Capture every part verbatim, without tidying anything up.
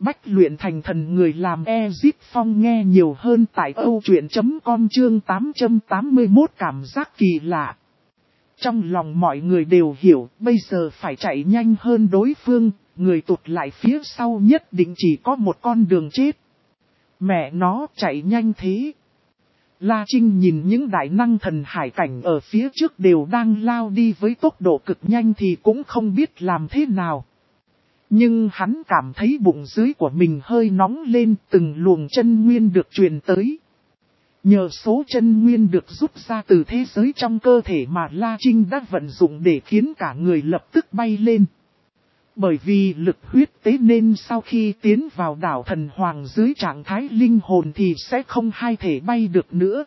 Bách luyện thành thần người làm Ezip Phong nghe nhiều hơn tại âu truyện chấm com chương tám trăm tám mươi mốt cảm giác kỳ lạ. Trong lòng mọi người đều hiểu bây giờ phải chạy nhanh hơn đối phương, người tụt lại phía sau nhất định chỉ có một con đường chết. Mẹ nó chạy nhanh thế. La Trinh nhìn những đại năng thần hải cảnh ở phía trước đều đang lao đi với tốc độ cực nhanh thì cũng không biết làm thế nào. Nhưng hắn cảm thấy bụng dưới của mình hơi nóng lên, từng luồng chân nguyên được truyền tới. Nhờ số chân nguyên được rút ra từ thế giới trong cơ thể mà La Trinh đã vận dụng để khiến cả người lập tức bay lên. Bởi vì lực huyết tế nên sau khi tiến vào đảo thần hoàng dưới trạng thái linh hồn thì sẽ không hai thể bay được nữa.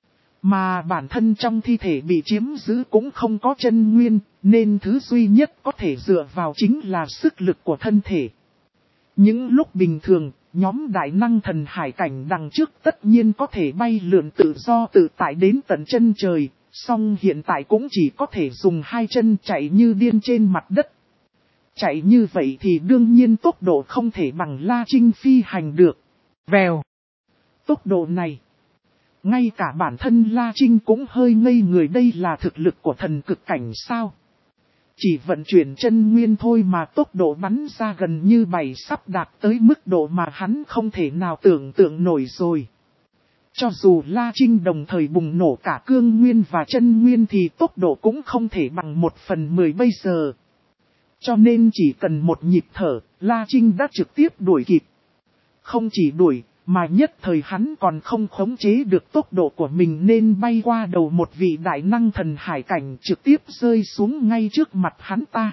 Mà bản thân trong thi thể bị chiếm giữ cũng không có chân nguyên, nên thứ duy nhất có thể dựa vào chính là sức lực của thân thể. Những lúc bình thường, nhóm đại năng thần hải cảnh đằng trước tất nhiên có thể bay lượn tự do tự tại đến tận chân trời, song hiện tại cũng chỉ có thể dùng hai chân chạy như điên trên mặt đất. Chạy như vậy thì đương nhiên tốc độ không thể bằng La Trinh phi hành được. Vèo. Tốc độ này. Ngay cả bản thân La Trinh cũng hơi ngây người, đây là thực lực của thần cực cảnh sao. Chỉ vận chuyển chân nguyên thôi mà tốc độ bắn ra gần như bảy sắp đạt tới mức độ mà hắn không thể nào tưởng tượng nổi rồi. Cho dù La Trinh đồng thời bùng nổ cả cương nguyên và chân nguyên thì tốc độ cũng không thể bằng một phần mười bây giờ. Cho nên chỉ cần một nhịp thở, La Trinh đã trực tiếp đuổi kịp. Không chỉ đuổi, mà nhất thời hắn còn không khống chế được tốc độ của mình nên bay qua đầu một vị đại năng thần hải cảnh trực tiếp rơi xuống ngay trước mặt hắn ta.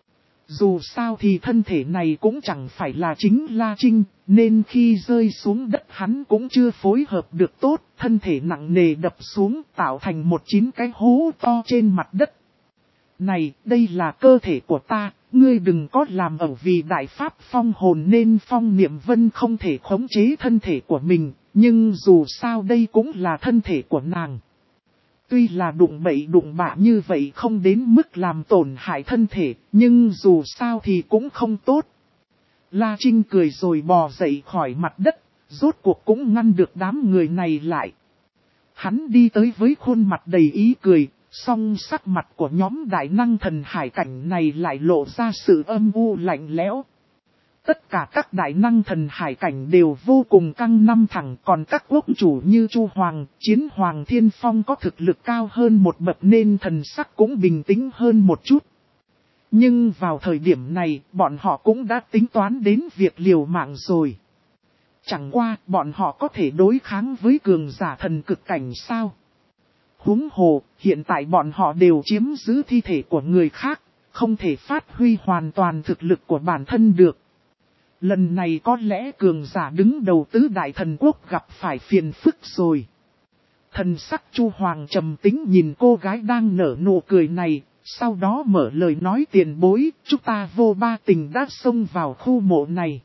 Dù sao thì thân thể này cũng chẳng phải là chính La Trinh, nên khi rơi xuống đất hắn cũng chưa phối hợp được tốt, thân thể nặng nề đập xuống tạo thành một chín cái hố to trên mặt đất. Này, đây là cơ thể của ta, ngươi đừng có làm ẩu, vì đại pháp phong hồn nên Phong Niệm Vân không thể khống chế thân thể của mình, nhưng dù sao đây cũng là thân thể của nàng. Tuy là đụng bậy đụng bạ như vậy không đến mức làm tổn hại thân thể, nhưng dù sao thì cũng không tốt. La Trinh cười rồi bò dậy khỏi mặt đất, rốt cuộc cũng ngăn được đám người này lại. Hắn đi tới với khuôn mặt đầy ý cười. Song sắc mặt của nhóm đại năng thần hải cảnh này lại lộ ra sự âm u lạnh lẽo. Tất cả các đại năng thần hải cảnh đều vô cùng căng năm thẳng, còn các quốc chủ như Chu Hoàng, Chiến Hoàng Thiên Phong có thực lực cao hơn một bậc nên thần sắc cũng bình tĩnh hơn một chút. Nhưng vào thời điểm này, bọn họ cũng đã tính toán đến việc liều mạng rồi. Chẳng qua, bọn họ có thể đối kháng với cường giả thần cực cảnh sao? Huống hồ, hiện tại bọn họ đều chiếm giữ thi thể của người khác, không thể phát huy hoàn toàn thực lực của bản thân được. Lần này có lẽ cường giả đứng đầu tứ đại thần quốc gặp phải phiền phức rồi. Thần sắc Chu Hoàng trầm tĩnh nhìn cô gái đang nở nụ cười này, sau đó mở lời nói: tiền bối, chúng ta vô ba tình đã xông vào khu mộ này.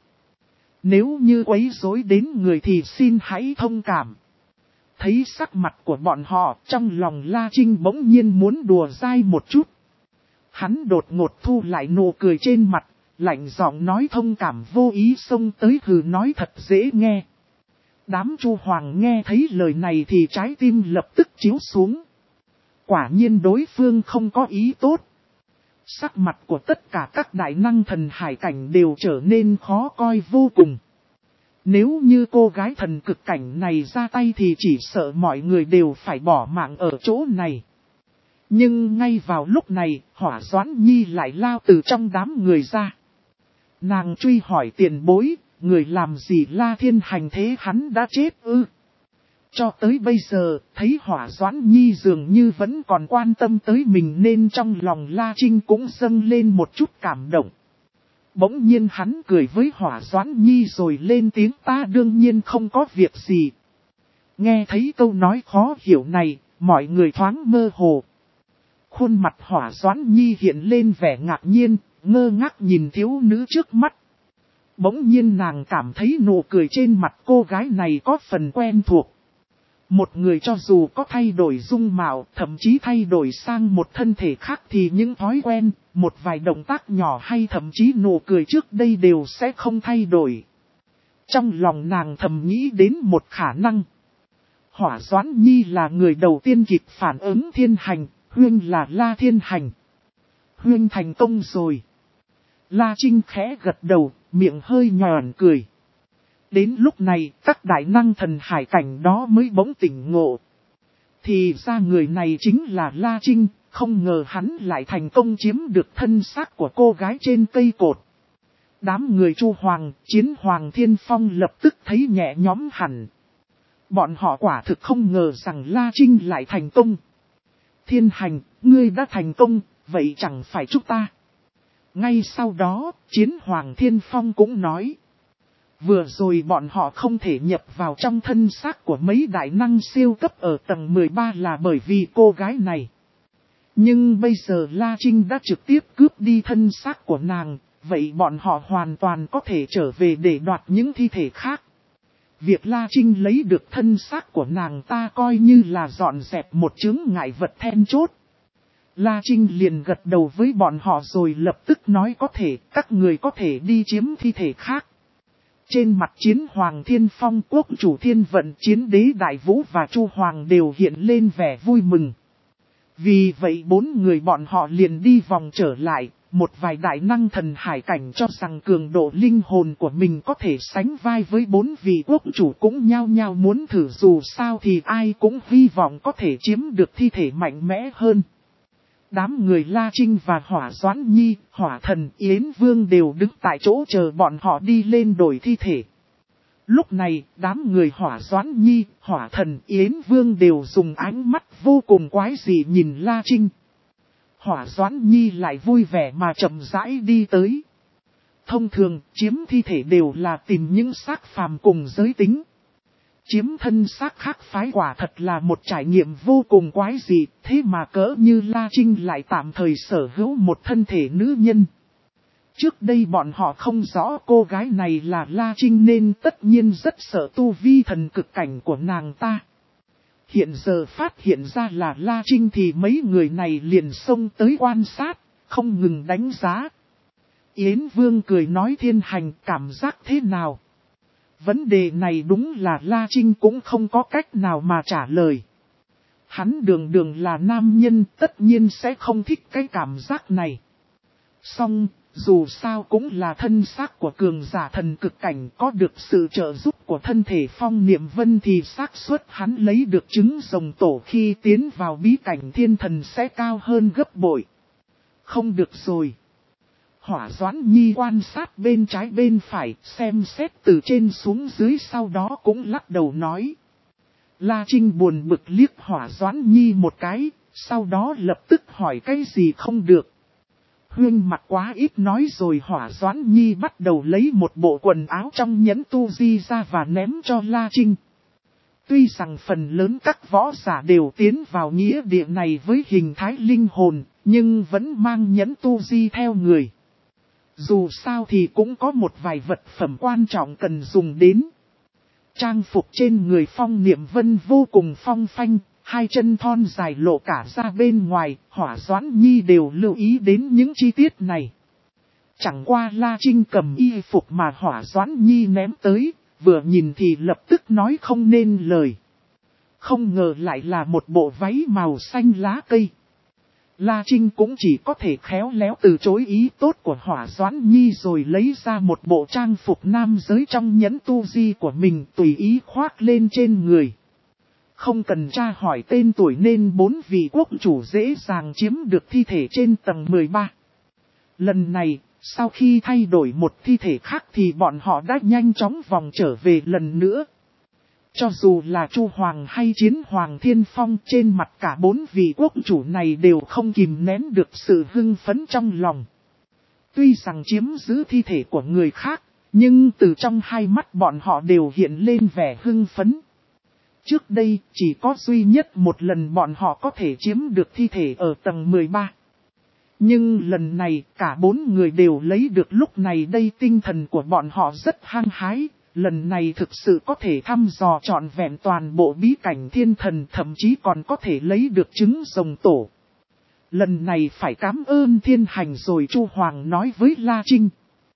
Nếu như quấy rối đến người thì xin hãy thông cảm. Thấy sắc mặt của bọn họ, trong lòng La Trinh bỗng nhiên muốn đùa dai một chút. Hắn đột ngột thu lại nụ cười trên mặt, lạnh giọng nói: thông cảm vô ý xông tới, hừ nói thật dễ nghe. Đám Chu Hoàng nghe thấy lời này thì trái tim lập tức chiếu xuống. Quả nhiên đối phương không có ý tốt. Sắc mặt của tất cả các đại năng thần hải cảnh đều trở nên khó coi vô cùng. Nếu như cô gái thần cực cảnh này ra tay thì chỉ sợ mọi người đều phải bỏ mạng ở chỗ này. Nhưng ngay vào lúc này, Hỏa Doãn Nhi lại lao từ trong đám người ra. Nàng truy hỏi: tiền bối, người làm gì La Thiên hành thế, hắn đã chết ư? Cho tới bây giờ, thấy Hỏa Doãn Nhi dường như vẫn còn quan tâm tới mình nên trong lòng La Trinh cũng dâng lên một chút cảm động. Bỗng nhiên hắn cười với Hỏa Doãn Nhi rồi lên tiếng: ta đương nhiên không có việc gì. Nghe thấy câu nói khó hiểu này, mọi người thoáng mơ hồ. Khuôn mặt Hỏa Doãn Nhi hiện lên vẻ ngạc nhiên, ngơ ngác nhìn thiếu nữ trước mắt. Bỗng nhiên nàng cảm thấy nụ cười trên mặt cô gái này có phần quen thuộc. Một người cho dù có thay đổi dung mạo, thậm chí thay đổi sang một thân thể khác thì những thói quen, một vài động tác nhỏ hay thậm chí nụ cười trước đây đều sẽ không thay đổi. Trong lòng nàng thầm nghĩ đến một khả năng. Hỏa Doãn Nhi là người đầu tiên kịp phản ứng Thiên Hành, Huyên là La Thiên Hành. Huyên thành công rồi. La Trinh khẽ gật đầu, miệng hơi nhòn cười. Đến lúc này, các đại năng thần hải cảnh đó mới bỗng tỉnh ngộ. Thì ra người này chính là La Trinh, không ngờ hắn lại thành công chiếm được thân xác của cô gái trên cây cột. Đám người Chu Hoàng, Chiến Hoàng Thiên Phong lập tức thấy nhẹ nhõm hẳn. Bọn họ quả thực không ngờ rằng La Trinh lại thành công. Thiên Hành, ngươi đã thành công, vậy chẳng phải chúng ta. Ngay sau đó, Chiến Hoàng Thiên Phong cũng nói. Vừa rồi bọn họ không thể nhập vào trong thân xác của mấy đại năng siêu cấp ở tầng mười ba là bởi vì cô gái này. Nhưng bây giờ La Trinh đã trực tiếp cướp đi thân xác của nàng, vậy bọn họ hoàn toàn có thể trở về để đoạt những thi thể khác. Việc La Trinh lấy được thân xác của nàng ta coi như là dọn dẹp một chướng ngại vật then chốt. La Trinh liền gật đầu với bọn họ rồi lập tức nói có thể các người có thể đi chiếm thi thể khác. Trên mặt Chiến Hoàng Thiên Phong, Quốc chủ Thiên Vận, Chiến Đế Đại Vũ và Chu Hoàng đều hiện lên vẻ vui mừng. Vì vậy bốn người bọn họ liền đi vòng trở lại, một vài đại năng thần hải cảnh cho rằng cường độ linh hồn của mình có thể sánh vai với bốn vị quốc chủ cũng nhao nhao muốn thử, dù sao thì ai cũng hy vọng có thể chiếm được thi thể mạnh mẽ hơn. Đám người La Trinh và Hỏa Doãn Nhi, Hỏa Thần, Yến Vương đều đứng tại chỗ chờ bọn họ đi lên đổi thi thể. Lúc này, đám người Hỏa Doãn Nhi, Hỏa Thần, Yến Vương đều dùng ánh mắt vô cùng quái dị nhìn La Trinh. Hỏa Doãn Nhi lại vui vẻ mà chậm rãi đi tới. Thông thường, chiếm thi thể đều là tìm những xác phàm cùng giới tính. Chiếm thân xác khác phái quả thật là một trải nghiệm vô cùng quái dị, thế mà cỡ như La Trinh lại tạm thời sở hữu một thân thể nữ nhân. Trước đây bọn họ không rõ cô gái này là La Trinh nên tất nhiên rất sợ tu vi thần cực cảnh của nàng ta. Hiện giờ phát hiện ra là La Trinh thì mấy người này liền xông tới quan sát, không ngừng đánh giá. Yến Vương cười nói Thiên Hành cảm giác thế nào? Vấn đề này đúng là La Trinh cũng không có cách nào mà trả lời. Hắn đường đường là nam nhân tất nhiên sẽ không thích cái cảm giác này. Song, dù sao cũng là thân xác của cường giả thần cực cảnh, có được sự trợ giúp của thân thể Phong Niệm Vân thì xác suất hắn lấy được trứng rồng tổ khi tiến vào bí cảnh thiên thần sẽ cao hơn gấp bội. Không được rồi. Hỏa Doãn Nhi quan sát bên trái bên phải, xem xét từ trên xuống dưới, sau đó cũng lắc đầu nói. La Trinh buồn bực liếc Hỏa Doãn Nhi một cái, sau đó lập tức hỏi cái gì không được. Huyên mặt quá ít nói rồi. Hỏa Doãn Nhi bắt đầu lấy một bộ quần áo trong nhẫn tu di ra và ném cho La Trinh. Tuy rằng phần lớn các võ giả đều tiến vào nghĩa địa này với hình thái linh hồn, nhưng vẫn mang nhẫn tu di theo người. Dù sao thì cũng có một vài vật phẩm quan trọng cần dùng đến. Trang phục trên người Phong Niệm Vân vô cùng phong phanh, hai chân thon dài lộ cả ra bên ngoài, Hỏa Doãn Nhi đều lưu ý đến những chi tiết này. Chẳng qua La Trinh cầm y phục mà Hỏa Doãn Nhi ném tới, vừa nhìn thì lập tức nói không nên lời. Không ngờ lại là một bộ váy màu xanh lá cây. La Trinh cũng chỉ có thể khéo léo từ chối ý tốt của Hỏa Doãn Nhi rồi lấy ra một bộ trang phục nam giới trong nhẫn tu di của mình tùy ý khoác lên trên người. Không cần tra hỏi tên tuổi nên bốn vị quốc chủ dễ dàng chiếm được thi thể trên tầng mười ba. Lần này, sau khi thay đổi một thi thể khác thì bọn họ đã nhanh chóng vòng trở về lần nữa. Cho dù là Chu Hoàng hay Chiến Hoàng Thiên Phong, trên mặt cả bốn vị quốc chủ này đều không kìm nén được sự hưng phấn trong lòng. Tuy rằng chiếm giữ thi thể của người khác, nhưng từ trong hai mắt bọn họ đều hiện lên vẻ hưng phấn. Trước đây, chỉ có duy nhất một lần bọn họ có thể chiếm được thi thể ở tầng mười ba. Nhưng lần này, cả bốn người đều lấy được, lúc này đây tinh thần của bọn họ rất hăng hái. Lần này thực sự có thể thăm dò trọn vẹn toàn bộ bí cảnh thiên thần, thậm chí còn có thể lấy được trứng rồng tổ. Lần này phải cảm ơn Thiên Hành rồi, Chu Hoàng nói với La Trinh.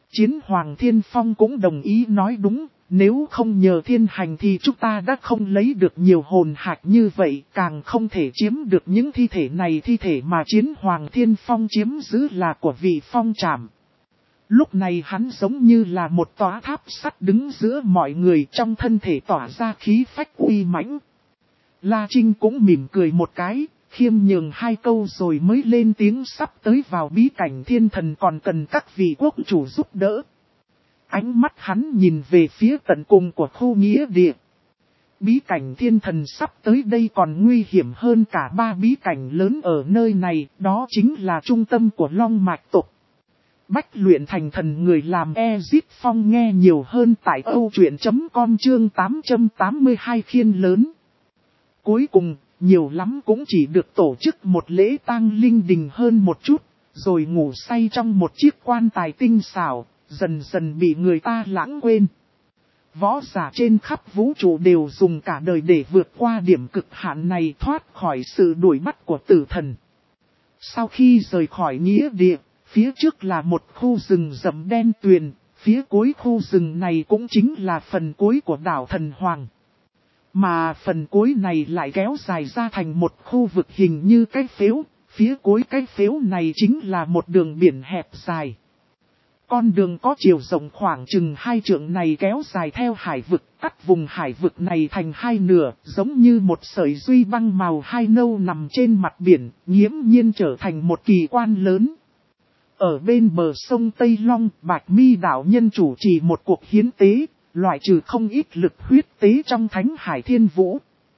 Chiến Hoàng Thiên Phong cũng đồng ý nói đúng, nếu không nhờ thiên hành thì chúng ta đã không lấy được nhiều hồn hạch như vậy, càng không thể chiếm được những thi thể này. Thi thể mà Chiến Hoàng Thiên Phong chiếm giữ là của vị phong trảm. Lúc này hắn giống như là một tòa tháp sắt đứng giữa mọi người, trong thân thể tỏa ra khí phách uy mãnh. La Trinh cũng mỉm cười một cái, khiêm nhường hai câu rồi mới lên tiếng sắp tới vào bí cảnh thiên thần còn cần các vị quốc chủ giúp đỡ. Ánh mắt hắn nhìn về phía tận cùng của khu nghĩa địa. Bí cảnh thiên thần sắp tới đây còn nguy hiểm hơn cả ba bí cảnh lớn ở nơi này, đó chính là trung tâm của Long Mạch tộc. Bách luyện thành thần người làm Ezip Phong nghe nhiều hơn tại âu truyện chấm com chương tám trăm tám mươi hai khiên lớn. Cuối cùng, nhiều lắm cũng chỉ được tổ chức một lễ tang linh đình hơn một chút, rồi ngủ say trong một chiếc quan tài tinh xảo, dần dần bị người ta lãng quên. Võ giả trên khắp vũ trụ đều dùng cả đời để vượt qua điểm cực hạn này, thoát khỏi sự đuổi bắt của tử thần. Sau khi rời khỏi nghĩa địa, phía trước là một khu rừng rậm đen tuyền, phía cuối khu rừng này cũng chính là phần cuối của đảo Thần Hoàng. Mà phần cuối này lại kéo dài ra thành một khu vực hình như cái phếu, phía cuối cái phếu này chính là một đường biển hẹp dài. Con đường có chiều rộng khoảng chừng hai trượng này kéo dài theo hải vực, cắt vùng hải vực này thành hai nửa, giống như một sợi duy băng màu hai nâu nằm trên mặt biển, nghiễm nhiên trở thành một kỳ quan lớn. Ở bên bờ sông Tây Long, Bạch Mi đạo nhân chủ trì một cuộc hiến tế, loại trừ không ít lực huyết tế trong Thánh Hải Thiên Vũ.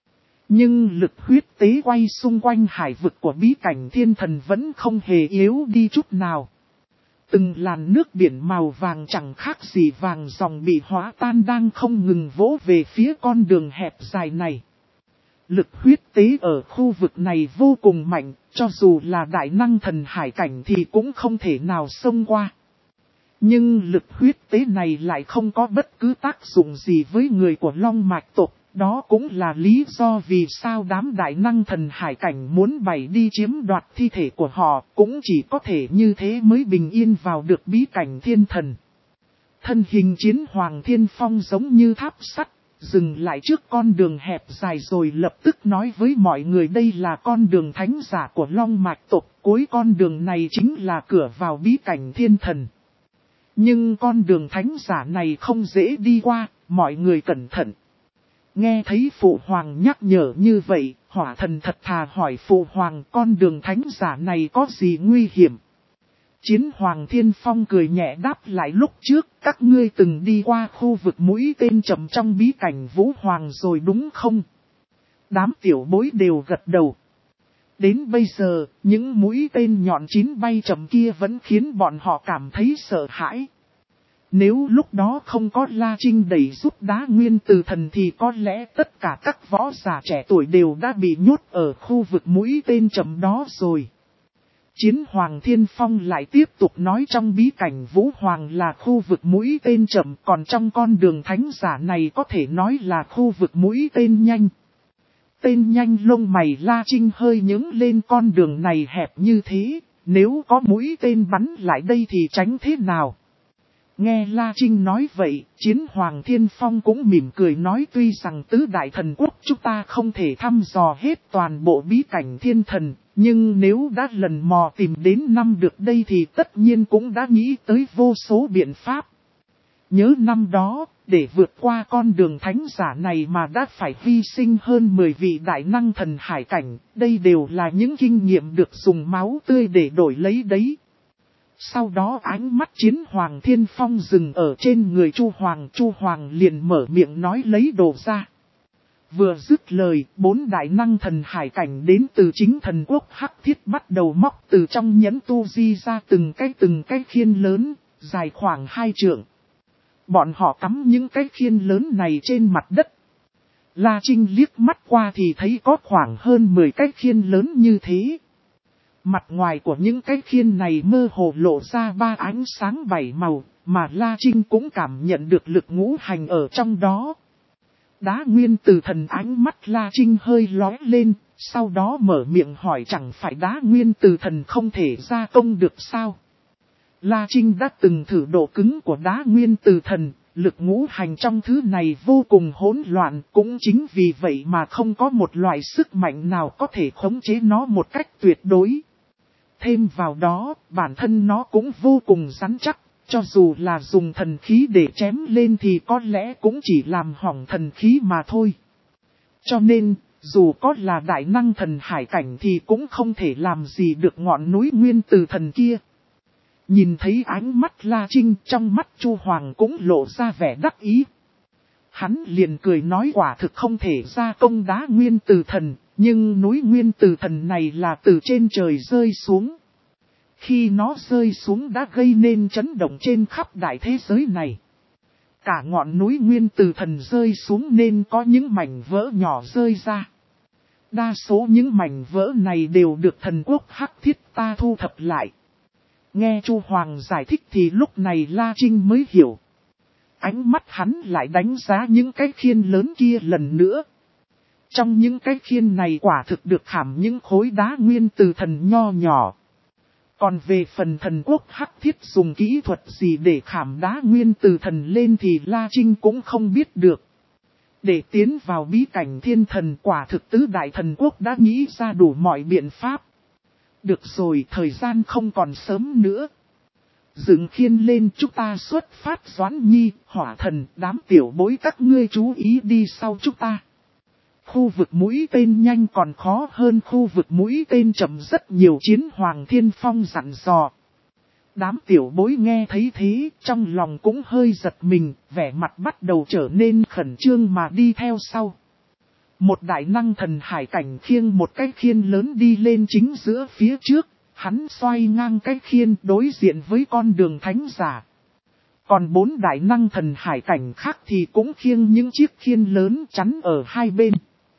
Nhưng lực huyết tế quay xung quanh hải vực của bí cảnh thiên thần vẫn không hề yếu đi chút nào. Từng làn nước biển màu vàng chẳng khác gì vàng dòng bị hóa tan đang không ngừng vỗ về phía con đường hẹp dài này. Lực huyết tế ở khu vực này vô cùng mạnh, cho dù là đại năng thần hải cảnh thì cũng không thể nào xông qua. Nhưng lực huyết tế này lại không có bất cứ tác dụng gì với người của Long Mạch tộc. Đó cũng là lý do vì sao đám đại năng thần hải cảnh muốn bày đi chiếm đoạt thi thể của họ, cũng chỉ có thể như thế mới bình yên vào được bí cảnh thiên thần. Thân hình Chiến Hoàng Thiên Phong giống như tháp sắt, dừng lại trước con đường hẹp dài rồi lập tức nói với mọi người đây là con đường thánh giả của Long Mạch tộc, cuối con đường này chính là cửa vào bí cảnh thiên thần. Nhưng con đường thánh giả này không dễ đi qua, mọi người cẩn thận. Nghe thấy Phụ Hoàng nhắc nhở như vậy, Hỏa Thần thật thà hỏi Phụ Hoàng con đường thánh giả này có gì nguy hiểm. Chiến Hoàng Thiên Phong cười nhẹ đáp lại lúc trước các ngươi từng đi qua khu vực mũi tên chậm trong bí cảnh Vũ Hoàng rồi đúng không? Đám tiểu bối đều gật đầu. Đến bây giờ, những mũi tên nhọn chín bay chậm kia vẫn khiến bọn họ cảm thấy sợ hãi. Nếu lúc đó không có La Trinh đẩy giúp Đá Nguyên Từ Thần thì có lẽ tất cả các võ giả trẻ tuổi đều đã bị nhốt ở khu vực mũi tên chậm đó rồi. Chiến Hoàng Thiên Phong lại tiếp tục nói trong bí cảnh Vũ Hoàng là khu vực mũi tên chậm, còn trong con đường thánh giả này có thể nói là khu vực mũi tên nhanh. Tên nhanh lông mày La Trinh hơi nhướng lên, con đường này hẹp như thế, nếu có mũi tên bắn lại đây thì tránh thế nào? Nghe La Trinh nói vậy, Chiến Hoàng Thiên Phong cũng mỉm cười nói tuy rằng tứ đại thần quốc chúng ta không thể thăm dò hết toàn bộ bí cảnh thiên thần, nhưng nếu đã lần mò tìm đến năm được đây thì tất nhiên cũng đã nghĩ tới vô số biện pháp. Nhớ năm đó, để vượt qua con đường thánh giả này mà đã phải hy sinh hơn mười vị đại năng thần hải cảnh, đây đều là những kinh nghiệm được dùng máu tươi để đổi lấy đấy. Sau đó ánh mắt Chiến Hoàng Thiên Phong dừng ở trên người Chu Hoàng, Chu Hoàng liền mở miệng nói lấy đồ ra. Vừa dứt lời, bốn đại năng thần hải cảnh đến từ chính thần quốc Hắc Thiết bắt đầu móc từ trong nhẫn tu di ra từng cái từng cái khiên lớn, dài khoảng hai trượng. Bọn họ cắm những cái khiên lớn này trên mặt đất. La Trinh liếc mắt qua thì thấy có khoảng hơn mười cái khiên lớn như thế. Mặt ngoài của những cái khiên này mơ hồ lộ ra ba ánh sáng bảy màu, mà La Trinh cũng cảm nhận được lực ngũ hành ở trong đó. Đá Nguyên Từ Thần ánh mắt La Trinh hơi lóe lên, sau đó mở miệng hỏi chẳng phải Đá Nguyên Từ Thần không thể gia công được sao? La Trinh đã từng thử độ cứng của đá nguyên tử thần, lực ngũ hành trong thứ này vô cùng hỗn loạn, cũng chính vì vậy mà không có một loại sức mạnh nào có thể khống chế nó một cách tuyệt đối. Thêm vào đó, bản thân nó cũng vô cùng rắn chắc, cho dù là dùng thần khí để chém lên thì có lẽ cũng chỉ làm hỏng thần khí mà thôi. Cho nên, dù có là đại năng thần hải cảnh thì cũng không thể làm gì được ngọn núi nguyên tử thần kia. Nhìn thấy ánh mắt La Trinh, trong mắt Chu Hoàng cũng lộ ra vẻ đắc ý. Hắn liền cười nói quả thực không thể ra công đá nguyên tử thần, nhưng núi nguyên tử thần này là từ trên trời rơi xuống. Khi nó rơi xuống đã gây nên chấn động trên khắp đại thế giới này. Cả ngọn núi nguyên tử thần rơi xuống nên có những mảnh vỡ nhỏ rơi ra. Đa số những mảnh vỡ này đều được thần quốc Hắc Thiết ta thu thập lại. Nghe Chu Hoàng giải thích thì lúc này La Trinh mới hiểu. Ánh mắt hắn lại đánh giá những cái khiên lớn kia lần nữa. Trong những cái khiên này quả thực được khảm những khối đá nguyên tử thần nho nhỏ. Còn về phần thần quốc Hắc Thiết dùng kỹ thuật gì để khảm đá nguyên tử thần lên thì La Trinh cũng không biết được. Để tiến vào bí cảnh thiên thần quả thực tứ đại thần quốc đã nghĩ ra đủ mọi biện pháp. Được rồi, thời gian không còn sớm nữa. Dựng khiên lên chúng ta xuất phát. Doãn Nhi, Hỏa Thần, đám tiểu bối các ngươi chú ý đi sau chúng ta. Khu vực mũi tên nhanh còn khó hơn khu vực mũi tên chậm rất nhiều. Chiến Hoàng Thiên Phong dặn dò. Đám tiểu bối nghe thấy thế, trong lòng cũng hơi giật mình, vẻ mặt bắt đầu trở nên khẩn trương mà đi theo sau. Một đại năng thần hải cảnh khiêng một cái khiên lớn đi lên chính giữa phía trước, hắn xoay ngang cái khiên đối diện với con đường thánh giả. Còn bốn đại năng thần hải cảnh khác thì cũng khiêng những chiếc khiên lớn chắn ở hai bên.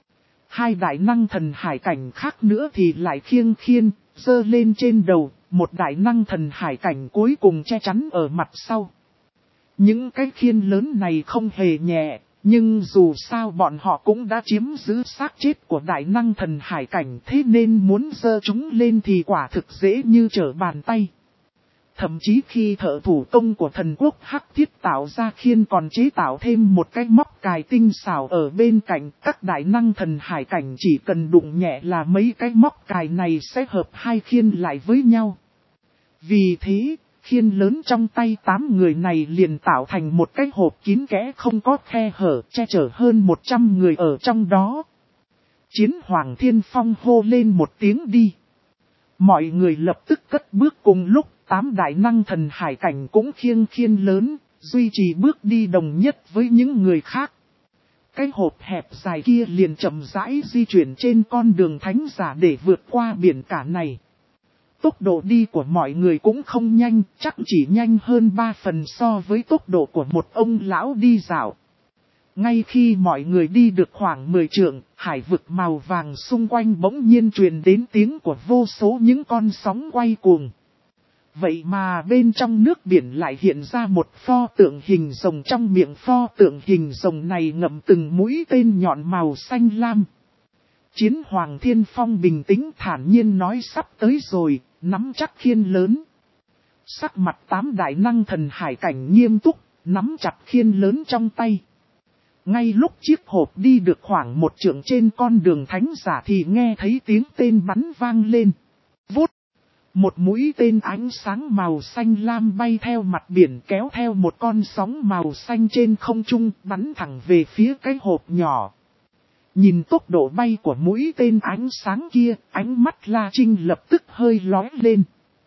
Hai đại năng thần hải cảnh khác nữa thì lại khiêng khiên, giơ lên trên đầu, một đại năng thần hải cảnh cuối cùng che chắn ở mặt sau. Những cái khiên lớn này không hề nhẹ, nhưng dù sao bọn họ cũng đã chiếm giữ xác chết của đại năng thần hải cảnh, thế nên muốn giơ chúng lên thì quả thực dễ như trở bàn tay. Thậm chí khi thợ thủ công của thần quốc Hắc Thiết tạo ra khiên còn chế tạo thêm một cái móc cài tinh xảo ở bên cạnh, các đại năng thần hải cảnh chỉ cần đụng nhẹ là mấy cái móc cài này sẽ hợp hai khiên lại với nhau. Vì thế, khiên lớn trong tay tám người này liền tạo thành một cái hộp kín kẽ không có khe hở, che chở hơn một trăm người ở trong đó. Chiến Hoàng Thiên Phong hô lên một tiếng đi. Mọi người lập tức cất bước cùng lúc, tám đại năng thần hải cảnh cũng khiêng khiên lớn, duy trì bước đi đồng nhất với những người khác. Cái hộp hẹp dài kia liền chậm rãi di chuyển trên con đường thánh giả để vượt qua biển cả này. Tốc độ đi của mọi người cũng không nhanh, chắc chỉ nhanh hơn ba phần so với tốc độ của một ông lão đi dạo. Ngay khi mọi người đi được khoảng mười trượng, hải vực màu vàng xung quanh bỗng nhiên truyền đến tiếng của vô số những con sóng quay cuồng. Vậy mà bên trong nước biển lại hiện ra một pho tượng hình rồng, trong miệng pho tượng hình rồng này ngậm từng mũi tên nhọn màu xanh lam. Chiến Hoàng Thiên Phong bình tĩnh thản nhiên nói sắp tới rồi, nắm chắc khiên lớn. Sắc mặt tám đại năng thần hải cảnh nghiêm túc, nắm chặt khiên lớn trong tay. Ngay lúc chiếc hộp đi được khoảng một trượng trên con đường thánh giả thì nghe thấy tiếng tên bắn vang lên. Vút! Một mũi tên ánh sáng màu xanh lam bay theo mặt biển kéo theo một con sóng màu xanh trên không trung bắn thẳng về phía cái hộp nhỏ. Nhìn tốc độ bay của mũi tên ánh sáng kia, ánh mắt La Trinh lập tức hơi lóe lên.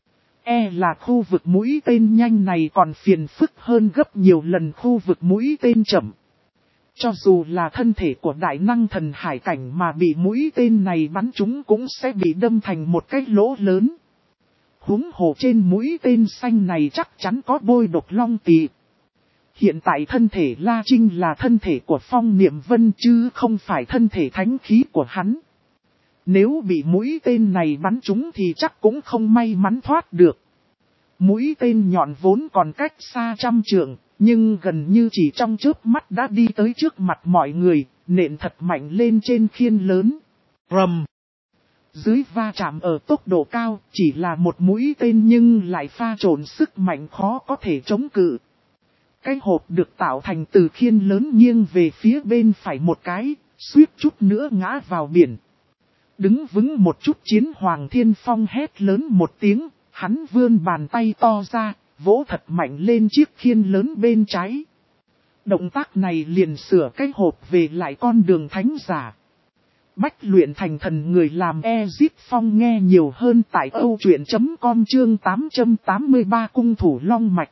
E là khu vực mũi tên nhanh này còn phiền phức hơn gấp nhiều lần khu vực mũi tên chậm. Cho dù là thân thể của đại năng thần hải cảnh mà bị mũi tên này bắn trúng cũng sẽ bị đâm thành một cái lỗ lớn. Húng hồ trên mũi tên xanh này chắc chắn có bôi độc long tỳ. Hiện tại thân thể La Trinh là thân thể của Phong Niệm Vân chứ không phải thân thể thánh khí của hắn. Nếu bị mũi tên này bắn trúng thì chắc cũng không may mắn thoát được. Mũi tên nhọn vốn còn cách xa trăm trượng, nhưng gần như chỉ trong chớp mắt đã đi tới trước mặt mọi người, nện thật mạnh lên trên khiên lớn. Rầm! dưới va chạm ở tốc độ cao, chỉ là một mũi tên nhưng lại pha trộn sức mạnh khó có thể chống cự. Cái hộp được tạo thành từ khiên lớn nghiêng về phía bên phải một cái, suýt chút nữa ngã vào biển. Đứng vững một chút Chiến Hoàng Thiên Phong hét lớn một tiếng, hắn vươn bàn tay to ra, vỗ thật mạnh lên chiếc khiên lớn bên trái. Động tác này liền sửa cái hộp về lại con đường thánh giả. Bách luyện thành thần người làm Ezip Phong nghe nhiều hơn tại âu truyện chấm com chương tám trăm tám mươi ba cung thủ long mạch.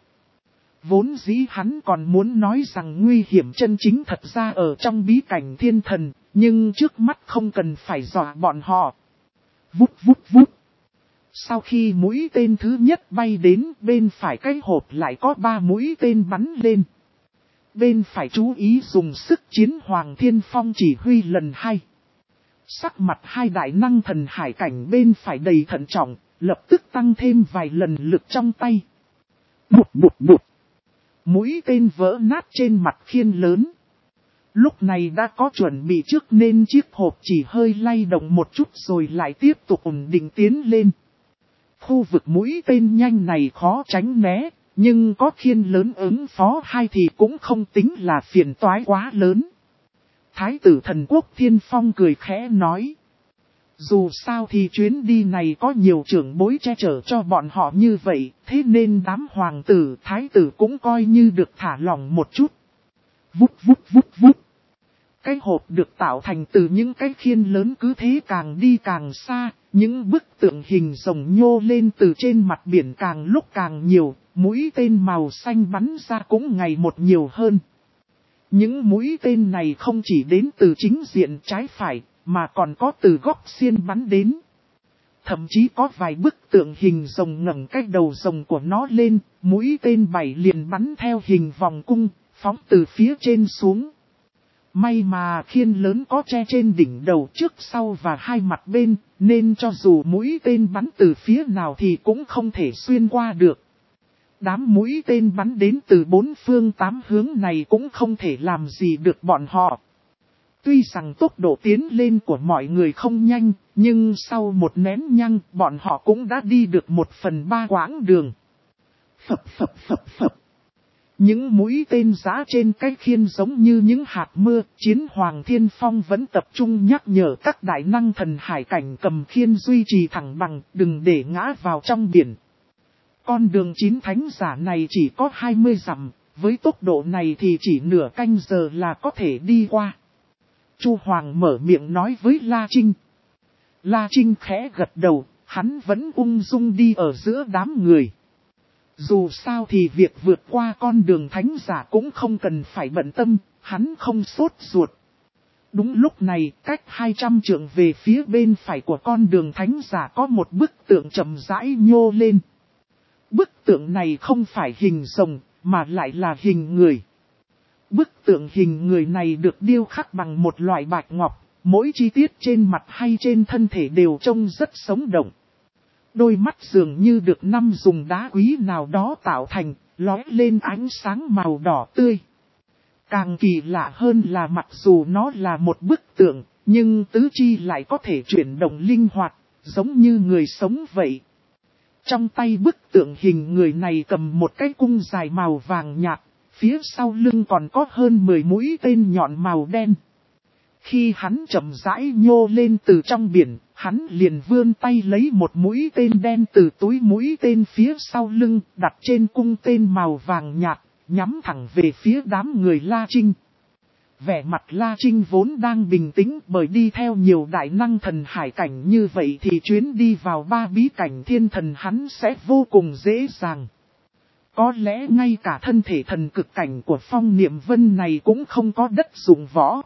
Vốn dĩ hắn còn muốn nói rằng nguy hiểm chân chính thật ra ở trong bí cảnh thiên thần, nhưng trước mắt không cần phải dọa bọn họ. Vút vút vút. Sau khi mũi tên thứ nhất bay đến, bên phải cái hộp lại có ba mũi tên bắn lên. Bên phải chú ý dùng sức Chiến Hoàng Thiên Phong chỉ huy lần hai. Sắc mặt hai đại năng thần hải cảnh bên phải đầy thận trọng, lập tức tăng thêm vài lần lực trong tay. Bụt bụt bụt. Mũi tên vỡ nát trên mặt khiên lớn. Lúc này đã có chuẩn bị trước nên chiếc hộp chỉ hơi lay động một chút rồi lại tiếp tục ổn định tiến lên. Khu vực mũi tên nhanh này khó tránh né, nhưng có khiên lớn ứng phó hai thì cũng không tính là phiền toái quá lớn. Thái tử thần quốc Thiên Phong cười khẽ nói. Dù sao thì chuyến đi này có nhiều trưởng bối che chở cho bọn họ như vậy, thế nên đám hoàng tử thái tử cũng coi như được thả lỏng một chút. Vút vút vút vút. Cái hộp được tạo thành từ những cái khiên lớn cứ thế càng đi càng xa, những bức tượng hình rồng nhô lên từ trên mặt biển càng lúc càng nhiều, mũi tên màu xanh bắn ra cũng ngày một nhiều hơn. Những mũi tên này không chỉ đến từ chính diện trái phải, mà còn có từ góc xiên bắn đến. Thậm chí có vài bức tượng hình rồng ngẩng cái đầu rồng của nó lên, mũi tên bảy liền bắn theo hình vòng cung, phóng từ phía trên xuống. May mà khiên lớn có che trên đỉnh đầu trước sau và hai mặt bên, nên cho dù mũi tên bắn từ phía nào thì cũng không thể xuyên qua được. Đám mũi tên bắn đến từ bốn phương tám hướng này cũng không thể làm gì được bọn họ. Tuy rằng tốc độ tiến lên của mọi người không nhanh, nhưng sau một nén nhăng bọn họ cũng đã đi được một phần ba quãng đường. Phập phập phập phập. Những mũi tên giã trên cái khiên giống như những hạt mưa, Chiến Hoàng Thiên Phong vẫn tập trung nhắc nhở các đại năng thần hải cảnh cầm khiên duy trì thẳng bằng, đừng để ngã vào trong biển. Con đường chín thánh giả này chỉ có hai mươi dặm, với tốc độ này thì chỉ nửa canh giờ là có thể đi qua. Chu Hoàng mở miệng nói với La Trinh. La Trinh khẽ gật đầu, hắn vẫn ung dung đi ở giữa đám người. Dù sao thì việc vượt qua con đường thánh giả cũng không cần phải bận tâm, hắn không sốt ruột. Đúng lúc này, cách hai trăm trượng về phía bên phải của con đường thánh giả có một bức tượng chậm rãi nhô lên. Bức tượng này không phải hình rồng, mà lại là hình người. Bức tượng hình người này được điêu khắc bằng một loại bạch ngọc, mỗi chi tiết trên mặt hay trên thân thể đều trông rất sống động. Đôi mắt dường như được năm dùng đá quý nào đó tạo thành, lóe lên ánh sáng màu đỏ tươi. Càng kỳ lạ hơn là mặc dù nó là một bức tượng, nhưng tứ chi lại có thể chuyển động linh hoạt, giống như người sống vậy. Trong tay bức tượng hình người này cầm một cái cung dài màu vàng nhạt, phía sau lưng còn có hơn mười mũi tên nhọn màu đen. Khi hắn chậm rãi nhô lên từ trong biển, hắn liền vươn tay lấy một mũi tên đen từ túi mũi tên phía sau lưng, đặt trên cung tên màu vàng nhạt, nhắm thẳng về phía đám người La Trinh. Vẻ mặt La Trinh vốn đang bình tĩnh, bởi đi theo nhiều đại năng thần hải cảnh như vậy thì chuyến đi vào ba bí cảnh thiên thần hắn sẽ vô cùng dễ dàng. Có lẽ ngay cả thân thể thần cực cảnh của Phong Niệm Vân này cũng không có đất dụng võ.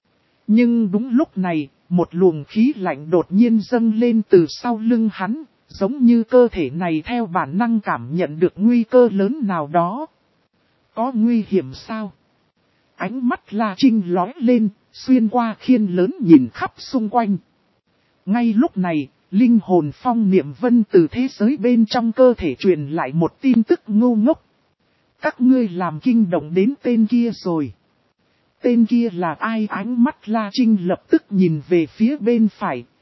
Nhưng đúng lúc này, một luồng khí lạnh đột nhiên dâng lên từ sau lưng hắn, giống như cơ thể này theo bản năng cảm nhận được nguy cơ lớn nào đó. Có nguy hiểm sao? Ánh mắt La Trinh lóe lên, xuyên qua khiên lớn nhìn khắp xung quanh. Ngay lúc này, linh hồn Phong Niệm Vân từ thế giới bên trong cơ thể truyền lại một tin tức ngu ngốc. Các ngươi làm kinh động đến tên kia rồi. Tên kia là ai? Ánh mắt La Trinh lập tức nhìn về phía bên phải,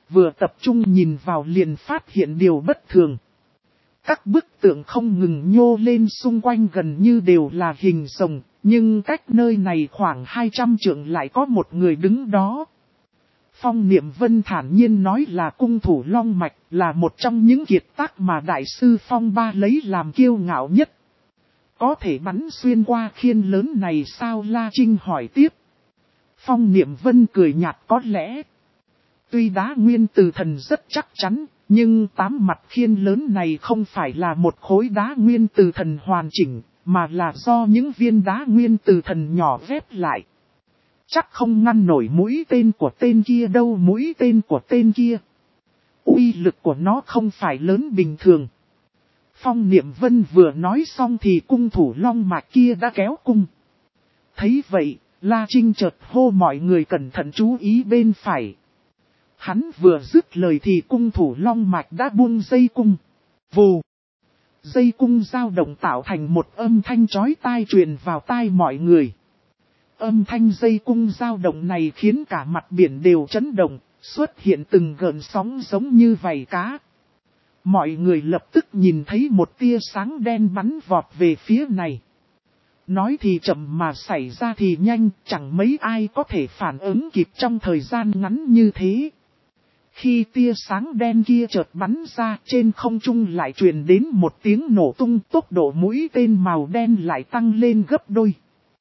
vừa tập trung nhìn vào liền phát hiện điều bất thường. Các bức tượng không ngừng nhô lên xung quanh gần như đều là hình rồng, nhưng cách nơi này khoảng hai trăm trượng lại có một người đứng đó. Phong Niệm Vân thản nhiên nói là cung thủ Long Mạch, là một trong những kiệt tác mà Đại sư Phong Ba lấy làm kiêu ngạo nhất. Có thể bắn xuyên qua khiên lớn này sao? La Trinh hỏi tiếp. Phong Niệm Vân cười nhạt, có lẽ. Tuy đá nguyên từ thần rất chắc chắn, nhưng tám mặt khiên lớn này không phải là một khối đá nguyên từ thần hoàn chỉnh, mà là do những viên đá nguyên từ thần nhỏ ghép lại. Chắc không ngăn nổi mũi tên của tên kia đâu. Mũi tên của tên kia, uy lực của nó không phải lớn bình thường. Phong Niệm Vân vừa nói xong thì cung thủ Long Mạch kia đã kéo cung. Thấy vậy, La Trinh chợt hô mọi người cẩn thận chú ý bên phải. Hắn vừa dứt lời thì cung thủ Long Mạch đã buông dây cung. Vù! Dây cung dao động tạo thành một âm thanh chói tai truyền vào tai mọi người. Âm thanh dây cung dao động này khiến cả mặt biển đều chấn động, xuất hiện từng gợn sóng giống như vảy cá. Mọi người lập tức nhìn thấy một tia sáng đen bắn vọt về phía này. Nói thì chậm mà xảy ra thì nhanh, chẳng mấy ai có thể phản ứng kịp trong thời gian ngắn như thế. Khi tia sáng đen kia chợt bắn ra, trên không trung lại truyền đến một tiếng nổ tung, tốc độ mũi tên màu đen lại tăng lên gấp đôi.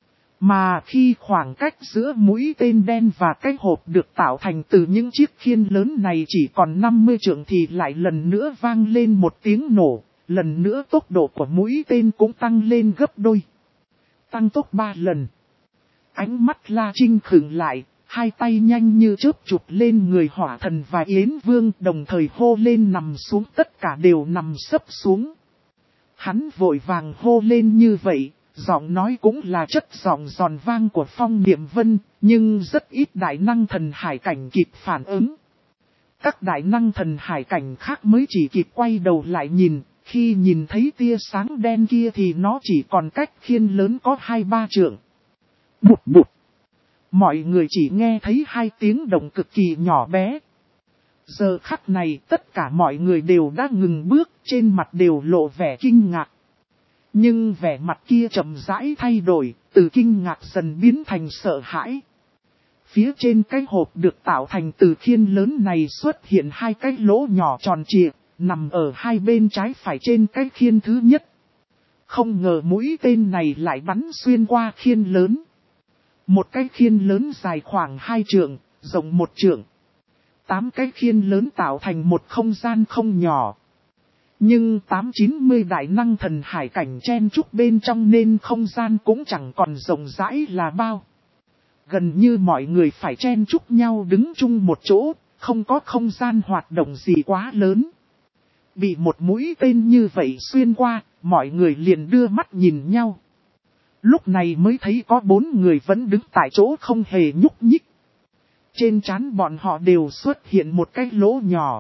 Mà khi khoảng cách giữa mũi tên đen và cái hộp được tạo thành từ những chiếc khiên lớn này chỉ còn năm mươi trượng thì lại lần nữa vang lên một tiếng nổ, lần nữa tốc độ của mũi tên cũng tăng lên gấp đôi. Tăng tốc ba lần. Ánh mắt La Trinh khựng lại, hai tay nhanh như chớp chụp lên người Hỏa Thần và Yến Vương, đồng thời hô lên nằm xuống, tất cả đều nằm sấp xuống. Hắn vội vàng hô lên như vậy, giọng nói cũng là chất giọng giòn vang của Phong Niệm Vân, nhưng rất ít đại năng thần hải cảnh kịp phản ứng. Các đại năng thần hải cảnh khác mới chỉ kịp quay đầu lại nhìn, khi nhìn thấy tia sáng đen kia thì nó chỉ còn cách khiên lớn có hai ba trượng. Bụt bụt! Mọi người chỉ nghe thấy hai tiếng động cực kỳ nhỏ bé. Giờ khắc này tất cả mọi người đều đã ngừng bước, trên mặt đều lộ vẻ kinh ngạc. Nhưng vẻ mặt kia chậm rãi thay đổi, từ kinh ngạc dần biến thành sợ hãi. Phía trên cái hộp được tạo thành từ khiên lớn này xuất hiện hai cái lỗ nhỏ tròn trịa, nằm ở hai bên trái phải trên cái khiên thứ nhất. Không ngờ mũi tên này lại bắn xuyên qua khiên lớn. Một cái khiên lớn dài khoảng hai trượng, rộng một trượng. Tám cái khiên lớn tạo thành một không gian không nhỏ. Nhưng tám chín mươi đại năng thần hải cảnh chen chúc bên trong nên không gian cũng chẳng còn rộng rãi là bao. Gần như mọi người phải chen chúc nhau đứng chung một chỗ, không có không gian hoạt động gì quá lớn. Bị một mũi tên như vậy xuyên qua, mọi người liền đưa mắt nhìn nhau. Lúc này mới thấy có bốn người vẫn đứng tại chỗ không hề nhúc nhích. Trên trán bọn họ đều xuất hiện một cái lỗ nhỏ.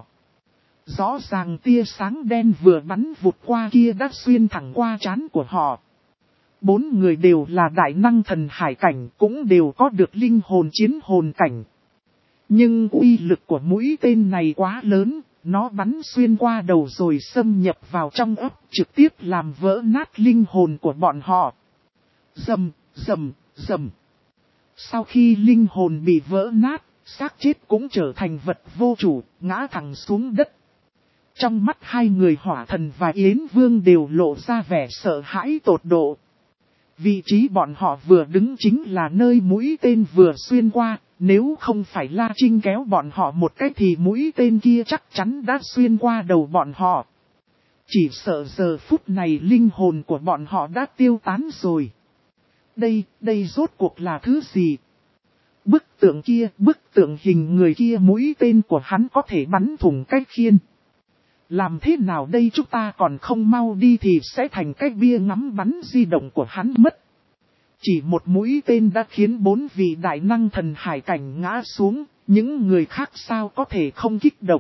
Rõ ràng tia sáng đen vừa bắn vụt qua kia đã xuyên thẳng qua trán của họ. Bốn người đều là đại năng thần hải cảnh, cũng đều có được linh hồn chiến hồn cảnh. Nhưng uy lực của mũi tên này quá lớn, nó bắn xuyên qua đầu rồi xâm nhập vào trong ấp, trực tiếp làm vỡ nát linh hồn của bọn họ. Rầm, rầm, rầm. Sau khi linh hồn bị vỡ nát, xác chết cũng trở thành vật vô chủ, ngã thẳng xuống đất. Trong mắt hai người Hỏa Thần và Yến Vương đều lộ ra vẻ sợ hãi tột độ. Vị trí bọn họ vừa đứng chính là nơi mũi tên vừa xuyên qua, nếu không phải La Trinh kéo bọn họ một cái thì mũi tên kia chắc chắn đã xuyên qua đầu bọn họ. Chỉ sợ giờ phút này linh hồn của bọn họ đã tiêu tán rồi. Đây, đây rốt cuộc là thứ gì? Bức tượng kia, bức tượng hình người kia mũi tên của hắn có thể bắn thủng cái khiên. Làm thế nào đây, chúng ta còn không mau đi thì sẽ thành cái bia ngắm bắn di động của hắn mất. Chỉ một mũi tên đã khiến bốn vị đại năng thần hải cảnh ngã xuống, những người khác sao có thể không kích động.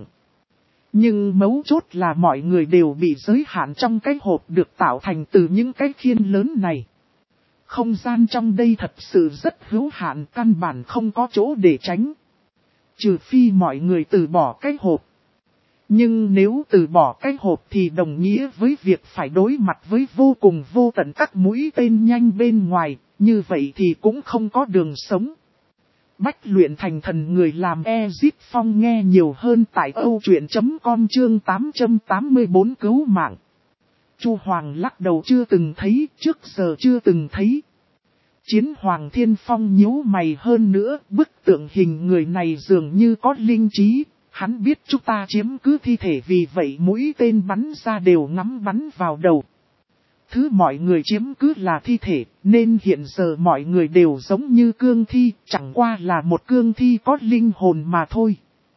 Nhưng mấu chốt là mọi người đều bị giới hạn trong cái hộp được tạo thành từ những cái khiên lớn này. Không gian trong đây thật sự rất hữu hạn, căn bản không có chỗ để tránh. Trừ phi mọi người từ bỏ cái hộp. Nhưng nếu từ bỏ cái hộp thì đồng nghĩa với việc phải đối mặt với vô cùng vô tận các mũi tên nhanh bên ngoài, như vậy thì cũng không có đường sống. Bách luyện thành thần người làm Ezip Phong nghe nhiều hơn tại âu truyện chấm com chương tám trăm tám mươi tư cứu mạng. Chu Hoàng lắc đầu chưa từng thấy, trước giờ chưa từng thấy. Chiến Hoàng Thiên Phong nhíu mày hơn nữa, bức tượng hình người này dường như có linh trí. Hắn biết chúng ta chiếm cứ thi thể vì vậy mũi tên bắn ra đều ngắm bắn vào đầu. Thứ mọi người chiếm cứ là thi thể, nên hiện giờ mọi người đều giống như cương thi, chẳng qua là một cương thi có linh hồn mà thôi.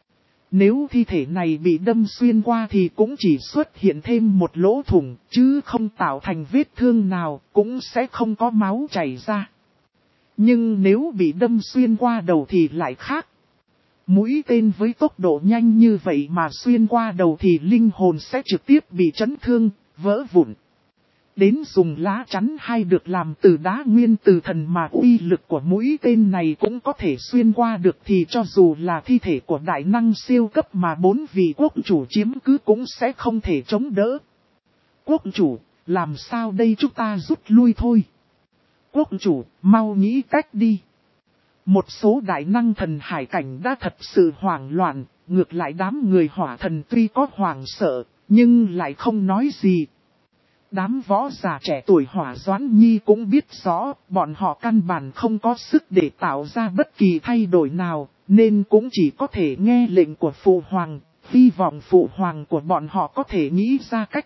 Nếu thi thể này bị đâm xuyên qua thì cũng chỉ xuất hiện thêm một lỗ thủng, chứ không tạo thành vết thương nào, cũng sẽ không có máu chảy ra. Nhưng nếu bị đâm xuyên qua đầu thì lại khác. Mũi tên với tốc độ nhanh như vậy mà xuyên qua đầu thì linh hồn sẽ trực tiếp bị chấn thương, vỡ vụn. Đến dùng lá chắn hay được làm từ đá nguyên từ thần mà uy lực của mũi tên này cũng có thể xuyên qua được thì cho dù là thi thể của đại năng siêu cấp mà bốn vị quốc chủ chiếm cứ cũng sẽ không thể chống đỡ. Quốc chủ, làm sao đây chúng ta rút lui thôi. Quốc chủ, mau nghĩ cách đi. Một số đại năng thần hải cảnh đã thật sự hoảng loạn, ngược lại đám người hỏa thần tuy có hoảng sợ, nhưng lại không nói gì. Đám võ giả trẻ tuổi Hỏa Doãn Nhi cũng biết rõ, bọn họ căn bản không có sức để tạo ra bất kỳ thay đổi nào, nên cũng chỉ có thể nghe lệnh của Phụ Hoàng, hy vọng Phụ Hoàng của bọn họ có thể nghĩ ra cách.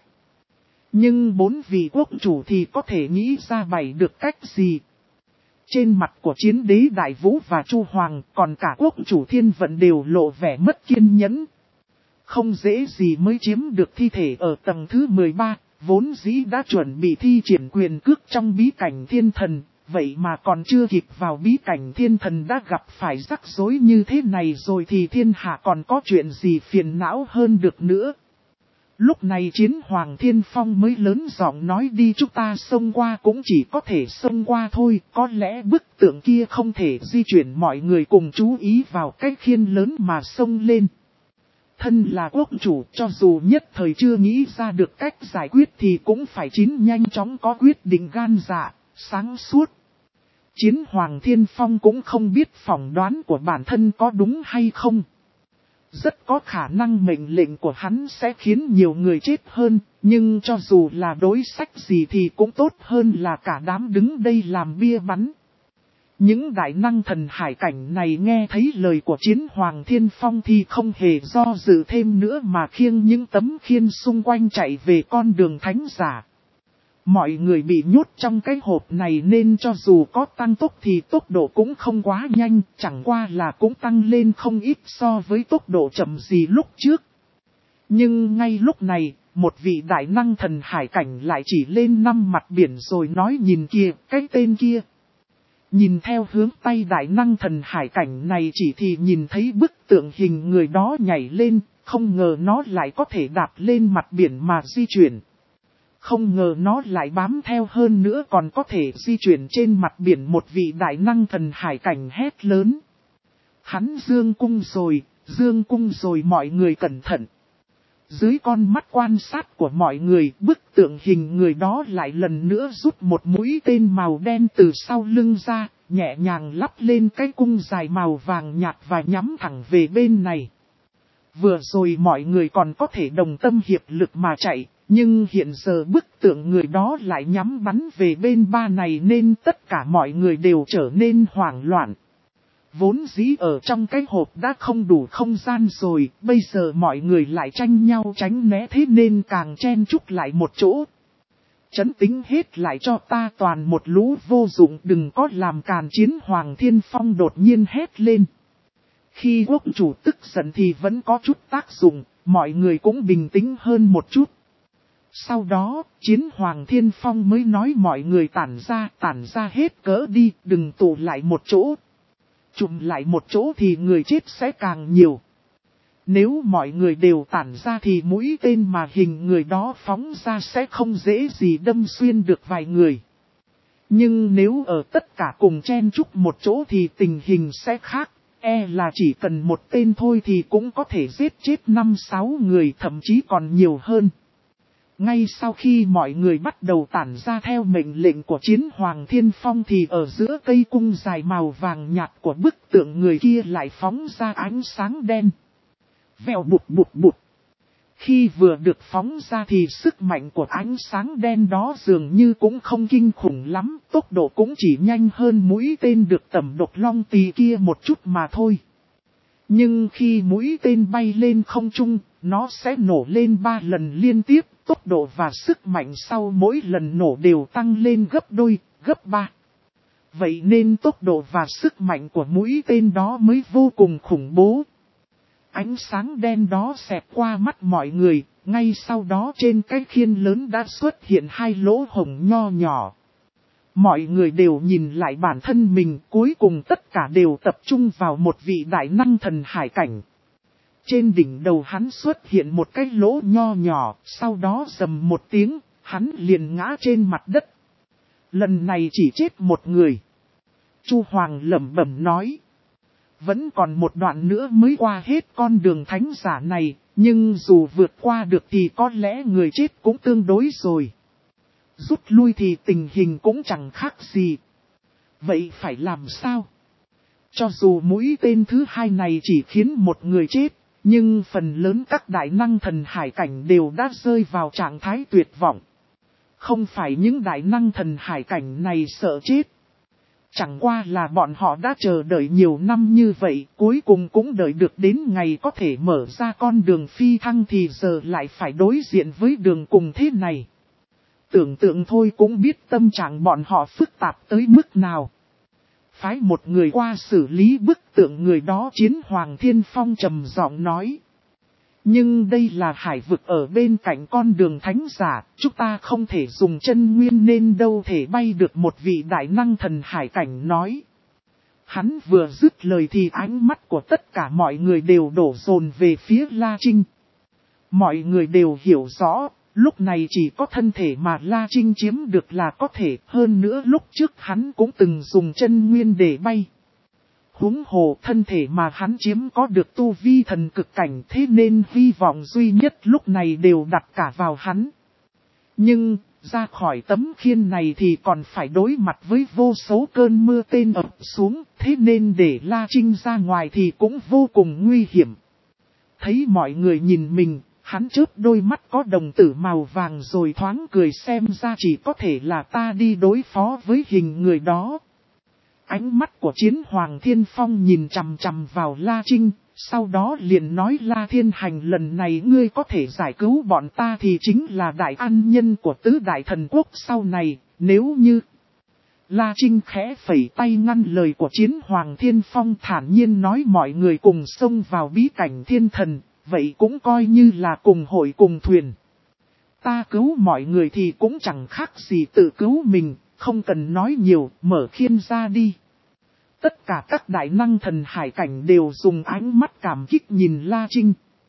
Nhưng bốn vị quốc chủ thì có thể nghĩ ra bày được cách gì? Trên mặt của chiến đế Đại Vũ và Chu Hoàng, còn cả quốc chủ Thiên Vận đều lộ vẻ mất kiên nhẫn. Không dễ gì mới chiếm được thi thể ở tầng thứ mười ba. Vốn dĩ đã chuẩn bị thi triển quyền cước trong bí cảnh thiên thần, vậy mà còn chưa kịp vào bí cảnh thiên thần đã gặp phải rắc rối như thế này rồi thì thiên hạ còn có chuyện gì phiền não hơn được nữa. Lúc này Chiến Hoàng Thiên Phong mới lớn giọng nói đi chúng ta xông qua cũng chỉ có thể xông qua thôi, có lẽ bức tượng kia không thể di chuyển mọi người cùng chú ý vào cái khiên lớn mà xông lên. Thân là quốc chủ cho dù nhất thời chưa nghĩ ra được cách giải quyết thì cũng phải chín nhanh chóng có quyết định gan dạ, sáng suốt. Chiến Hoàng Thiên Phong cũng không biết phỏng đoán của bản thân có đúng hay không. Rất có khả năng mệnh lệnh của hắn sẽ khiến nhiều người chết hơn, nhưng cho dù là đối sách gì thì cũng tốt hơn là cả đám đứng đây làm bia bắn. Những đại năng thần hải cảnh này nghe thấy lời của Chiến Hoàng Thiên Phong thì không hề do dự thêm nữa mà khiêng những tấm khiên xung quanh chạy về con đường thánh giả. Mọi người bị nhốt trong cái hộp này nên cho dù có tăng tốc thì tốc độ cũng không quá nhanh, chẳng qua là cũng tăng lên không ít so với tốc độ chậm gì lúc trước. Nhưng ngay lúc này, một vị đại năng thần hải cảnh lại chỉ lên năm mặt biển rồi nói nhìn kìa, cái tên kia. Nhìn theo hướng tay đại năng thần hải cảnh này chỉ thì nhìn thấy bức tượng hình người đó nhảy lên, không ngờ nó lại có thể đạp lên mặt biển mà di chuyển. Không ngờ nó lại bám theo hơn nữa còn có thể di chuyển trên mặt biển. Một vị đại năng thần hải cảnh hét lớn. Hắn dương cung rồi, dương cung rồi mọi người cẩn thận. Dưới con mắt quan sát của mọi người, bức tượng hình người đó lại lần nữa rút một mũi tên màu đen từ sau lưng ra, nhẹ nhàng lắp lên cái cung dài màu vàng nhạt và nhắm thẳng về bên này. Vừa rồi mọi người còn có thể đồng tâm hiệp lực mà chạy, nhưng hiện giờ bức tượng người đó lại nhắm bắn về bên ba này nên tất cả mọi người đều trở nên hoảng loạn. Vốn dĩ ở trong cái hộp đã không đủ không gian rồi, bây giờ mọi người lại tranh nhau tránh né thế nên càng chen chúc lại một chỗ. Chấn tính hết lại cho ta toàn một lũ vô dụng, đừng có làm càn. Chiến Hoàng Thiên Phong đột nhiên hét lên. Khi quốc chủ tức giận thì vẫn có chút tác dụng, mọi người cũng bình tĩnh hơn một chút. Sau đó, Chiến Hoàng Thiên Phong mới nói mọi người tản ra, tản ra hết cỡ đi, đừng tụ lại một chỗ. Chụm lại một chỗ thì người chết sẽ càng nhiều. Nếu mọi người đều tản ra thì mũi tên mà hình người đó phóng ra sẽ không dễ gì đâm xuyên được vài người. Nhưng nếu ở tất cả cùng chen chúc một chỗ thì tình hình sẽ khác. e là chỉ cần một tên thôi thì cũng có thể giết chết năm sáu người, thậm chí còn nhiều hơn. Ngay sau khi mọi người bắt đầu tản ra theo mệnh lệnh của Chiến Hoàng Thiên Phong thì ở giữa cây cung dài màu vàng nhạt của bức tượng người kia lại phóng ra ánh sáng đen. Vèo bụt bụt bụt. Khi vừa được phóng ra thì sức mạnh của ánh sáng đen đó dường như cũng không kinh khủng lắm, tốc độ cũng chỉ nhanh hơn mũi tên được tẩm độc long tỳ kia một chút mà thôi. Nhưng khi mũi tên bay lên không trung, nó sẽ nổ lên ba lần liên tiếp, tốc độ và sức mạnh sau mỗi lần nổ đều tăng lên gấp đôi, gấp ba. Vậy nên tốc độ và sức mạnh của mũi tên đó mới vô cùng khủng bố. Ánh sáng đen đó xẹt qua mắt mọi người, ngay sau đó trên cái khiên lớn đã xuất hiện hai lỗ hổng nho nhỏ. Mọi người đều nhìn lại bản thân mình, cuối cùng tất cả đều tập trung vào một vị đại năng thần hải cảnh. Trên đỉnh đầu hắn xuất hiện một cái lỗ nho nhỏ, sau đó rầm một tiếng, hắn liền ngã trên mặt đất. Lần này chỉ chết một người. Chu Hoàng lẩm bẩm nói. Vẫn còn một đoạn nữa mới qua hết con đường thánh giả này, nhưng dù vượt qua được thì có lẽ người chết cũng tương đối rồi. Rút lui thì tình hình cũng chẳng khác gì. Vậy phải làm sao? Cho dù mũi tên thứ hai này chỉ khiến một người chết, nhưng phần lớn các đại năng thần hải cảnh đều đã rơi vào trạng thái tuyệt vọng. Không phải những đại năng thần hải cảnh này sợ chết. Chẳng qua là bọn họ đã chờ đợi nhiều năm như vậy, cuối cùng cũng đợi được đến ngày có thể mở ra con đường phi thăng thì giờ lại phải đối diện với đường cùng thế này. Tưởng tượng thôi cũng biết tâm trạng bọn họ phức tạp tới mức nào. Phái một người qua xử lý bức tượng người đó, Chiến Hoàng Thiên Phong trầm giọng nói. Nhưng đây là hải vực ở bên cạnh con đường thánh giả, chúng ta không thể dùng chân nguyên nên đâu thể bay được, một vị đại năng thần hải cảnh nói. Hắn vừa dứt lời thì ánh mắt của tất cả mọi người đều đổ dồn về phía La Trinh. Mọi người đều hiểu rõ, lúc này chỉ có thân thể mà La Trinh chiếm được là có thể, hơn nữa lúc trước hắn cũng từng dùng chân nguyên để bay. Huống hồ thân thể mà hắn chiếm có được tu vi thần cực cảnh, thế nên hy vọng duy nhất lúc này đều đặt cả vào hắn. Nhưng, ra khỏi tấm khiên này thì còn phải đối mặt với vô số cơn mưa tên ập xuống, thế nên để La Trinh ra ngoài thì cũng vô cùng nguy hiểm. Thấy mọi người nhìn mình, hắn chớp đôi mắt có đồng tử màu vàng rồi thoáng cười, xem ra chỉ có thể là ta đi đối phó với hình người đó. Ánh mắt của Chiến Hoàng Thiên Phong nhìn chằm chằm vào La Trinh, sau đó liền nói: La Thiên Hành, lần này ngươi có thể giải cứu bọn ta thì chính là đại ân nhân của tứ đại thần quốc sau này, nếu như... La Trinh khẽ phẩy tay ngăn lời của Chiến Hoàng Thiên Phong, thản nhiên nói: mọi người cùng xông vào bí cảnh thiên thần, vậy cũng coi như là cùng hội cùng thuyền. Ta cứu mọi người thì cũng chẳng khác gì tự cứu mình. Không cần nói nhiều, mở khiên ra đi. Tất cả các đại năng thần hải cảnh đều dùng ánh mắt cảm kích nhìn La Trinh.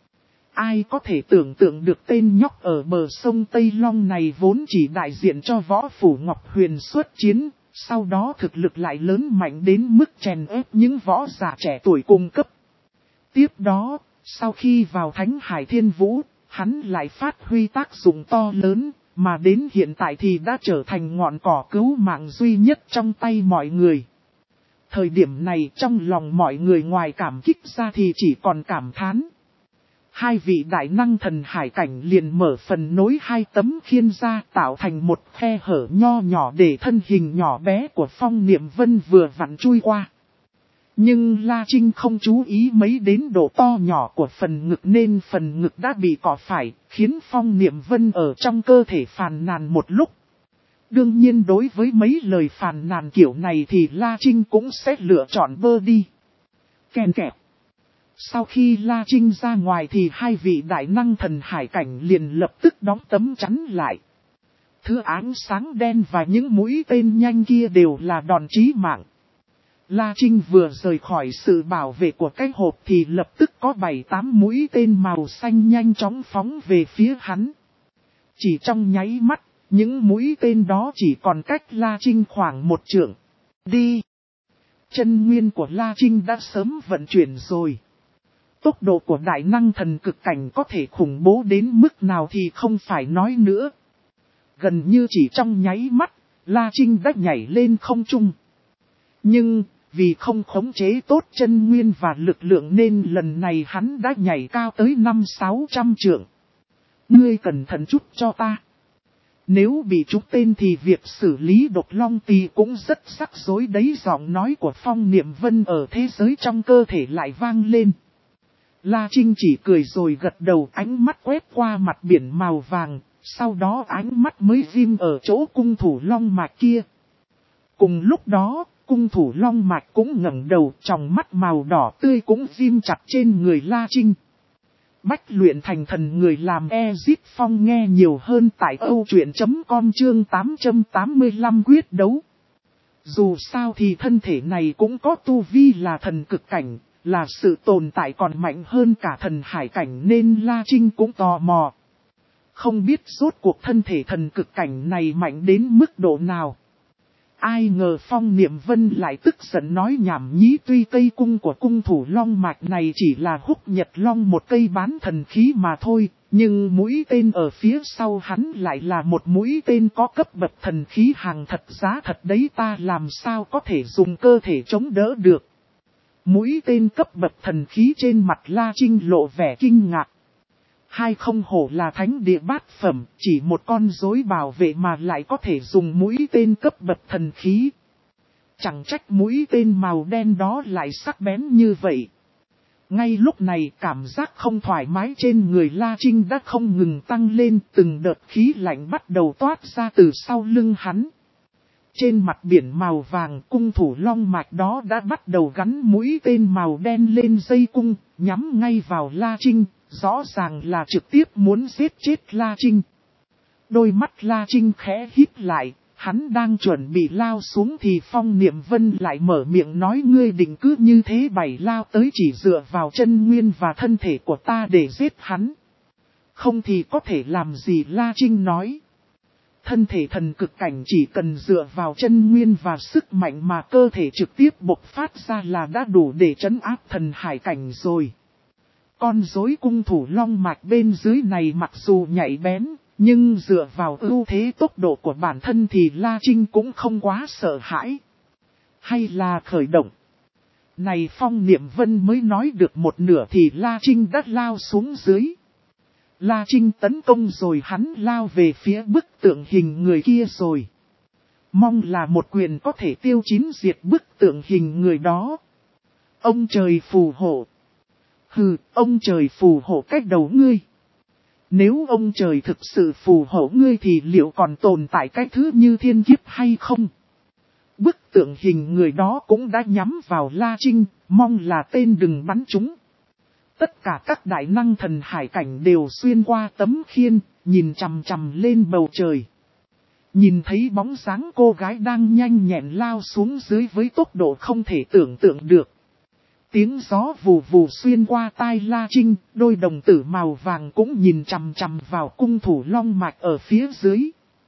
Ai có thể tưởng tượng được tên nhóc ở bờ sông Tây Long này vốn chỉ đại diện cho võ phủ Ngọc Huyền xuất chiến, sau đó thực lực lại lớn mạnh đến mức chèn ép những võ giả trẻ tuổi cùng cấp. Tiếp đó, sau khi vào Thánh Hải Thiên Vũ, hắn lại phát huy tác dụng to lớn. Mà đến hiện tại thì đã trở thành ngọn cỏ cứu mạng duy nhất trong tay mọi người. Thời điểm này trong lòng mọi người ngoài cảm kích ra thì chỉ còn cảm thán. Hai vị đại năng thần hải cảnh liền mở phần nối hai tấm khiên ra, tạo thành một khe hở nho nhỏ để thân hình nhỏ bé của Phong Niệm Vân vừa vặn chui qua. Nhưng La Trinh không chú ý mấy đến độ to nhỏ của phần ngực nên phần ngực đã bị cọ phải, khiến Phong Niệm Vân ở trong cơ thể phàn nàn một lúc. Đương nhiên đối với mấy lời phàn nàn kiểu này thì La Trinh cũng sẽ lựa chọn bơ đi. Kèn kẹp. Sau khi La Trinh ra ngoài thì hai vị đại năng thần hải cảnh liền lập tức đóng tấm chắn lại. Thứ ánh sáng đen và những mũi tên nhanh kia đều là đòn chí mạng. La Trinh vừa rời khỏi sự bảo vệ của cái hộp thì lập tức có bảy tám mũi tên màu xanh nhanh chóng phóng về phía hắn. Chỉ trong nháy mắt, những mũi tên đó chỉ còn cách La Trinh khoảng một trượng. Đi! Chân nguyên của La Trinh đã sớm vận chuyển rồi. Tốc độ của đại năng thần cực cảnh có thể khủng bố đến mức nào thì không phải nói nữa. Gần như chỉ trong nháy mắt, La Trinh đã nhảy lên không trung. Nhưng, vì không khống chế tốt chân nguyên và lực lượng nên lần này hắn đã nhảy cao tới năm sáu trăm trượng. Ngươi cẩn thận chút cho ta. Nếu bị trúng tên thì việc xử lý độc long tỳ cũng rất rắc rối đấy. Giọng nói của Phong Niệm Vân ở thế giới trong cơ thể lại vang lên. La Trinh chỉ cười rồi gật đầu, ánh mắt quét qua mặt biển màu vàng, sau đó ánh mắt mới ghim ở chỗ cung thủ long mạch kia. Cùng lúc đó, cung thủ long mạch cũng ngẩng đầu, tròng mắt màu đỏ tươi cũng ghim chặt trên người La Trinh. Bách luyện thành thần người làm Ezip Phong nghe nhiều hơn tại âu truyện chấm com chương tám trăm tám mươi lăm quyết đấu. Dù sao thì thân thể này cũng có tu vi là thần cực cảnh, là sự tồn tại còn mạnh hơn cả thần hải cảnh nên La Trinh cũng tò mò. Không biết rốt cuộc thân thể thần cực cảnh này mạnh đến mức độ nào. Ai ngờ Phong Niệm Vân lại tức giận nói nhảm nhí, tuy cây cung của cung thủ long mạch này chỉ là húc nhật long một cây bán thần khí mà thôi, nhưng mũi tên ở phía sau hắn lại là một mũi tên có cấp bậc thần khí hàng thật giá thật đấy, ta làm sao có thể dùng cơ thể chống đỡ được. Mũi tên cấp bậc thần khí trên mặt La Trinh lộ vẻ kinh ngạc. Hai không hổ là thánh địa bát phẩm, chỉ một con rối bảo vệ mà lại có thể dùng mũi tên cấp bậc thần khí. Chẳng trách mũi tên màu đen đó lại sắc bén như vậy. Ngay lúc này cảm giác không thoải mái trên người La Trinh đã không ngừng tăng lên, từng đợt khí lạnh bắt đầu toát ra từ sau lưng hắn. Trên mặt biển màu vàng, cung thủ long mạch đó đã bắt đầu gắn mũi tên màu đen lên dây cung, nhắm ngay vào La Trinh, rõ ràng là trực tiếp muốn giết chết La Trinh. Đôi mắt La Trinh khẽ híp lại, hắn đang chuẩn bị lao xuống thì Phong Niệm Vân lại mở miệng nói ngươi định cứ như thế bảy lao tới chỉ dựa vào chân nguyên và thân thể của ta để giết hắn. Không thì có thể làm gì, La Trinh nói. Thân thể thần cực cảnh chỉ cần dựa vào chân nguyên và sức mạnh mà cơ thể trực tiếp bộc phát ra là đã đủ để trấn áp thần hải cảnh rồi. Con rối cung thủ long mạch bên dưới này mặc dù nhạy bén, nhưng dựa vào ưu thế tốc độ của bản thân thì La Trinh cũng không quá sợ hãi. Hay là khởi động. Này Phong Niệm Vân mới nói được một nửa thì La Trinh đã lao xuống dưới. La Trinh tấn công rồi hắn lao về phía bức tượng hình người kia rồi. Mong là một quyền có thể tiêu chín diệt bức tượng hình người đó. Ông trời phù hộ. Hừ, ông trời phù hộ cách đầu ngươi. Nếu ông trời thực sự phù hộ ngươi thì liệu còn tồn tại cái thứ như thiên kiếp hay không? Bức tượng hình người đó cũng đã nhắm vào La Trinh, mong là tên đừng bắn chúng. Tất cả các đại năng thần hải cảnh đều xuyên qua tấm khiên, nhìn chằm chằm lên bầu trời. Nhìn thấy bóng dáng cô gái đang nhanh nhẹn lao xuống dưới với tốc độ không thể tưởng tượng được. Tiếng gió vù vù xuyên qua tai La Trinh, đôi đồng tử màu vàng cũng nhìn chằm chằm vào cung thủ long mạch ở phía dưới.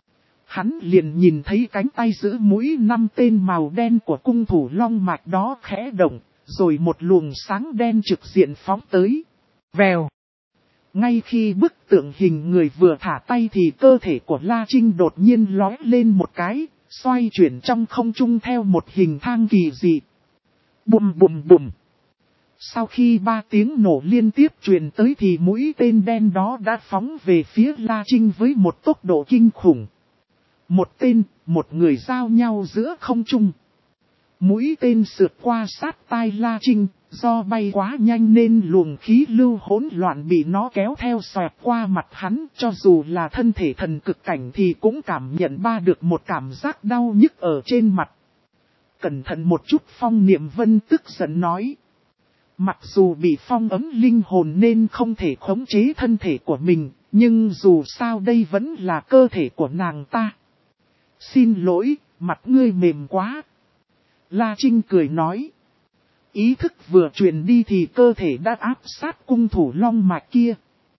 Hắn liền nhìn thấy cánh tay giữ mũi năm tên màu đen của cung thủ long mạch đó khẽ động, rồi một luồng sáng đen trực diện phóng tới. Vèo! Ngay khi bức tượng hình người vừa thả tay thì cơ thể của La Trinh đột nhiên lóe lên một cái, xoay chuyển trong không trung theo một hình thang kỳ dị. Bùm bùm bùm! Sau khi ba tiếng nổ liên tiếp truyền tới thì mũi tên đen đó đã phóng về phía La Trinh với một tốc độ kinh khủng. Một tên, một người giao nhau giữa không trung. Mũi tên sượt qua sát tai La Trinh, do bay quá nhanh nên luồng khí lưu hỗn loạn bị nó kéo theo xoẹt qua mặt hắn. Cho dù là thân thể thần cực cảnh thì cũng cảm nhận ba được một cảm giác đau nhức ở trên mặt. Cẩn thận một chút, Phong Niệm Vân tức giận nói. Mặc dù bị phong ấm linh hồn nên không thể khống chế thân thể của mình, nhưng dù sao đây vẫn là cơ thể của nàng ta. Xin lỗi, mặt ngươi mềm quá. La Trinh cười nói. Ý thức vừa truyền đi thì cơ thể đã áp sát cung thủ long mạch kia.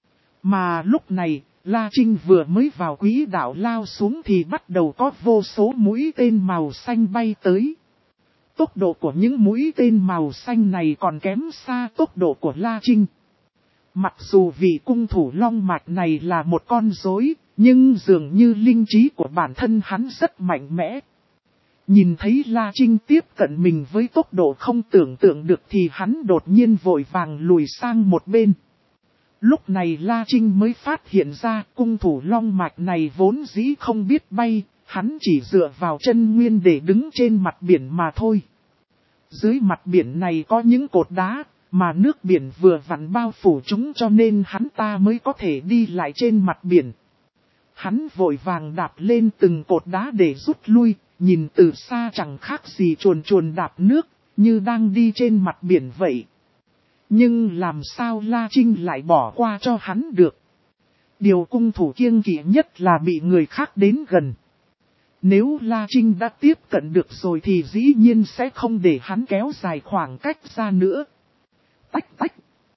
Mà lúc này, La Trinh vừa mới vào quỹ đạo lao xuống thì bắt đầu có vô số mũi tên màu xanh bay tới. tốc độ của những mũi tên màu xanh này còn kém xa tốc độ của La Trinh. Mặc dù vị cung thủ long mạch này là một con rối, nhưng dường như linh trí của bản thân hắn rất mạnh mẽ. Nhìn thấy La Trinh tiếp cận mình với tốc độ không tưởng tượng được thì hắn đột nhiên vội vàng lùi sang một bên. Lúc này La Trinh mới phát hiện ra cung thủ long mạch này vốn dĩ không biết bay, hắn chỉ dựa vào chân nguyên để đứng trên mặt biển mà thôi. Dưới mặt biển này có những cột đá, mà nước biển vừa vặn bao phủ chúng cho nên hắn ta mới có thể đi lại trên mặt biển. Hắn vội vàng đạp lên từng cột đá để rút lui, nhìn từ xa chẳng khác gì chuồn chuồn đạp nước, như đang đi trên mặt biển vậy. Nhưng làm sao La Trinh lại bỏ qua cho hắn được? Điều cung thủ kiêng kỵ nhất là bị người khác đến gần. Nếu La Trinh đã tiếp cận được rồi thì dĩ nhiên sẽ không để hắn kéo dài khoảng cách ra nữa. Tách tách.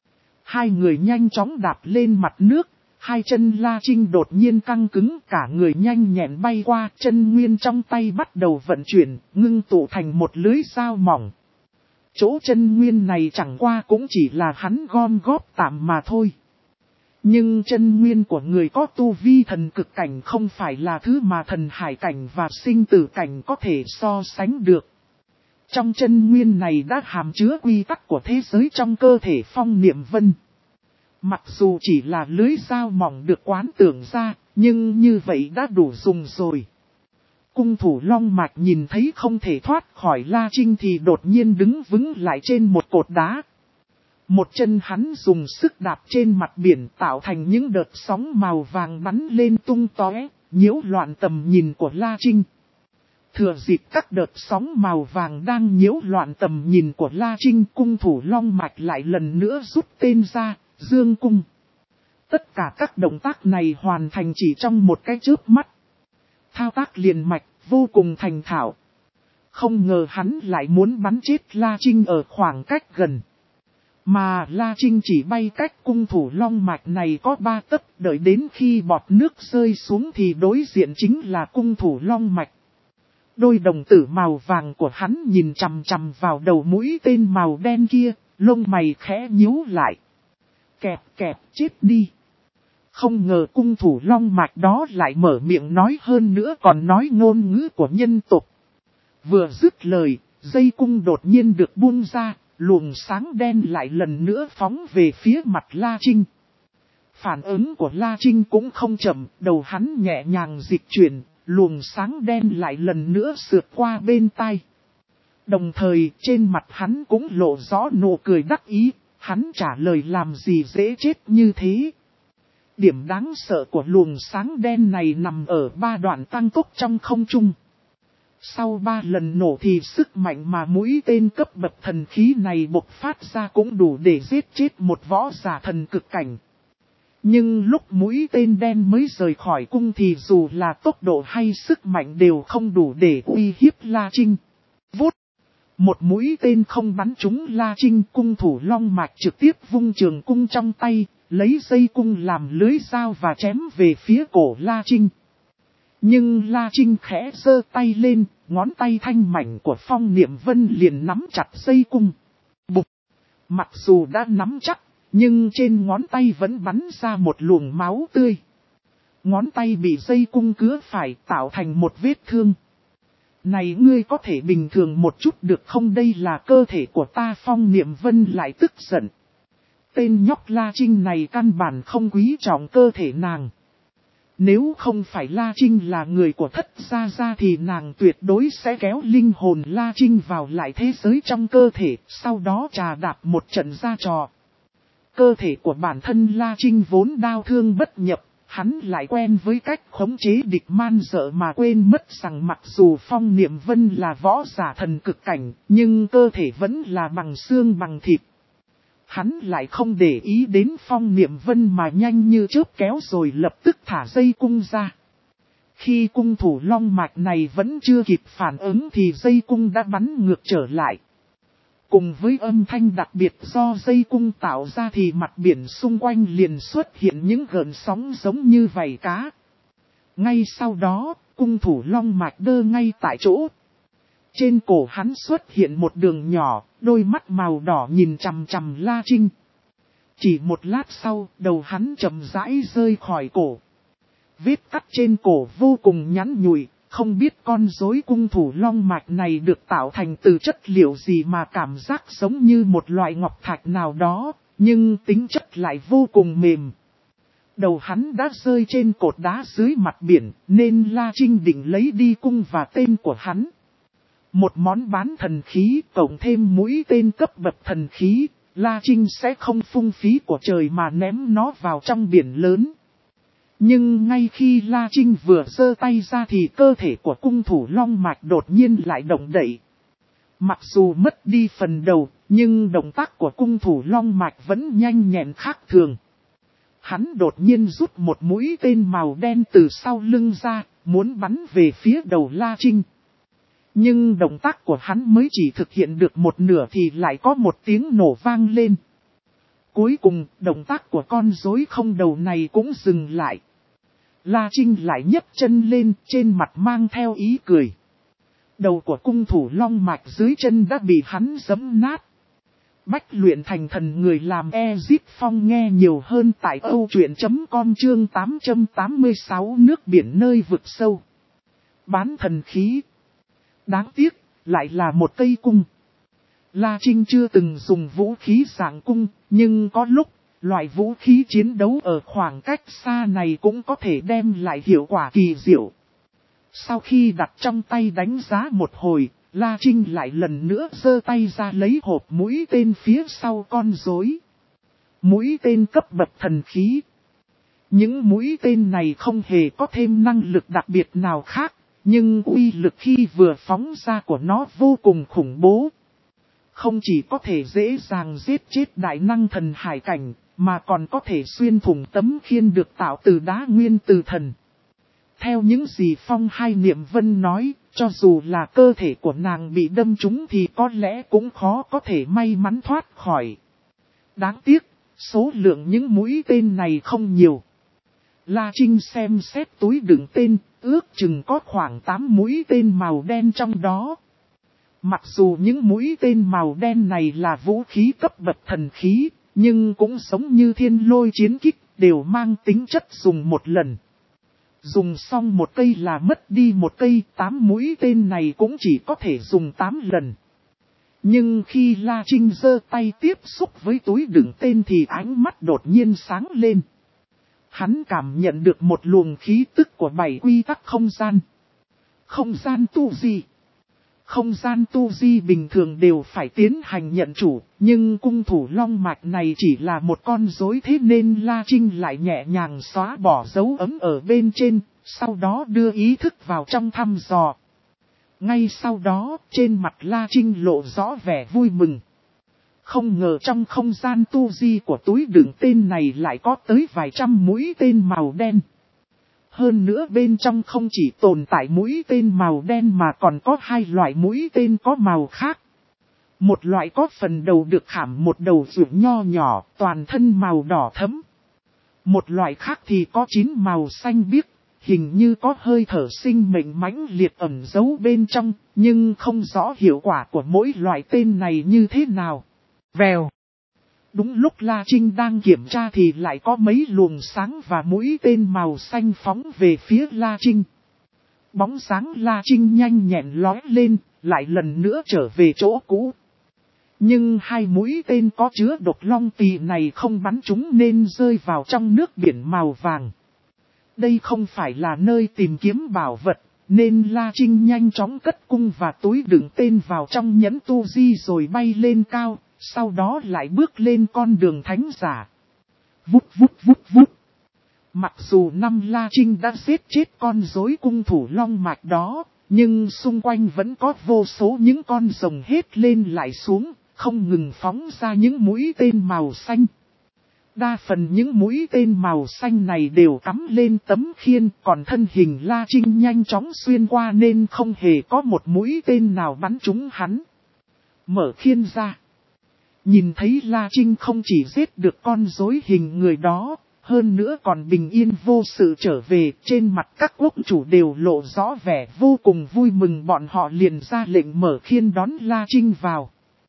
Hai người nhanh chóng đạp lên mặt nước. Hai chân La Trinh đột nhiên căng cứng, cả người nhanh nhẹn bay qua, chân nguyên trong tay bắt đầu vận chuyển, ngưng tụ thành một lưới dao mỏng. Chỗ chân nguyên này chẳng qua cũng chỉ là hắn gom góp tạm mà thôi. Nhưng chân nguyên của người có tu vi thần cực cảnh không phải là thứ mà thần hải cảnh và sinh tử cảnh có thể so sánh được. Trong chân nguyên này đã hàm chứa quy tắc của thế giới trong cơ thể Phong Niệm Vân. Mặc dù chỉ là lưới dao mỏng được quán tưởng ra, nhưng như vậy đã đủ dùng rồi. Cung thủ long mạch nhìn thấy không thể thoát khỏi La Trinh thì đột nhiên đứng vững lại trên một cột đá. Một chân hắn dùng sức đạp trên mặt biển tạo thành những đợt sóng màu vàng bắn lên tung tóe, nhiễu loạn tầm nhìn của La Trinh. Thừa dịp các đợt sóng màu vàng đang nhiễu loạn tầm nhìn của La Trinh, cung thủ long mạch lại lần nữa rút tên ra, dương cung. Tất cả các động tác này hoàn thành chỉ trong một cái chớp mắt. Thao tác liền mạch, vô cùng thành thạo. Không ngờ hắn lại muốn bắn chết La Trinh ở khoảng cách gần. Mà La Trinh chỉ bay cách cung thủ long mạch này có ba tấc, đợi đến khi bọt nước rơi xuống thì đối diện chính là cung thủ long mạch. Đôi đồng tử màu vàng của hắn nhìn chằm chằm vào đầu mũi tên màu đen kia, lông mày khẽ nhíu lại. Kẹp kẹp chết đi. Không ngờ cung thủ long mạch đó lại mở miệng nói, hơn nữa còn nói ngôn ngữ của nhân tộc. Vừa dứt lời, dây cung đột nhiên được buông ra, luồng sáng đen lại lần nữa phóng về phía mặt La Trinh. Phản ứng của La Trinh cũng không chậm, đầu hắn nhẹ nhàng dịch chuyển, luồng sáng đen lại lần nữa sượt qua bên tai. Đồng thời trên mặt hắn cũng lộ rõ nụ cười đắc ý, hắn trả lời làm gì dễ chết như thế. Điểm đáng sợ của luồng sáng đen này nằm ở ba đoạn tăng tốc trong không trung. Sau ba lần nổ thì sức mạnh mà mũi tên cấp bậc thần khí này bộc phát ra cũng đủ để giết chết một võ giả thần cực cảnh. Nhưng lúc mũi tên đen mới rời khỏi cung thì dù là tốc độ hay sức mạnh đều không đủ để uy hiếp La Trinh. Vút! Một mũi tên không bắn trúng La Trinh, cung thủ long mạch trực tiếp vung trường cung trong tay, lấy dây cung làm lưới dao và chém về phía cổ La Trinh. Nhưng La Trinh khẽ giơ tay lên, ngón tay thanh mảnh của Phong Niệm Vân liền nắm chặt dây cung. Bụp! Mặc dù đã nắm chắc, nhưng trên ngón tay vẫn bắn ra một luồng máu tươi. Ngón tay bị dây cung cứa phải tạo thành một vết thương. Này ngươi có thể bình thường một chút được không, đây là cơ thể của ta. Phong Niệm Vân lại tức giận. Tên nhóc La Trinh này căn bản không quý trọng cơ thể nàng. Nếu không phải La Trinh là người của Thất Gia Gia thì nàng tuyệt đối sẽ kéo linh hồn La Trinh vào lại thế giới trong cơ thể, sau đó trà đạp một trận ra trò. Cơ thể của bản thân La Trinh vốn đau thương bất nhập, hắn lại quen với cách khống chế địch man dợ mà quên mất rằng mặc dù Phong Niệm Vân là võ giả thần cực cảnh, nhưng cơ thể vẫn là bằng xương bằng thịt. Hắn lại không để ý đến Phong Niệm Vân mà nhanh như chớp kéo rồi lập tức thả dây cung ra. Khi cung thủ long mạch này vẫn chưa kịp phản ứng thì dây cung đã bắn ngược trở lại. Cùng với âm thanh đặc biệt do dây cung tạo ra thì mặt biển xung quanh liền xuất hiện những gợn sóng giống như vảy cá. Ngay sau đó, cung thủ long mạch đơ ngay tại chỗ. Trên cổ hắn xuất hiện một đường nhỏ, đôi mắt màu đỏ nhìn chằm chằm La Trinh. Chỉ một lát sau, đầu hắn chậm rãi rơi khỏi cổ. Vết cắt trên cổ vô cùng nhẵn nhụi, không biết con rối cung thủ long mạch này được tạo thành từ chất liệu gì mà cảm giác giống như một loại ngọc thạch nào đó, nhưng tính chất lại vô cùng mềm. Đầu hắn đã rơi trên cột đá dưới mặt biển, nên La Trinh định lấy đi cung và tên của hắn. Một món bán thần khí, cộng thêm mũi tên cấp bậc thần khí, La Trinh sẽ không phung phí của trời mà ném nó vào trong biển lớn. Nhưng ngay khi La Trinh vừa giơ tay ra thì cơ thể của cung thủ long mạch đột nhiên lại động đậy. Mặc dù mất đi phần đầu, nhưng động tác của cung thủ long mạch vẫn nhanh nhẹn khác thường. Hắn đột nhiên rút một mũi tên màu đen từ sau lưng ra, muốn bắn về phía đầu La Trinh. Nhưng động tác của hắn mới chỉ thực hiện được một nửa thì lại có một tiếng nổ vang lên. Cuối cùng, động tác của con rối không đầu này cũng dừng lại. La Trinh lại nhấc chân lên, trên mặt mang theo ý cười. Đầu của cung thủ long mạch dưới chân đã bị hắn giẫm nát. Bách luyện thành thần người làm Ezip Phong nghe nhiều hơn tại âu truyện chấm com chương tám trăm tám mươi sáu nước biển nơi vực sâu. Bán thần khí. Đáng tiếc, lại là một cây cung. La Trinh chưa từng dùng vũ khí dạng cung, nhưng có lúc, loại vũ khí chiến đấu ở khoảng cách xa này cũng có thể đem lại hiệu quả kỳ diệu. Sau khi đặt trong tay đánh giá một hồi, La Trinh lại lần nữa giơ tay ra lấy hộp mũi tên phía sau con rối. Mũi tên cấp bậc thần khí. Những mũi tên này không hề có thêm năng lực đặc biệt nào khác, nhưng uy lực khi vừa phóng ra của nó vô cùng khủng bố. Không chỉ có thể dễ dàng giết chết đại năng thần hải cảnh, mà còn có thể xuyên thủng tấm khiên được tạo từ đá nguyên từ thần. Theo những gì Phong Hai Niệm Vân nói, cho dù là cơ thể của nàng bị đâm trúng thì có lẽ cũng khó có thể may mắn thoát khỏi. Đáng tiếc, số lượng những mũi tên này không nhiều. La Trinh xem xét túi đựng tên, ước chừng có khoảng tám mũi tên màu đen trong đó. Mặc dù những mũi tên màu đen này là vũ khí cấp bậc thần khí, nhưng cũng giống như thiên lôi chiến kích, đều mang tính chất dùng một lần. Dùng xong một cây là mất đi một cây, tám mũi tên này cũng chỉ có thể dùng tám lần. Nhưng khi La Trinh giơ tay tiếp xúc với túi đựng tên thì ánh mắt đột nhiên sáng lên. Hắn cảm nhận được một luồng khí tức của bảy quy tắc không gian. Không gian tu di. Không gian tu di bình thường đều phải tiến hành nhận chủ, nhưng cung thủ long mạch này chỉ là một con rối, thế nên La Trinh lại nhẹ nhàng xóa bỏ dấu ấm ở bên trên, sau đó đưa ý thức vào trong thăm dò. Ngay sau đó, trên mặt La Trinh lộ rõ vẻ vui mừng. Không ngờ trong không gian tu di của túi đựng tên này lại có tới vài trăm mũi tên màu đen. Hơn nữa bên trong không chỉ tồn tại mũi tên màu đen mà còn có hai loại mũi tên có màu khác. Một loại có phần đầu được khảm một đầu ruột nho nhỏ, toàn thân màu đỏ thẫm. Một loại khác thì có chín màu xanh biếc, hình như có hơi thở sinh mệnh mãnh liệt ẩn giấu bên trong, nhưng không rõ hiệu quả của mỗi loại tên này như thế nào. Vèo. Đúng lúc La Trinh đang kiểm tra thì lại có mấy luồng sáng và mũi tên màu xanh phóng về phía La Trinh. Bóng sáng La Trinh nhanh nhẹn lói lên, lại lần nữa trở về chỗ cũ. Nhưng hai mũi tên có chứa độc long tỳ này không bắn chúng nên rơi vào trong nước biển màu vàng. Đây không phải là nơi tìm kiếm bảo vật, nên La Trinh nhanh chóng cất cung và túi đựng tên vào trong nhẫn tu di rồi bay lên cao. Sau đó lại bước lên con đường thánh giả. Vút vút vút vút. Mặc dù năm La Trinh đã giết chết con rối cung thủ long mạch đó, nhưng xung quanh vẫn có vô số những con rồng hết lên lại xuống, không ngừng phóng ra những mũi tên màu xanh. Đa phần những mũi tên màu xanh này đều cắm lên tấm khiên, còn thân hình La Trinh nhanh chóng xuyên qua nên không hề có một mũi tên nào bắn trúng hắn. Mở khiên ra. Nhìn thấy La Trinh không chỉ giết được con rối hình người đó, hơn nữa còn bình yên vô sự trở về, trên mặt các quốc chủ đều lộ rõ vẻ vô cùng vui mừng, bọn họ liền ra lệnh mở khiên đón La Trinh vào.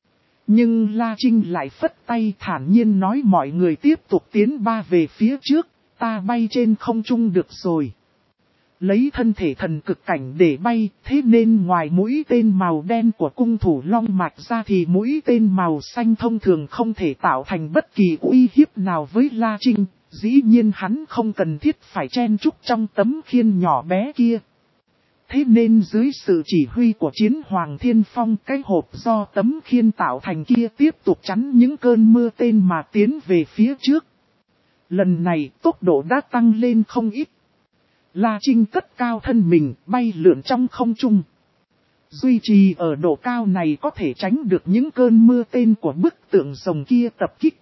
Nhưng La Trinh lại phất tay thản nhiên nói mọi người tiếp tục tiến ba về phía trước, ta bay trên không trung được rồi. Lấy thân thể thần cực cảnh để bay, thế nên ngoài mũi tên màu đen của cung thủ long mạch ra thì mũi tên màu xanh thông thường không thể tạo thành bất kỳ uy hiếp nào với La Trinh, dĩ nhiên hắn không cần thiết phải chen chúc trong tấm khiên nhỏ bé kia. Thế nên dưới sự chỉ huy của Chiến Hoàng Thiên Phong, cái hộp do tấm khiên tạo thành kia tiếp tục chắn những cơn mưa tên mà tiến về phía trước. Lần này tốc độ đã tăng lên không ít. La Trinh cất cao thân mình bay lượn trong không trung. Duy trì ở độ cao này có thể tránh được những cơn mưa tên của bức tượng rồng kia tập kích.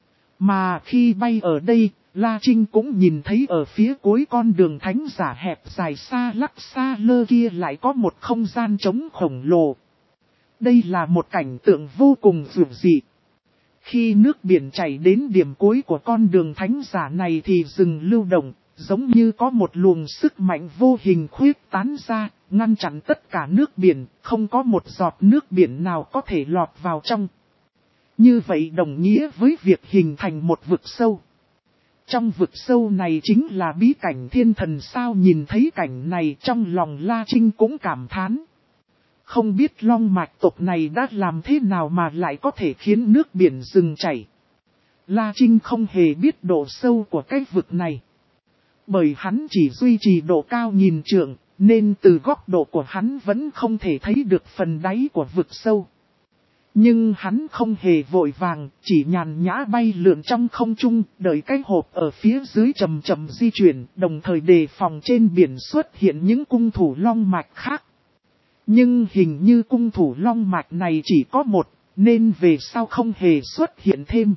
Mà khi bay ở đây, La Trinh cũng nhìn thấy ở phía cuối con đường thánh giả hẹp dài xa lắc xa lơ kia lại có một không gian trống khổng lồ. Đây là một cảnh tượng vô cùng dữ dị. Khi nước biển chảy đến điểm cuối của con đường thánh giả này thì rừng lưu động, giống như có một luồng sức mạnh vô hình khuyết tán ra, ngăn chặn tất cả nước biển, không có một giọt nước biển nào có thể lọt vào trong. Như vậy đồng nghĩa với việc hình thành một vực sâu. Trong vực sâu này chính là bí cảnh thiên thần sao, nhìn thấy cảnh này trong lòng La Trinh cũng cảm thán. Không biết long mạch tộc này đã làm thế nào mà lại có thể khiến nước biển dừng chảy. La Trinh không hề biết độ sâu của cái vực này. Bởi hắn chỉ duy trì độ cao nghìn trượng, nên từ góc độ của hắn vẫn không thể thấy được phần đáy của vực sâu. Nhưng hắn không hề vội vàng, chỉ nhàn nhã bay lượn trong không trung, đợi cái hộp ở phía dưới chậm chậm di chuyển, đồng thời đề phòng trên biển xuất hiện những cung thủ long mạch khác. Nhưng hình như cung thủ long mạch này chỉ có một, nên về sau không hề xuất hiện thêm.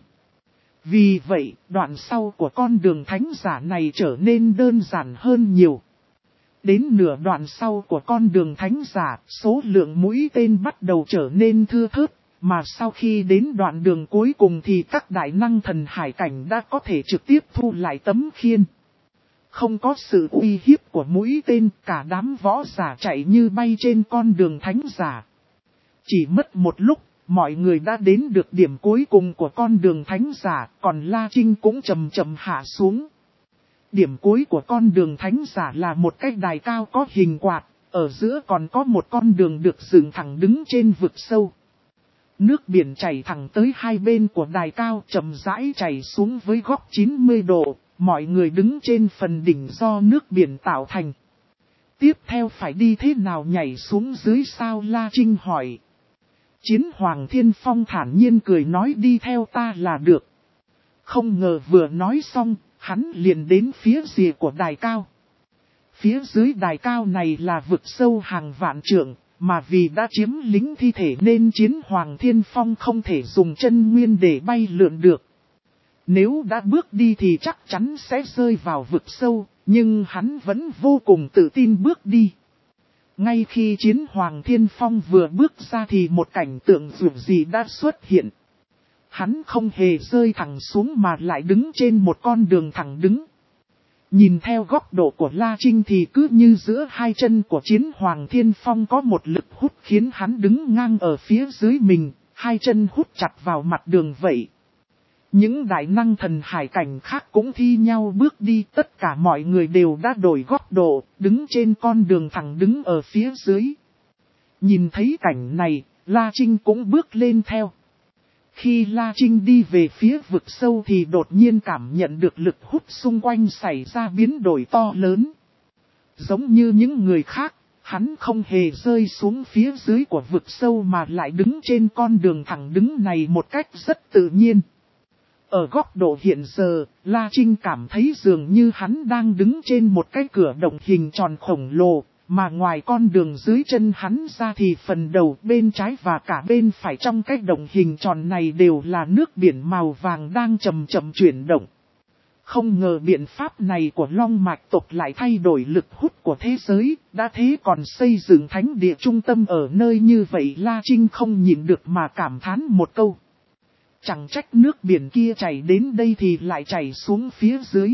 Vì vậy, đoạn sau của con đường thánh giả này trở nên đơn giản hơn nhiều. Đến nửa đoạn sau của con đường thánh giả, số lượng mũi tên bắt đầu trở nên thưa thớt, mà sau khi đến đoạn đường cuối cùng thì các đại năng thần hải cảnh đã có thể trực tiếp thu lại tấm khiên. Không có sự uy hiếp của mũi tên, cả đám võ giả chạy như bay trên con đường thánh giả. Chỉ mất một lúc, mọi người đã đến được điểm cuối cùng của con đường thánh giả, còn La Trinh cũng chậm chậm hạ xuống. Điểm cuối của con đường thánh giả là một cái đài cao có hình quạt, ở giữa còn có một con đường được dựng thẳng đứng trên vực sâu. Nước biển chảy thẳng tới hai bên của đài cao, chậm rãi chảy xuống với góc chín mươi độ, mọi người đứng trên phần đỉnh do nước biển tạo thành. Tiếp theo phải đi thế nào nhảy xuống dưới sao, La Trinh hỏi. Chiến Hoàng Thiên Phong thản nhiên cười nói đi theo ta là được. Không ngờ vừa nói xong, hắn liền đến phía rìa của đài cao. Phía dưới đài cao này là vực sâu hàng vạn trượng, mà vì đã chiếm lĩnh thi thể nên Chiến Hoàng Thiên Phong không thể dùng chân nguyên để bay lượn được. Nếu đã bước đi thì chắc chắn sẽ rơi vào vực sâu, nhưng hắn vẫn vô cùng tự tin bước đi. Ngay khi Chiến Hoàng Thiên Phong vừa bước ra thì một cảnh tượng dữ dị đã xuất hiện. Hắn không hề rơi thẳng xuống mà lại đứng trên một con đường thẳng đứng. Nhìn theo góc độ của La Trinh thì cứ như giữa hai chân của Chiến Hoàng Thiên Phong có một lực hút khiến hắn đứng ngang ở phía dưới mình, hai chân hút chặt vào mặt đường vậy. Những đại năng thần hải cảnh khác cũng thi nhau bước đi, tất cả mọi người đều đã đổi góc độ, đứng trên con đường thẳng đứng ở phía dưới. Nhìn thấy cảnh này, La Trinh cũng bước lên theo. Khi La Trinh đi về phía vực sâu thì đột nhiên cảm nhận được lực hút xung quanh xảy ra biến đổi to lớn. Giống như những người khác, hắn không hề rơi xuống phía dưới của vực sâu mà lại đứng trên con đường thẳng đứng này một cách rất tự nhiên. Ở góc độ hiện giờ, La Trinh cảm thấy dường như hắn đang đứng trên một cái cửa động hình tròn khổng lồ, mà ngoài con đường dưới chân hắn ra thì phần đầu bên trái và cả bên phải trong cái động hình tròn này đều là nước biển màu vàng đang chậm chậm chuyển động. Không ngờ biện pháp này của Long Mạch tộc lại thay đổi lực hút của thế giới, đã thế còn xây dựng thánh địa trung tâm ở nơi như vậy. La Trinh không nhịn được mà cảm thán một câu. Chẳng trách nước biển kia chảy đến đây thì lại chảy xuống phía dưới.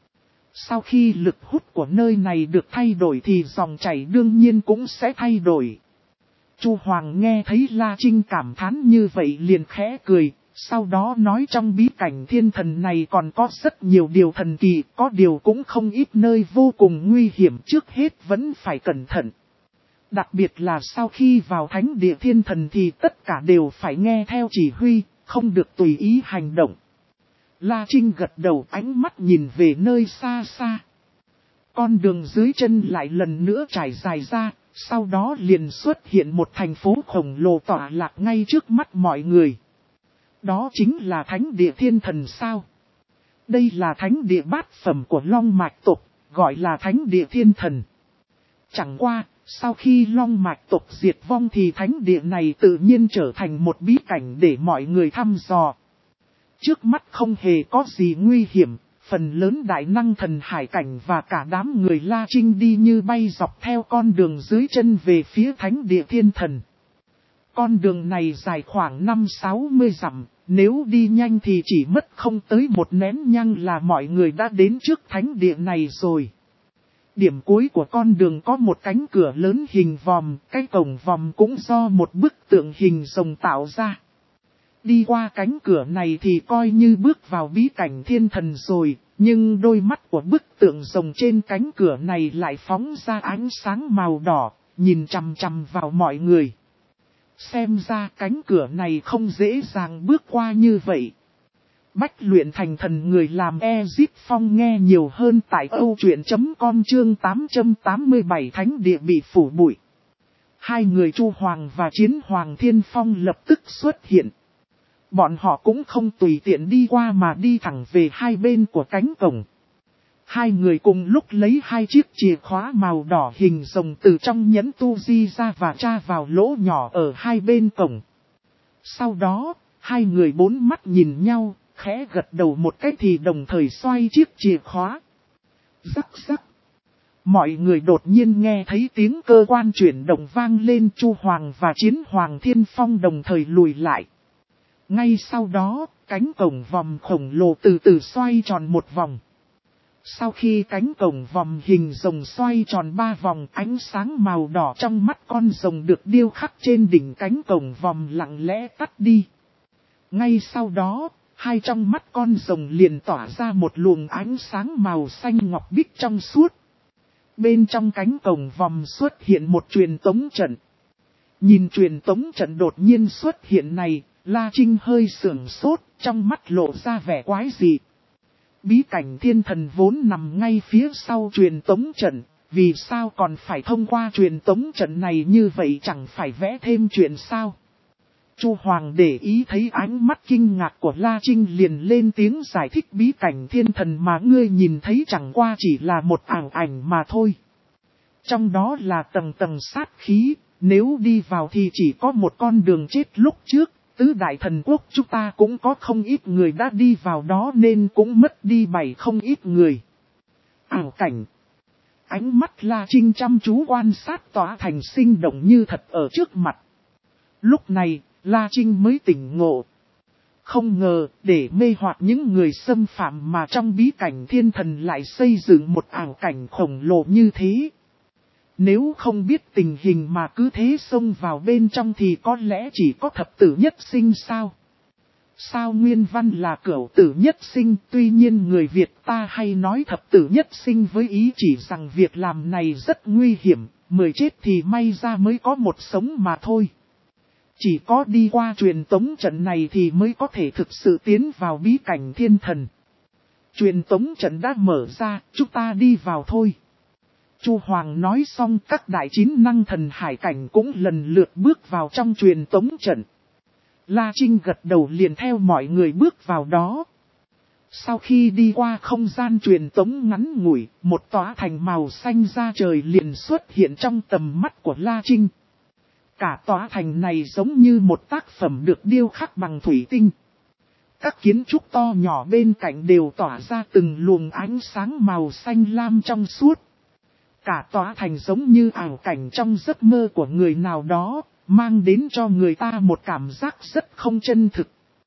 Sau khi lực hút của nơi này được thay đổi thì dòng chảy đương nhiên cũng sẽ thay đổi. Chu Hoàng nghe thấy La Trinh cảm thán như vậy liền khẽ cười, sau đó nói trong bí cảnh thiên thần này còn có rất nhiều điều thần kỳ, có điều cũng không ít nơi vô cùng nguy hiểm, trước hết vẫn phải cẩn thận. Đặc biệt là sau khi vào thánh địa thiên thần thì tất cả đều phải nghe theo chỉ huy, không được tùy ý hành động. La Trinh gật đầu, ánh mắt nhìn về nơi xa xa. Con đường dưới chân lại lần nữa trải dài ra, sau đó liền xuất hiện một thành phố khổng lồ tỏa lạc ngay trước mắt mọi người. Đó chính là thánh địa thiên thần sao? Đây là thánh địa bát phẩm của Long Mạch tộc, gọi là thánh địa thiên thần. Chẳng qua, sau khi Long Mạch tộc diệt vong thì thánh địa này tự nhiên trở thành một bí cảnh để mọi người thăm dò. Trước mắt không hề có gì nguy hiểm, phần lớn đại năng thần hải cảnh và cả đám người La Trinh đi như bay dọc theo con đường dưới chân về phía thánh địa thiên thần. Con đường này dài khoảng năm sáu mươi dặm, nếu đi nhanh thì chỉ mất không tới một nén nhang là mọi người đã đến trước thánh địa này rồi. Điểm cuối của con đường có một cánh cửa lớn hình vòm, cái cổng vòm cũng do một bức tượng hình rồng tạo ra. Đi qua cánh cửa này thì coi như bước vào bí cảnh thiên thần rồi, nhưng đôi mắt của bức tượng rồng trên cánh cửa này lại phóng ra ánh sáng màu đỏ, nhìn chằm chằm vào mọi người. Xem ra cánh cửa này không dễ dàng bước qua như vậy. Bách luyện thành thần người làm Ezip Phong nghe nhiều hơn tại âu truyện chấm com chương tám trăm tám mươi bảy thánh địa bị phủ bụi. Hai người Chu Hoàng và Chiến Hoàng Thiên Phong lập tức xuất hiện. Bọn họ cũng không tùy tiện đi qua mà đi thẳng về hai bên của cánh cổng. Hai người cùng lúc lấy hai chiếc chìa khóa màu đỏ hình rồng từ trong nhẫn tu di ra và tra vào lỗ nhỏ ở hai bên cổng. Sau đó, hai người bốn mắt nhìn nhau, khẽ gật đầu một cái thì đồng thời xoay chiếc chìa khóa. Rắc rắc. Mọi người đột nhiên nghe thấy tiếng cơ quan chuyển động vang lên. Chu Hoàng và Chiến Hoàng Thiên Phong đồng thời lùi lại. Ngay sau đó, cánh cổng vòm khổng lồ từ từ xoay tròn một vòng. Sau khi cánh cổng vòm hình rồng xoay tròn ba vòng, ánh sáng màu đỏ trong mắt con rồng được điêu khắc trên đỉnh cánh cổng vòm lặng lẽ tắt đi. Ngay sau đó, hai trong mắt con rồng liền tỏa ra một luồng ánh sáng màu xanh ngọc bích trong suốt. Bên trong cánh cổng vòm xuất hiện một truyền tống trận. Nhìn truyền tống trận đột nhiên xuất hiện này, La Trinh hơi sưởng sốt, trong mắt lộ ra vẻ quái dị. Bí cảnh thiên thần vốn nằm ngay phía sau truyền tống trận, vì sao còn phải thông qua truyền tống trận này, như vậy chẳng phải vẽ thêm chuyện sao? Chu Hoàng để ý thấy ánh mắt kinh ngạc của La Trinh liền lên tiếng giải thích, bí cảnh thiên thần mà ngươi nhìn thấy chẳng qua chỉ là một ảo ảnh mà thôi. Trong đó là tầng tầng sát khí, nếu đi vào thì chỉ có một con đường chết lúc trước. Tứ đại thần quốc chúng ta cũng có không ít người đã đi vào đó nên cũng mất đi bảy không ít người. Ảo cảnh. Ánh mắt La Trinh chăm chú quan sát tỏa thành sinh động như thật ở trước mặt. Lúc này, La Trinh mới tỉnh ngộ. Không ngờ, để mê hoặc những người xâm phạm mà trong bí cảnh thiên thần lại xây dựng một ảo cảnh khổng lồ như thế. Nếu không biết tình hình mà cứ thế xông vào bên trong thì có lẽ chỉ có thập tử nhất sinh sao? Sao nguyên văn là cửu tử nhất sinh, tuy nhiên người Việt ta hay nói thập tử nhất sinh với ý chỉ rằng việc làm này rất nguy hiểm, mười chết thì may ra mới có một sống mà thôi. Chỉ có đi qua truyền tống trận này thì mới có thể thực sự tiến vào bí cảnh thiên thần. Truyền tống trận đã mở ra, chúng ta đi vào thôi. Chu Hoàng nói xong, các đại chín năng thần hải cảnh cũng lần lượt bước vào trong truyền tống trận. La Trinh gật đầu liền theo mọi người bước vào đó. Sau khi đi qua không gian truyền tống ngắn ngủi, một tòa thành màu xanh da trời liền xuất hiện trong tầm mắt của La Trinh. Cả tòa thành này giống như một tác phẩm được điêu khắc bằng thủy tinh. Các kiến trúc to nhỏ bên cạnh đều tỏa ra từng luồng ánh sáng màu xanh lam trong suốt. Cả tòa thành giống như ảo cảnh trong giấc mơ của người nào đó, mang đến cho người ta một cảm giác rất không chân thực.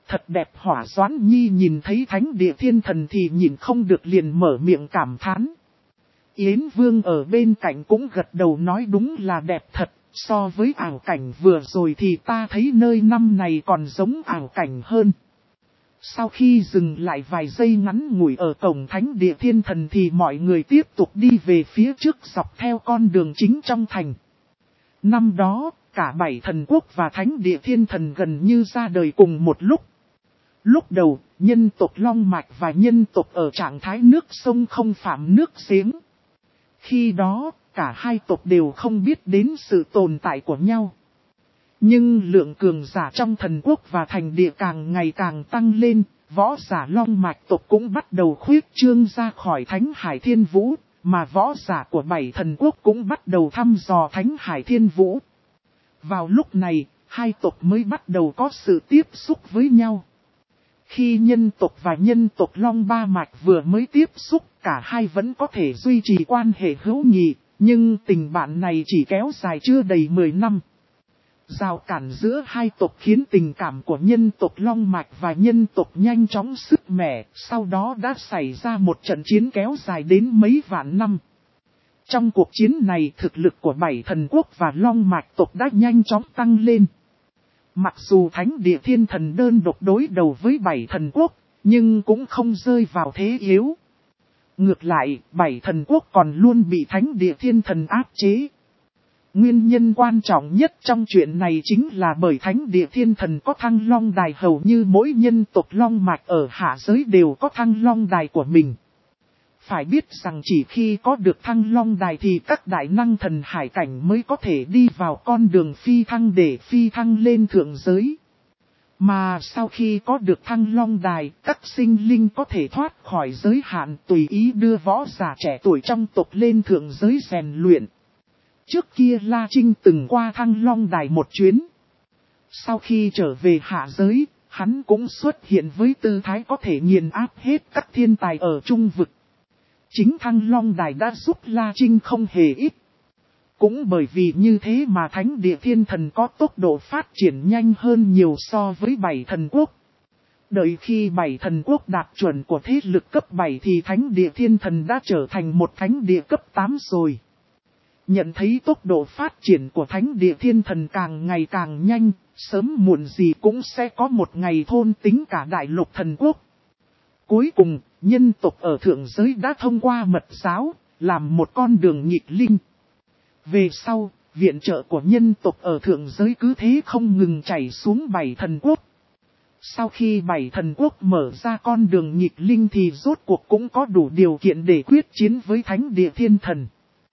Thật đẹp. Hỏa Doãn Nhi nhìn thấy thánh địa thiên thần thì nhìn không được liền mở miệng cảm thán. Yến Vương ở bên cạnh cũng gật đầu nói đúng là đẹp thật, so với ảo cảnh vừa rồi thì ta thấy nơi năm này còn giống ảo cảnh hơn. Sau khi dừng lại vài giây ngắn ngủi ở cổng thánh địa thiên thần thì mọi người tiếp tục đi về phía trước dọc theo con đường chính trong thành. Năm đó, cả bảy thần quốc và thánh địa thiên thần gần như ra đời cùng một lúc. Lúc đầu, nhân tộc Long Mạch và nhân tộc ở trạng thái nước sông không phạm nước giếng. Khi đó, cả hai tộc đều không biết đến sự tồn tại của nhau. Nhưng lượng cường giả trong thần quốc và thành địa càng ngày càng tăng lên, võ giả Long Mạch tộc cũng bắt đầu khuyết trương ra khỏi Thánh Hải Thiên Vũ, mà võ giả của bảy thần quốc cũng bắt đầu thăm dò Thánh Hải Thiên Vũ. Vào lúc này, hai tộc mới bắt đầu có sự tiếp xúc với nhau. Khi nhân tộc và nhân tộc Long Ba Mạch vừa mới tiếp xúc, cả hai vẫn có thể duy trì quan hệ hữu nghị, nhưng tình bạn này chỉ kéo dài chưa đầy mười năm. Rào cản giữa hai tộc khiến tình cảm của nhân tộc Long Mạch và nhân tộc nhanh chóng sứt mẻ, sau đó đã xảy ra một trận chiến kéo dài đến mấy vạn năm. Trong cuộc chiến này thực lực của bảy thần quốc và Long Mạch tộc đã nhanh chóng tăng lên. Mặc dù thánh địa thiên thần đơn độc đối đầu với bảy thần quốc, nhưng cũng không rơi vào thế yếu. Ngược lại, bảy thần quốc còn luôn bị thánh địa thiên thần áp chế. Nguyên nhân quan trọng nhất trong chuyện này chính là bởi thánh địa thiên thần có thăng long đài, hầu như mỗi nhân tộc Long Mạch ở hạ giới đều có thăng long đài của mình. Phải biết rằng chỉ khi có được thăng long đài thì các đại năng thần hải cảnh mới có thể đi vào con đường phi thăng để phi thăng lên thượng giới. Mà sau khi có được thăng long đài, các sinh linh có thể thoát khỏi giới hạn tùy ý đưa võ giả trẻ tuổi trong tộc lên thượng giới rèn luyện. Trước kia La Trinh từng qua thăng long đài một chuyến. Sau khi trở về hạ giới, hắn cũng xuất hiện với tư thái có thể nghiền áp hết các thiên tài ở trung vực. Chính thăng long đài đã giúp La Trinh không hề ít. Cũng bởi vì như thế mà thánh địa thiên thần có tốc độ phát triển nhanh hơn nhiều so với bảy thần quốc. Đợi khi bảy thần quốc đạt chuẩn của thế lực cấp bảy thì thánh địa thiên thần đã trở thành một thánh địa cấp tám rồi. Nhận thấy tốc độ phát triển của thánh địa thiên thần càng ngày càng nhanh, sớm muộn gì cũng sẽ có một ngày thôn tính cả đại lục thần quốc. Cuối cùng, nhân tộc ở thượng giới đã thông qua mật giáo, làm một con đường nghịch linh. Về sau, viện trợ của nhân tộc ở thượng giới cứ thế không ngừng chảy xuống bảy thần quốc. Sau khi bảy thần quốc mở ra con đường nghịch linh thì rốt cuộc cũng có đủ điều kiện để quyết chiến với thánh địa thiên thần.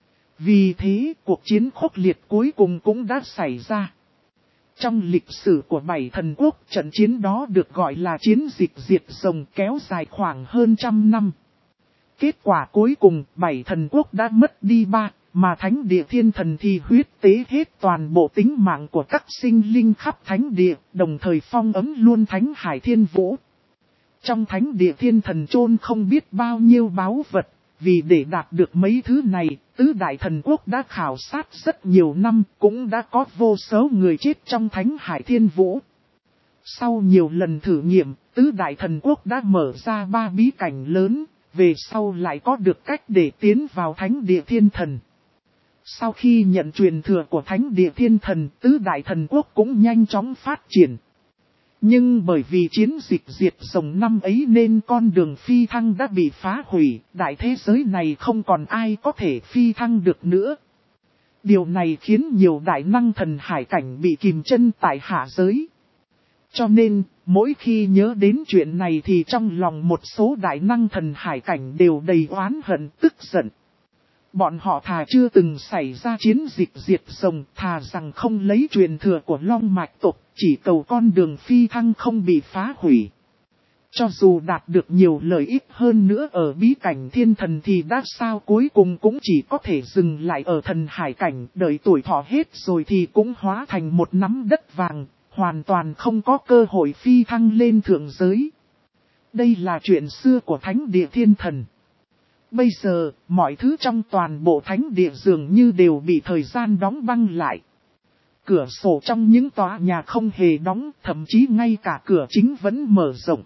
Vì thế, cuộc chiến khốc liệt cuối cùng cũng đã xảy ra. Trong lịch sử của bảy thần quốc, trận chiến đó được gọi là chiến dịch diệt rồng, kéo dài khoảng hơn trăm năm. Kết quả cuối cùng, bảy thần quốc đã mất đi ba, mà thánh địa thiên thần thì huyết tế hết toàn bộ tính mạng của các sinh linh khắp thánh địa, đồng thời phong ấn luôn Thánh Hải Thiên Vũ. Trong thánh địa thiên thần chôn không biết bao nhiêu báu vật. Vì để đạt được mấy thứ này, tứ đại thần quốc đã khảo sát rất nhiều năm, cũng đã có vô số người chết trong Thánh Hải Thiên Vũ. Sau nhiều lần thử nghiệm, tứ đại thần quốc đã mở ra ba bí cảnh lớn, về sau lại có được cách để tiến vào Thánh Địa Thiên Thần. Sau khi nhận truyền thừa của Thánh Địa Thiên Thần, tứ đại thần quốc cũng nhanh chóng phát triển. Nhưng bởi vì chiến dịch diệt rồng năm ấy nên con đường phi thăng đã bị phá hủy, đại thế giới này không còn ai có thể phi thăng được nữa. Điều này khiến nhiều đại năng thần hải cảnh bị kìm chân tại hạ giới. Cho nên, mỗi khi nhớ đến chuyện này thì trong lòng một số đại năng thần hải cảnh đều đầy oán hận tức giận. Bọn họ thà chưa từng xảy ra chiến dịch diệt rồng, thà rằng không lấy truyền thừa của Long Mạch tộc, chỉ cầu con đường phi thăng không bị phá hủy. Cho dù đạt được nhiều lợi ích hơn nữa ở bí cảnh thiên thần thì đã sao cuối cùng cũng chỉ có thể dừng lại ở thần hải cảnh, đợi tuổi thọ hết rồi thì cũng hóa thành một nắm đất vàng, hoàn toàn không có cơ hội phi thăng lên thượng giới. Đây là chuyện xưa của thánh địa thiên thần. Bây giờ, mọi thứ trong toàn bộ thánh địa dường như đều bị thời gian đóng băng lại. Cửa sổ trong những tòa nhà không hề đóng, thậm chí ngay cả cửa chính vẫn mở rộng.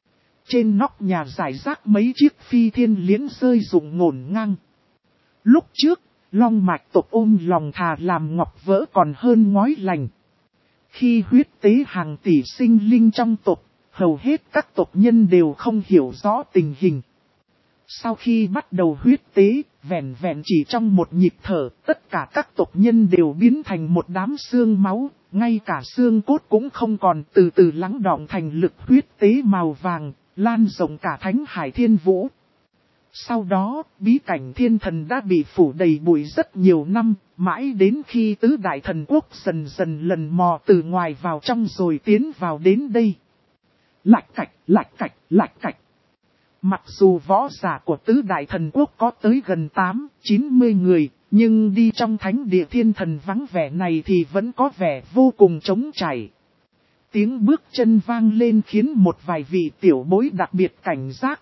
Trên nóc nhà rải rác mấy chiếc phi thiên liễn rơi rụng ngổn ngang. Lúc trước, Long mạch tộc ôm lòng thà làm ngọc vỡ còn hơn ngói lành. Khi huyết tế hàng tỷ sinh linh trong tộc, hầu hết các tộc nhân đều không hiểu rõ tình hình. Sau khi bắt đầu huyết tế, vẹn vẹn chỉ trong một nhịp thở, tất cả các tộc nhân đều biến thành một đám xương máu, ngay cả xương cốt cũng không còn, từ từ lắng đọng thành lực huyết tế màu vàng, lan rộng cả thánh hải thiên vũ. Sau đó, bí cảnh thiên thần đã bị phủ đầy bụi rất nhiều năm, mãi đến khi tứ đại thần quốc dần dần lần mò từ ngoài vào trong rồi tiến vào đến đây. Lạch cạch, lạch cạch, lạch cạch. Mặc dù võ giả của tứ đại thần quốc có tới gần tám, chín mươi người, nhưng đi trong thánh địa thiên thần vắng vẻ này thì vẫn có vẻ vô cùng trống trải. Tiếng bước chân vang lên khiến một vài vị tiểu bối đặc biệt cảnh giác.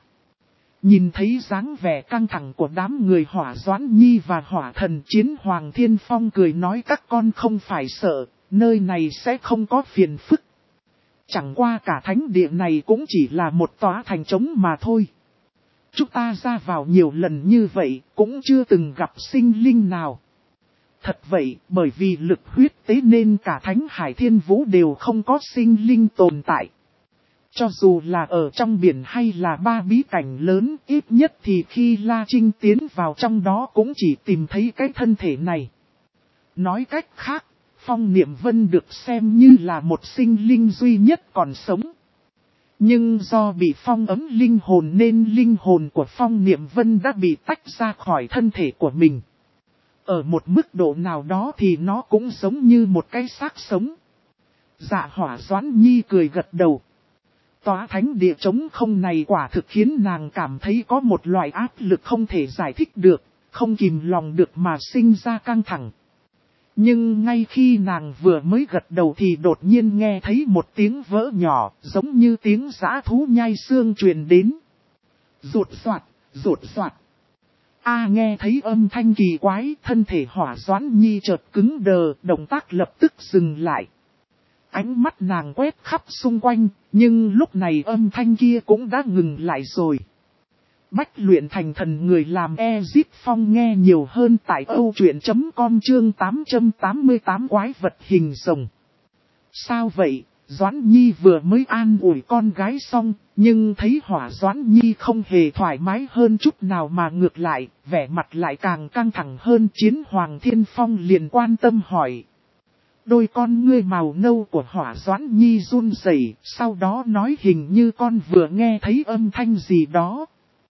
Nhìn thấy dáng vẻ căng thẳng của đám người Hỏa Doãn Nhi và Hỏa Thần Chiến Hoàng Thiên Phong cười nói các con không phải sợ, nơi này sẽ không có phiền phức. Chẳng qua cả thánh địa này cũng chỉ là một tòa thành trống mà thôi. Chúng ta ra vào nhiều lần như vậy cũng chưa từng gặp sinh linh nào. Thật vậy, bởi vì lực huyết tế nên cả thánh hải thiên vũ đều không có sinh linh tồn tại. Cho dù là ở trong biển hay là ba bí cảnh lớn, ít nhất thì khi La Trinh tiến vào trong đó cũng chỉ tìm thấy cái thân thể này. Nói cách khác, Phong Niệm Vân được xem như là một sinh linh duy nhất còn sống. Nhưng do bị phong ấm linh hồn nên linh hồn của Phong Niệm Vân đã bị tách ra khỏi thân thể của mình. Ở một mức độ nào đó thì nó cũng giống như một cái xác sống. Dạ Hỏa Doãn Nhi cười gật đầu. Tòa thánh địa trống không này quả thực khiến nàng cảm thấy có một loại áp lực không thể giải thích được, không kìm lòng được mà sinh ra căng thẳng. Nhưng ngay khi nàng vừa mới gật đầu thì đột nhiên nghe thấy một tiếng vỡ nhỏ, giống như tiếng giã thú nhai xương truyền đến. Rụt soạt, rụt soạt. A nghe thấy âm thanh kỳ quái, thân thể Hỏa Doãn Nhi chợt cứng đờ, động tác lập tức dừng lại. Ánh mắt nàng quét khắp xung quanh, nhưng lúc này âm thanh kia cũng đã ngừng lại rồi. Bách luyện thành thần người làm Ezip Phong nghe nhiều hơn tại âu truyện chấm com chương tám trăm tám mươi tám quái vật hình rồng. Sao vậy, Doãn Nhi vừa mới an ủi con gái xong, nhưng thấy Hỏa Doãn Nhi không hề thoải mái hơn chút nào mà ngược lại, vẻ mặt lại càng căng thẳng hơn. Chiến Hoàng Thiên Phong liền quan tâm hỏi. Đôi con ngươi màu nâu của Hỏa Doãn Nhi run rẩy, sau đó nói hình như con vừa nghe thấy âm thanh gì đó.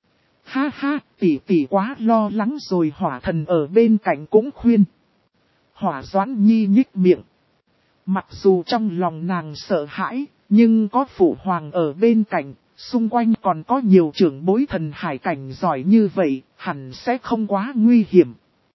Ha ha, tỷ tỷ quá lo lắng rồi. Hỏa Thần ở bên cạnh cũng khuyên. Hỏa Doãn Nhi nhích miệng. Mặc dù trong lòng nàng sợ hãi, nhưng có Phụ Hoàng ở bên cạnh, xung quanh còn có nhiều trưởng bối thần hải cảnh giỏi như vậy, hẳn sẽ không quá nguy hiểm.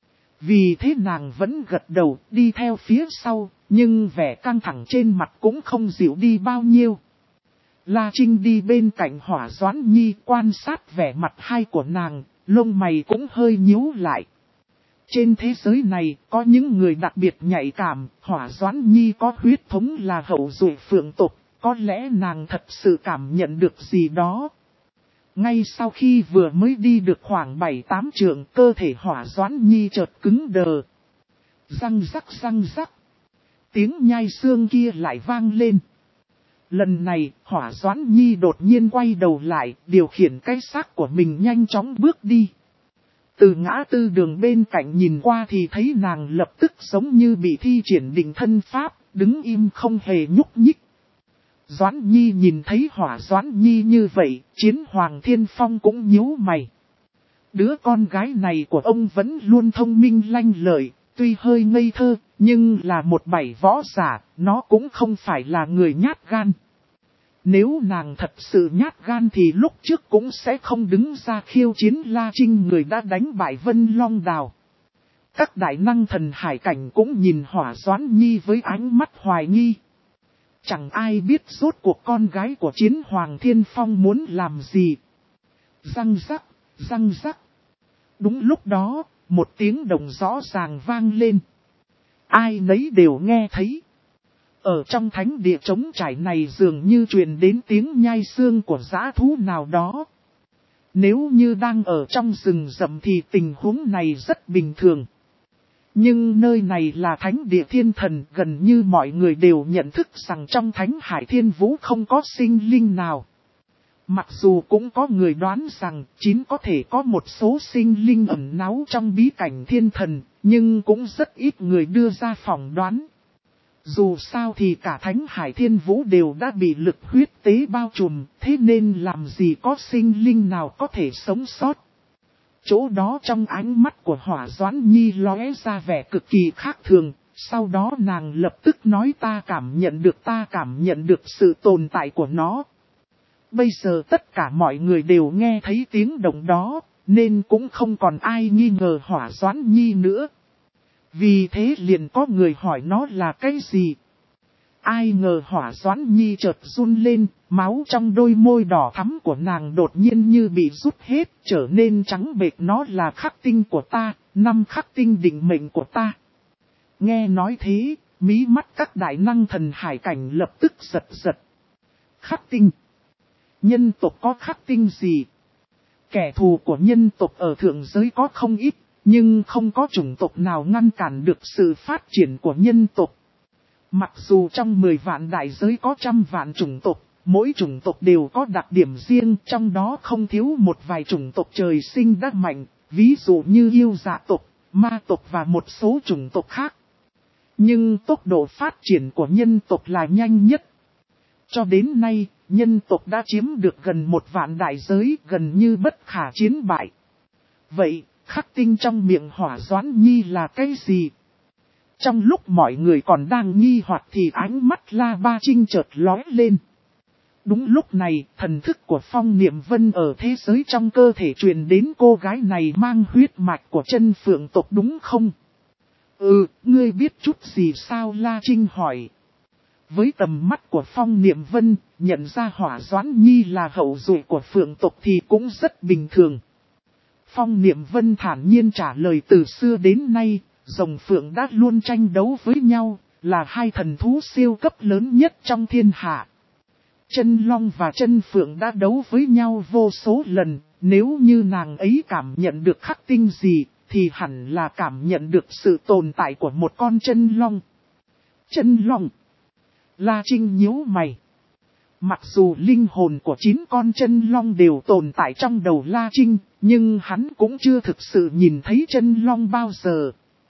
Vì thế nàng vẫn gật đầu đi theo phía sau, nhưng vẻ căng thẳng trên mặt cũng không dịu đi bao nhiêu. La Trinh đi bên cạnh Hỏa Doãn Nhi quan sát vẻ mặt hai của nàng, lông mày cũng hơi nhíu lại. Trên thế giới này có những người đặc biệt nhạy cảm, Hỏa Doãn Nhi có huyết thống là hậu duệ phượng tộc, có lẽ nàng thật sự cảm nhận được gì đó. Ngay sau khi vừa mới đi được khoảng bảy tám trượng, cơ thể Hỏa Doãn Nhi chợt cứng đờ. Răng rắc răng rắc. Tiếng nhai xương kia lại vang lên. Lần này, Hỏa Doãn Nhi đột nhiên quay đầu lại, điều khiển cái xác của mình nhanh chóng bước đi. Từ ngã tư đường bên cạnh nhìn qua thì thấy nàng lập tức giống như bị thi triển định thân pháp, đứng im không hề nhúc nhích. Doãn Nhi nhìn thấy Hỏa Doãn Nhi như vậy, Chiến Hoàng Thiên Phong cũng nhíu mày. Đứa con gái này của ông vẫn luôn thông minh lanh lợi, tuy hơi ngây thơ, nhưng là một bảy võ giả, nó cũng không phải là người nhát gan. Nếu nàng thật sự nhát gan thì lúc trước cũng sẽ không đứng ra khiêu chiến La Trinh người đã đánh bại Vân Long Đào. Các đại năng thần hải cảnh cũng nhìn Hỏa Doãn Nhi với ánh mắt hoài nghi. Chẳng ai biết rốt cuộc con gái của Chiến Hoàng Thiên Phong muốn làm gì. Răng rắc, răng rắc. Đúng lúc đó, một tiếng đồng rõ ràng vang lên. ai nấy đều nghe thấy. Ở trong thánh địa trống trải này dường như truyền đến tiếng nhai xương của dã thú nào đó. Nếu như đang ở trong rừng rậm thì tình huống này rất bình thường. Nhưng nơi này là thánh địa thiên thần, gần như mọi người đều nhận thức rằng trong thánh hải thiên vũ không có sinh linh nào. Mặc dù cũng có người đoán rằng chín có thể có một số sinh linh ẩn náu trong bí cảnh thiên thần, nhưng cũng rất ít người đưa ra phỏng đoán. Dù sao thì cả thánh hải thiên vũ đều đã bị lực huyết tế bao trùm, thế nên làm gì có sinh linh nào có thể sống sót. Chỗ đó trong ánh mắt của Hỏa Doãn Nhi lóe ra vẻ cực kỳ khác thường, sau đó nàng lập tức nói ta cảm nhận được ta cảm nhận được sự tồn tại của nó. Bây giờ tất cả mọi người đều nghe thấy tiếng động đó, nên cũng không còn ai nghi ngờ Hỏa Doãn Nhi nữa. Vì thế liền có người hỏi nó là cái gì? Ai ngờ Hỏa Doãn Nhi chợt run lên, máu trong đôi môi đỏ thắm của nàng đột nhiên như bị rút hết, trở nên trắng bệch. Nó là khắc tinh của ta, năm khắc tinh định mệnh của ta. Nghe nói thế, mí mắt các đại năng thần hải cảnh lập tức giật giật. Khắc tinh? Nhân tộc có khắc tinh gì? Kẻ thù của nhân tộc ở thượng giới có không ít, nhưng không có chủng tộc nào ngăn cản được sự phát triển của nhân tộc. Mặc dù trong mười vạn đại giới có trăm vạn chủng tộc, mỗi chủng tộc đều có đặc điểm riêng, trong đó không thiếu một vài chủng tộc trời sinh đã mạnh, ví dụ như yêu dạ tộc, ma tộc và một số chủng tộc khác. Nhưng tốc độ phát triển của nhân tộc là nhanh nhất. Cho đến nay, nhân tộc đã chiếm được gần một vạn đại giới, gần như bất khả chiến bại. Vậy, khắc tinh trong miệng Hỏa Doãn Nhi là cái gì? Trong lúc mọi người còn đang nghi hoặc thì ánh mắt La Ba Trinh chợt lóe lên. Đúng lúc này, thần thức của Phong Niệm Vân ở thế giới trong cơ thể truyền đến cô gái này mang huyết mạch của chân phượng tộc đúng không? Ừ, ngươi biết chút gì sao? La Trinh hỏi. Với tầm mắt của Phong Niệm Vân, nhận ra Hỏa Doãn Nhi là hậu duệ của phượng tộc thì cũng rất bình thường. Phong Niệm Vân thản nhiên trả lời từ xưa đến nay, rồng phượng đã luôn tranh đấu với nhau, là hai thần thú siêu cấp lớn nhất trong thiên hạ. Chân long và chân phượng đã đấu với nhau vô số lần, nếu như nàng ấy cảm nhận được khắc tinh gì, thì hẳn là cảm nhận được sự tồn tại của một con chân long. Chân long. La Trinh nhíu mày. Mặc dù linh hồn của chín con chân long đều tồn tại trong đầu La Trinh, nhưng hắn cũng chưa thực sự nhìn thấy chân long bao giờ.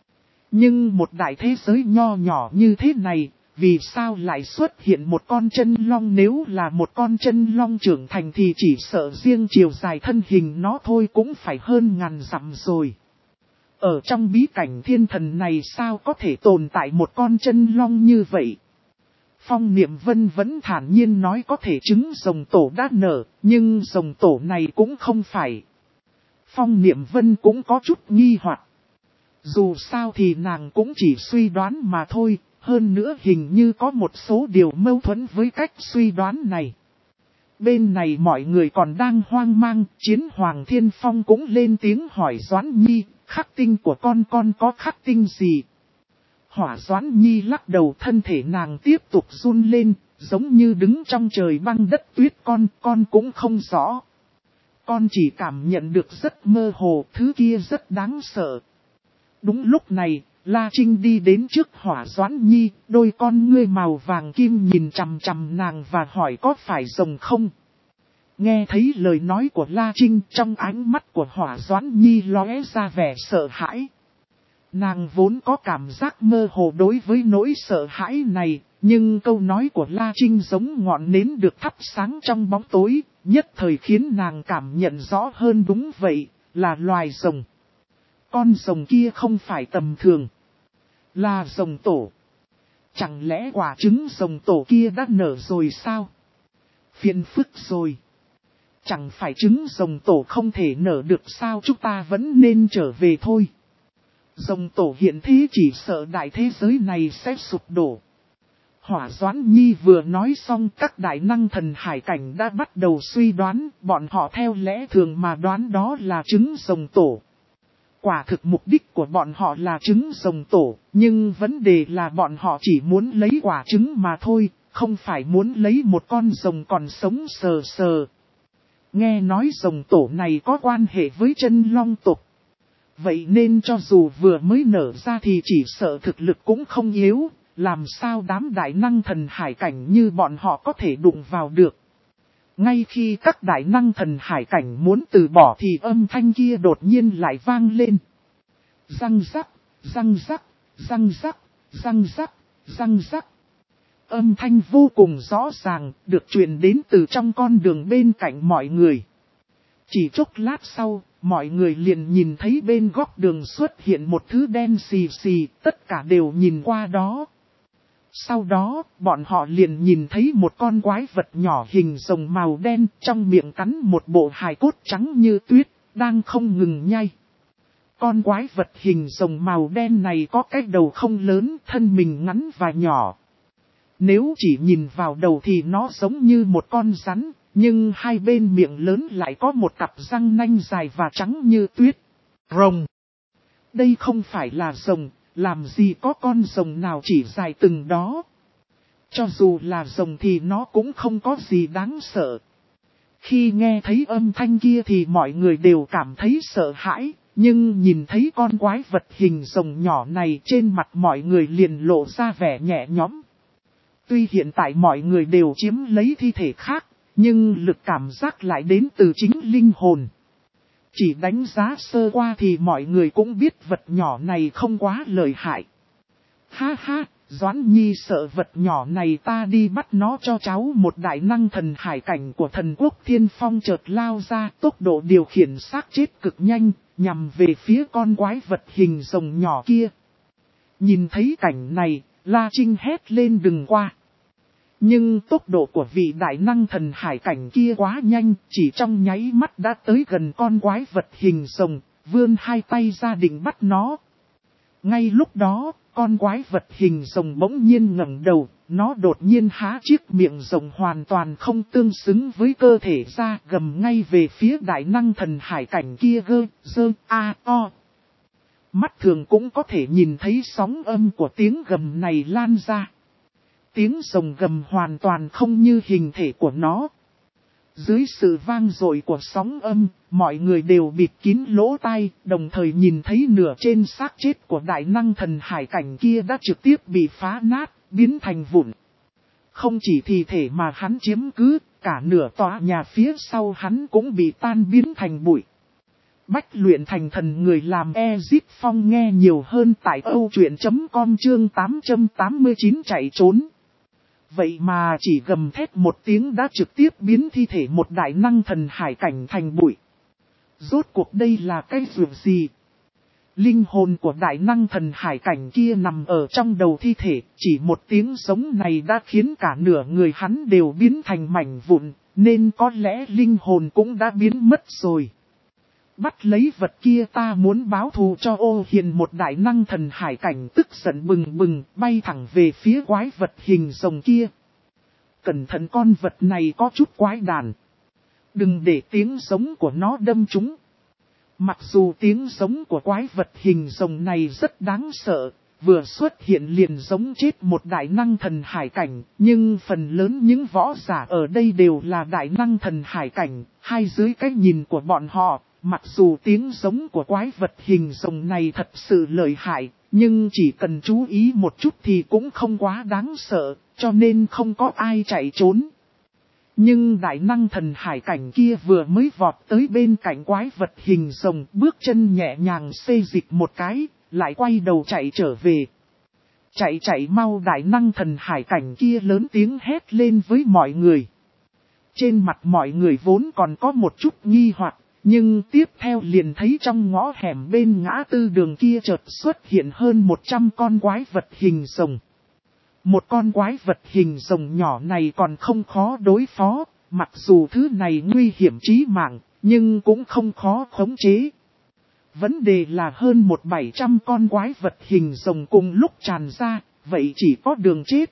Nhưng một đại thế giới nho nhỏ như thế này, vì sao lại xuất hiện một con chân long? Nếu là một con chân long trưởng thành thì chỉ sợ riêng chiều dài thân hình nó thôi cũng phải hơn ngàn dặm rồi. Ở trong bí cảnh thiên thần này sao có thể tồn tại một con chân long như vậy? Phong Niệm Vân vẫn thản nhiên nói có thể trứng rồng tổ đã nở, nhưng rồng tổ này cũng không phải. Phong Niệm Vân cũng có chút nghi hoặc. Dù sao thì nàng cũng chỉ suy đoán mà thôi, hơn nữa hình như có một số điều mâu thuẫn với cách suy đoán này. Bên này mọi người còn đang hoang mang, Chiến Hoàng Thiên Phong cũng lên tiếng hỏi Doãn Nhi, khắc tinh của con con có khắc tinh gì? Hỏa Doãn Nhi lắc đầu, thân thể nàng tiếp tục run lên, giống như đứng trong trời băng đất tuyết. Con, con cũng không rõ. Con chỉ cảm nhận được rất mơ hồ, thứ kia rất đáng sợ. Đúng lúc này, La Trinh đi đến trước Hỏa Doãn Nhi, đôi con ngươi màu vàng kim nhìn chằm chằm nàng và hỏi có phải rồng không? Nghe thấy lời nói của La Trinh, trong ánh mắt của Hỏa Doãn Nhi lóe ra vẻ sợ hãi. Nàng vốn có cảm giác mơ hồ đối với nỗi sợ hãi này, nhưng câu nói của La Trinh giống ngọn nến được thắp sáng trong bóng tối, nhất thời khiến nàng cảm nhận rõ hơn. Đúng vậy, là loài rồng. Con rồng kia không phải tầm thường, là rồng tổ. Chẳng lẽ quả trứng rồng tổ kia đã nở rồi sao? Phiền phức rồi. Chẳng phải trứng rồng tổ không thể nở được sao? Chúng ta vẫn nên trở về thôi. Rồng tổ hiện thế chỉ sợ đại thế giới này sẽ sụp đổ. Hỏa Doãn Nhi vừa nói xong, các đại năng thần hải cảnh đã bắt đầu suy đoán, bọn họ theo lẽ thường mà đoán đó là trứng rồng tổ. quả thực mục đích của bọn họ là trứng rồng tổ, nhưng vấn đề là bọn họ chỉ muốn lấy quả trứng mà thôi, không phải muốn lấy một con rồng còn sống sờ sờ. Nghe nói rồng tổ này có quan hệ với chân long tộc. Vậy nên cho dù vừa mới nở ra thì chỉ sợ thực lực cũng không yếu, làm sao đám đại năng thần hải cảnh như bọn họ có thể đụng vào được. Ngay khi các đại năng thần hải cảnh muốn từ bỏ thì âm thanh kia đột nhiên lại vang lên. Răng rắc, răng rắc, răng rắc, răng rắc, răng rắc. Âm thanh vô cùng rõ ràng, được truyền đến từ trong con đường bên cạnh mọi người. Chỉ chốc lát sau, mọi người liền nhìn thấy bên góc đường xuất hiện một thứ đen xì xì, tất cả đều nhìn qua đó. Sau đó, bọn họ liền nhìn thấy một con quái vật nhỏ hình rồng màu đen, trong miệng cắn một bộ hài cốt trắng như tuyết, đang không ngừng nhai. Con quái vật hình rồng màu đen này có cái đầu không lớn, thân mình ngắn và nhỏ. Nếu chỉ nhìn vào đầu thì nó giống như một con rắn, nhưng hai bên miệng lớn lại có một cặp răng nanh dài và trắng như tuyết. Rồng. Đây không phải là rồng, làm gì có con rồng nào chỉ dài từng đó. Cho dù là rồng thì nó cũng không có gì đáng sợ. Khi nghe thấy âm thanh kia thì mọi người đều cảm thấy sợ hãi, nhưng nhìn thấy con quái vật hình rồng nhỏ này trên mặt mọi người liền lộ ra vẻ nhẹ nhõm. Tuy hiện tại mọi người đều chiếm lấy thi thể khác, nhưng lực cảm giác lại đến từ chính linh hồn. Chỉ đánh giá sơ qua thì mọi người cũng biết vật nhỏ này không quá lợi hại. Ha ha, Doãn Nhi sợ vật nhỏ này, ta đi bắt nó cho cháu. Một đại năng thần hải cảnh của thần quốc Thiên Phong chợt lao ra, tốc độ điều khiển xác chết cực nhanh, nhằm về phía con quái vật hình rồng nhỏ kia. Nhìn thấy cảnh này, La Trinh hét lên đừng qua. Nhưng tốc độ của vị đại năng thần hải cảnh kia quá nhanh, chỉ trong nháy mắt đã tới gần con quái vật hình rồng, vươn hai tay ra định bắt nó. Ngay lúc đó, con quái vật hình rồng bỗng nhiên ngẩng đầu, nó đột nhiên há chiếc miệng rồng hoàn toàn không tương xứng với cơ thể ra, gầm ngay về phía đại năng thần hải cảnh kia gơ, dơ, a, o. Mắt thường cũng có thể nhìn thấy sóng âm của tiếng gầm này lan ra. Tiếng rồng gầm hoàn toàn không như hình thể của nó. Dưới sự vang dội của sóng âm, mọi người đều bịt kín lỗ tai, đồng thời nhìn thấy nửa trên xác chết của đại năng thần hải cảnh kia đã trực tiếp bị phá nát, biến thành vụn. Không chỉ thi thể mà hắn chiếm cứ, cả nửa tòa nhà phía sau hắn cũng bị tan biến thành bụi. Bách luyện thành thần, người làm Ezip Phong. Nghe nhiều hơn tại âu truyện chấm com chương tám trăm tám mươi chín chạy trốn. Vậy mà chỉ gầm thét một tiếng đã trực tiếp biến thi thể một đại năng thần hải cảnh thành bụi. Rốt cuộc đây là cái việc gì? Linh hồn của đại năng thần hải cảnh kia nằm ở trong đầu thi thể, chỉ một tiếng giống này đã khiến cả nửa người hắn đều biến thành mảnh vụn, nên có lẽ linh hồn cũng đã biến mất rồi. Bắt lấy vật kia, ta muốn báo thù cho Ô Hiền. Một đại năng thần hải cảnh tức giận bừng bừng, bay thẳng về phía quái vật hình rồng kia. Cẩn thận, con vật này có chút quái đản. Đừng để tiếng giống của nó đâm chúng. Mặc dù tiếng giống của quái vật hình rồng này rất đáng sợ, vừa xuất hiện liền giống chết một đại năng thần hải cảnh, nhưng phần lớn những võ giả ở đây đều là đại năng thần hải cảnh, hay dưới cái nhìn của bọn họ. Mặc dù tiếng giống của quái vật hình rồng này thật sự lợi hại, nhưng chỉ cần chú ý một chút thì cũng không quá đáng sợ, cho nên không có ai chạy trốn. Nhưng đại năng thần hải cảnh kia vừa mới vọt tới bên cạnh quái vật hình rồng, bước chân nhẹ nhàng xê dịch một cái, lại quay đầu chạy trở về. Chạy chạy mau, đại năng thần hải cảnh kia lớn tiếng hét lên với mọi người. Trên mặt mọi người vốn còn có một chút nghi hoặc. Nhưng tiếp theo liền thấy trong ngõ hẻm bên ngã tư đường kia chợt xuất hiện hơn một trăm con quái vật hình rồng. Một con quái vật hình rồng nhỏ này còn không khó đối phó, mặc dù thứ này nguy hiểm chí mạng, nhưng cũng không khó khống chế. Vấn đề là hơn một bảy trăm con quái vật hình rồng cùng lúc tràn ra, vậy chỉ có đường chết.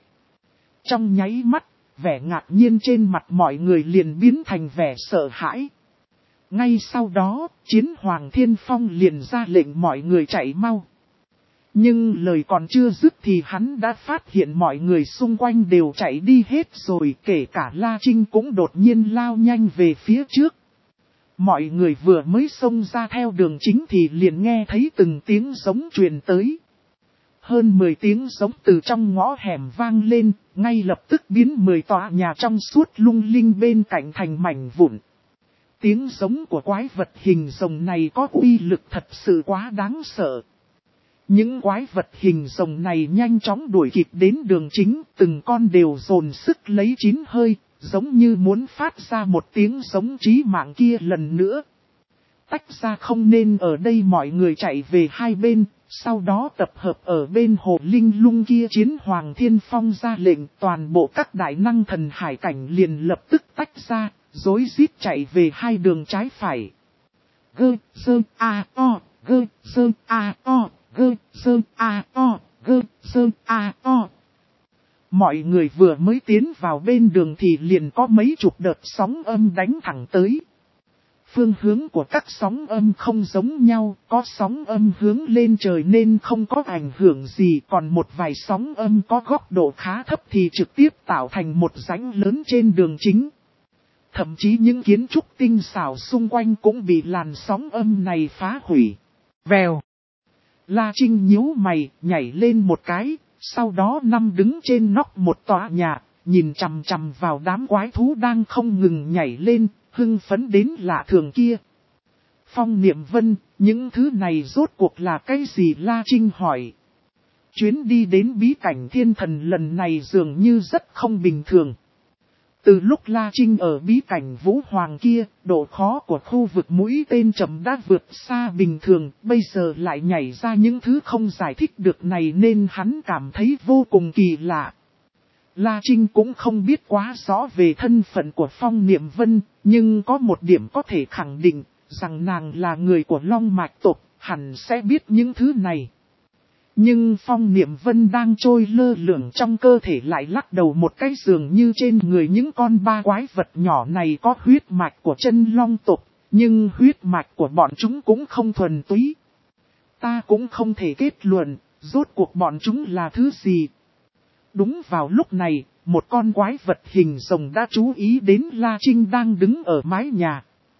Trong nháy mắt, vẻ ngạc nhiên trên mặt mọi người liền biến thành vẻ sợ hãi. Ngay sau đó, Chiến Hoàng Thiên Phong liền ra lệnh mọi người chạy mau. Nhưng lời còn chưa dứt thì hắn đã phát hiện mọi người xung quanh đều chạy đi hết rồi, kể cả La Trinh cũng đột nhiên lao nhanh về phía trước. Mọi người vừa mới xông ra theo đường chính thì liền nghe thấy từng tiếng giống truyền tới. Hơn mười tiếng giống từ trong ngõ hẻm vang lên, ngay lập tức biến mười tòa nhà trong suốt lung linh bên cạnh thành mảnh vụn. Tiếng giống của quái vật hình rồng này có uy lực thật sự quá đáng sợ. Những quái vật hình rồng này nhanh chóng đuổi kịp đến đường chính, từng con đều dồn sức lấy chín hơi, giống như muốn phát ra một tiếng giống chí mạng kia lần nữa. Tách ra không nên ở đây, mọi người chạy về hai bên, sau đó tập hợp ở bên hồ linh lung kia. Chiến Hoàng Thiên Phong ra lệnh, toàn bộ các đại năng thần hải cảnh liền lập tức tách ra, rối rít chạy về hai đường trái phải. Gơ, sơ, a, o, gơ, sơ, a, o, gơ, sơ, a, o, gơ, sơ, a, o. Mọi người vừa mới tiến vào bên đường thì liền có mấy chục đợt sóng âm đánh thẳng tới. Phương hướng của các sóng âm không giống nhau, có sóng âm hướng lên trời nên không có ảnh hưởng gì, còn một vài sóng âm có góc độ khá thấp thì trực tiếp tạo thành một rãnh lớn trên đường chính. Thậm chí những kiến trúc tinh xảo xung quanh cũng bị làn sóng âm này phá hủy. Vèo. La Trinh nhíu mày, nhảy lên một cái, sau đó nằm đứng trên nóc một tòa nhà, nhìn chằm chằm vào đám quái thú đang không ngừng nhảy lên, hưng phấn đến lạ thường kia. Phong Niệm Vân, những thứ này rốt cuộc là cái gì? La Trinh hỏi. Chuyến đi đến bí cảnh thiên thần lần này dường như rất không bình thường. Từ lúc La Trinh ở bí cảnh Vũ Hoàng kia, độ khó của khu vực mũi tên chấm đã vượt xa bình thường, bây giờ lại nhảy ra những thứ không giải thích được này nên hắn cảm thấy vô cùng kỳ lạ. La Trinh cũng không biết quá rõ về thân phận của Phong Niệm Vân, nhưng có một điểm có thể khẳng định, rằng nàng là người của Long Mạch tộc, hẳn sẽ biết những thứ này. Nhưng Phong Niệm Vân đang trôi lơ lửng trong cơ thể lại lắc đầu một cái, dường như trên người những con ba quái vật nhỏ này có huyết mạch của chân long tộc, nhưng huyết mạch của bọn chúng cũng không thuần túy. Ta cũng không thể kết luận, rốt cuộc bọn chúng là thứ gì. Đúng vào lúc này, một con quái vật hình rồng đã chú ý đến La Trinh đang đứng ở mái nhà.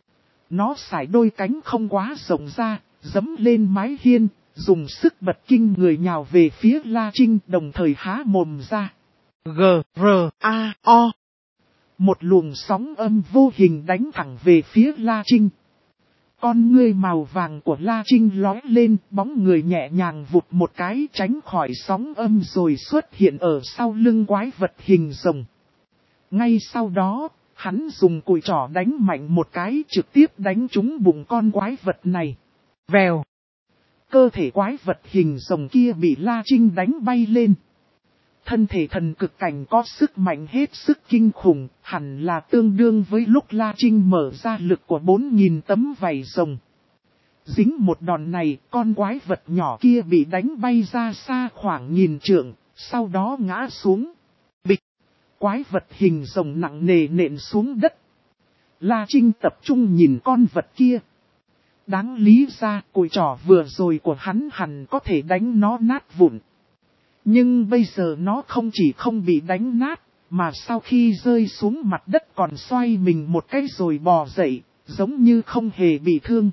Nó sải đôi cánh không quá rộng ra, giẫm lên mái hiên, dùng sức bật kinh người nhào về phía La Trinh, đồng thời há mồm ra. G, R, A, O. Một luồng sóng âm vô hình đánh thẳng về phía La Trinh. Con ngươi màu vàng của La Trinh lóe lên, bóng người nhẹ nhàng vụt một cái tránh khỏi sóng âm rồi xuất hiện ở sau lưng quái vật hình rồng. Ngay sau đó, hắn dùng cùi trỏ đánh mạnh một cái, trực tiếp đánh trúng bụng con quái vật này. Vèo. Cơ thể quái vật hình rồng kia bị La Trinh đánh bay lên. Thân thể thần cực cảnh có sức mạnh hết sức kinh khủng, hẳn là tương đương với lúc La Trinh mở ra lực của bốn nghìn tấm vảy rồng. Dính một đòn này, con quái vật nhỏ kia bị đánh bay ra xa khoảng nghìn trượng, sau đó ngã xuống. Bịch! Quái vật hình rồng nặng nề nện xuống đất. La Trinh tập trung nhìn con vật kia. Đáng lý ra, cùi trỏ vừa rồi của hắn hẳn có thể đánh nó nát vụn. Nhưng bây giờ nó không chỉ không bị đánh nát, mà sau khi rơi xuống mặt đất còn xoay mình một cái rồi bò dậy, giống như không hề bị thương.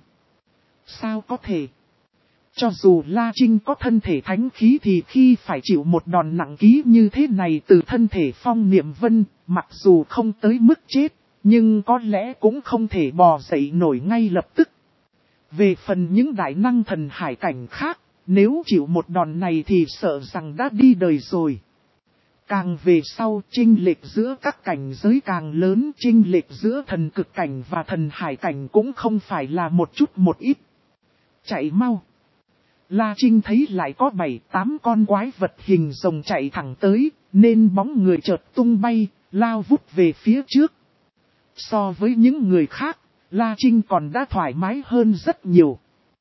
Sao có thể? Cho dù La Trinh có thân thể thánh khí thì khi phải chịu một đòn nặng ký như thế này từ thân thể Phong Niệm Vân, mặc dù không tới mức chết, nhưng có lẽ cũng không thể bò dậy nổi ngay lập tức. Về phần những đại năng thần hải cảnh khác, nếu chịu một đòn này thì sợ rằng đã đi đời rồi. Càng về sau, chênh lệch giữa các cảnh giới càng lớn, chênh lệch giữa thần cực cảnh và thần hải cảnh cũng không phải là một chút một ít. Chạy mau! La Trinh thấy lại có bảy tám con quái vật hình rồng chạy thẳng tới, nên bóng người chợt tung bay, lao vút về phía trước. So với những người khác, La Trinh còn đã thoải mái hơn rất nhiều.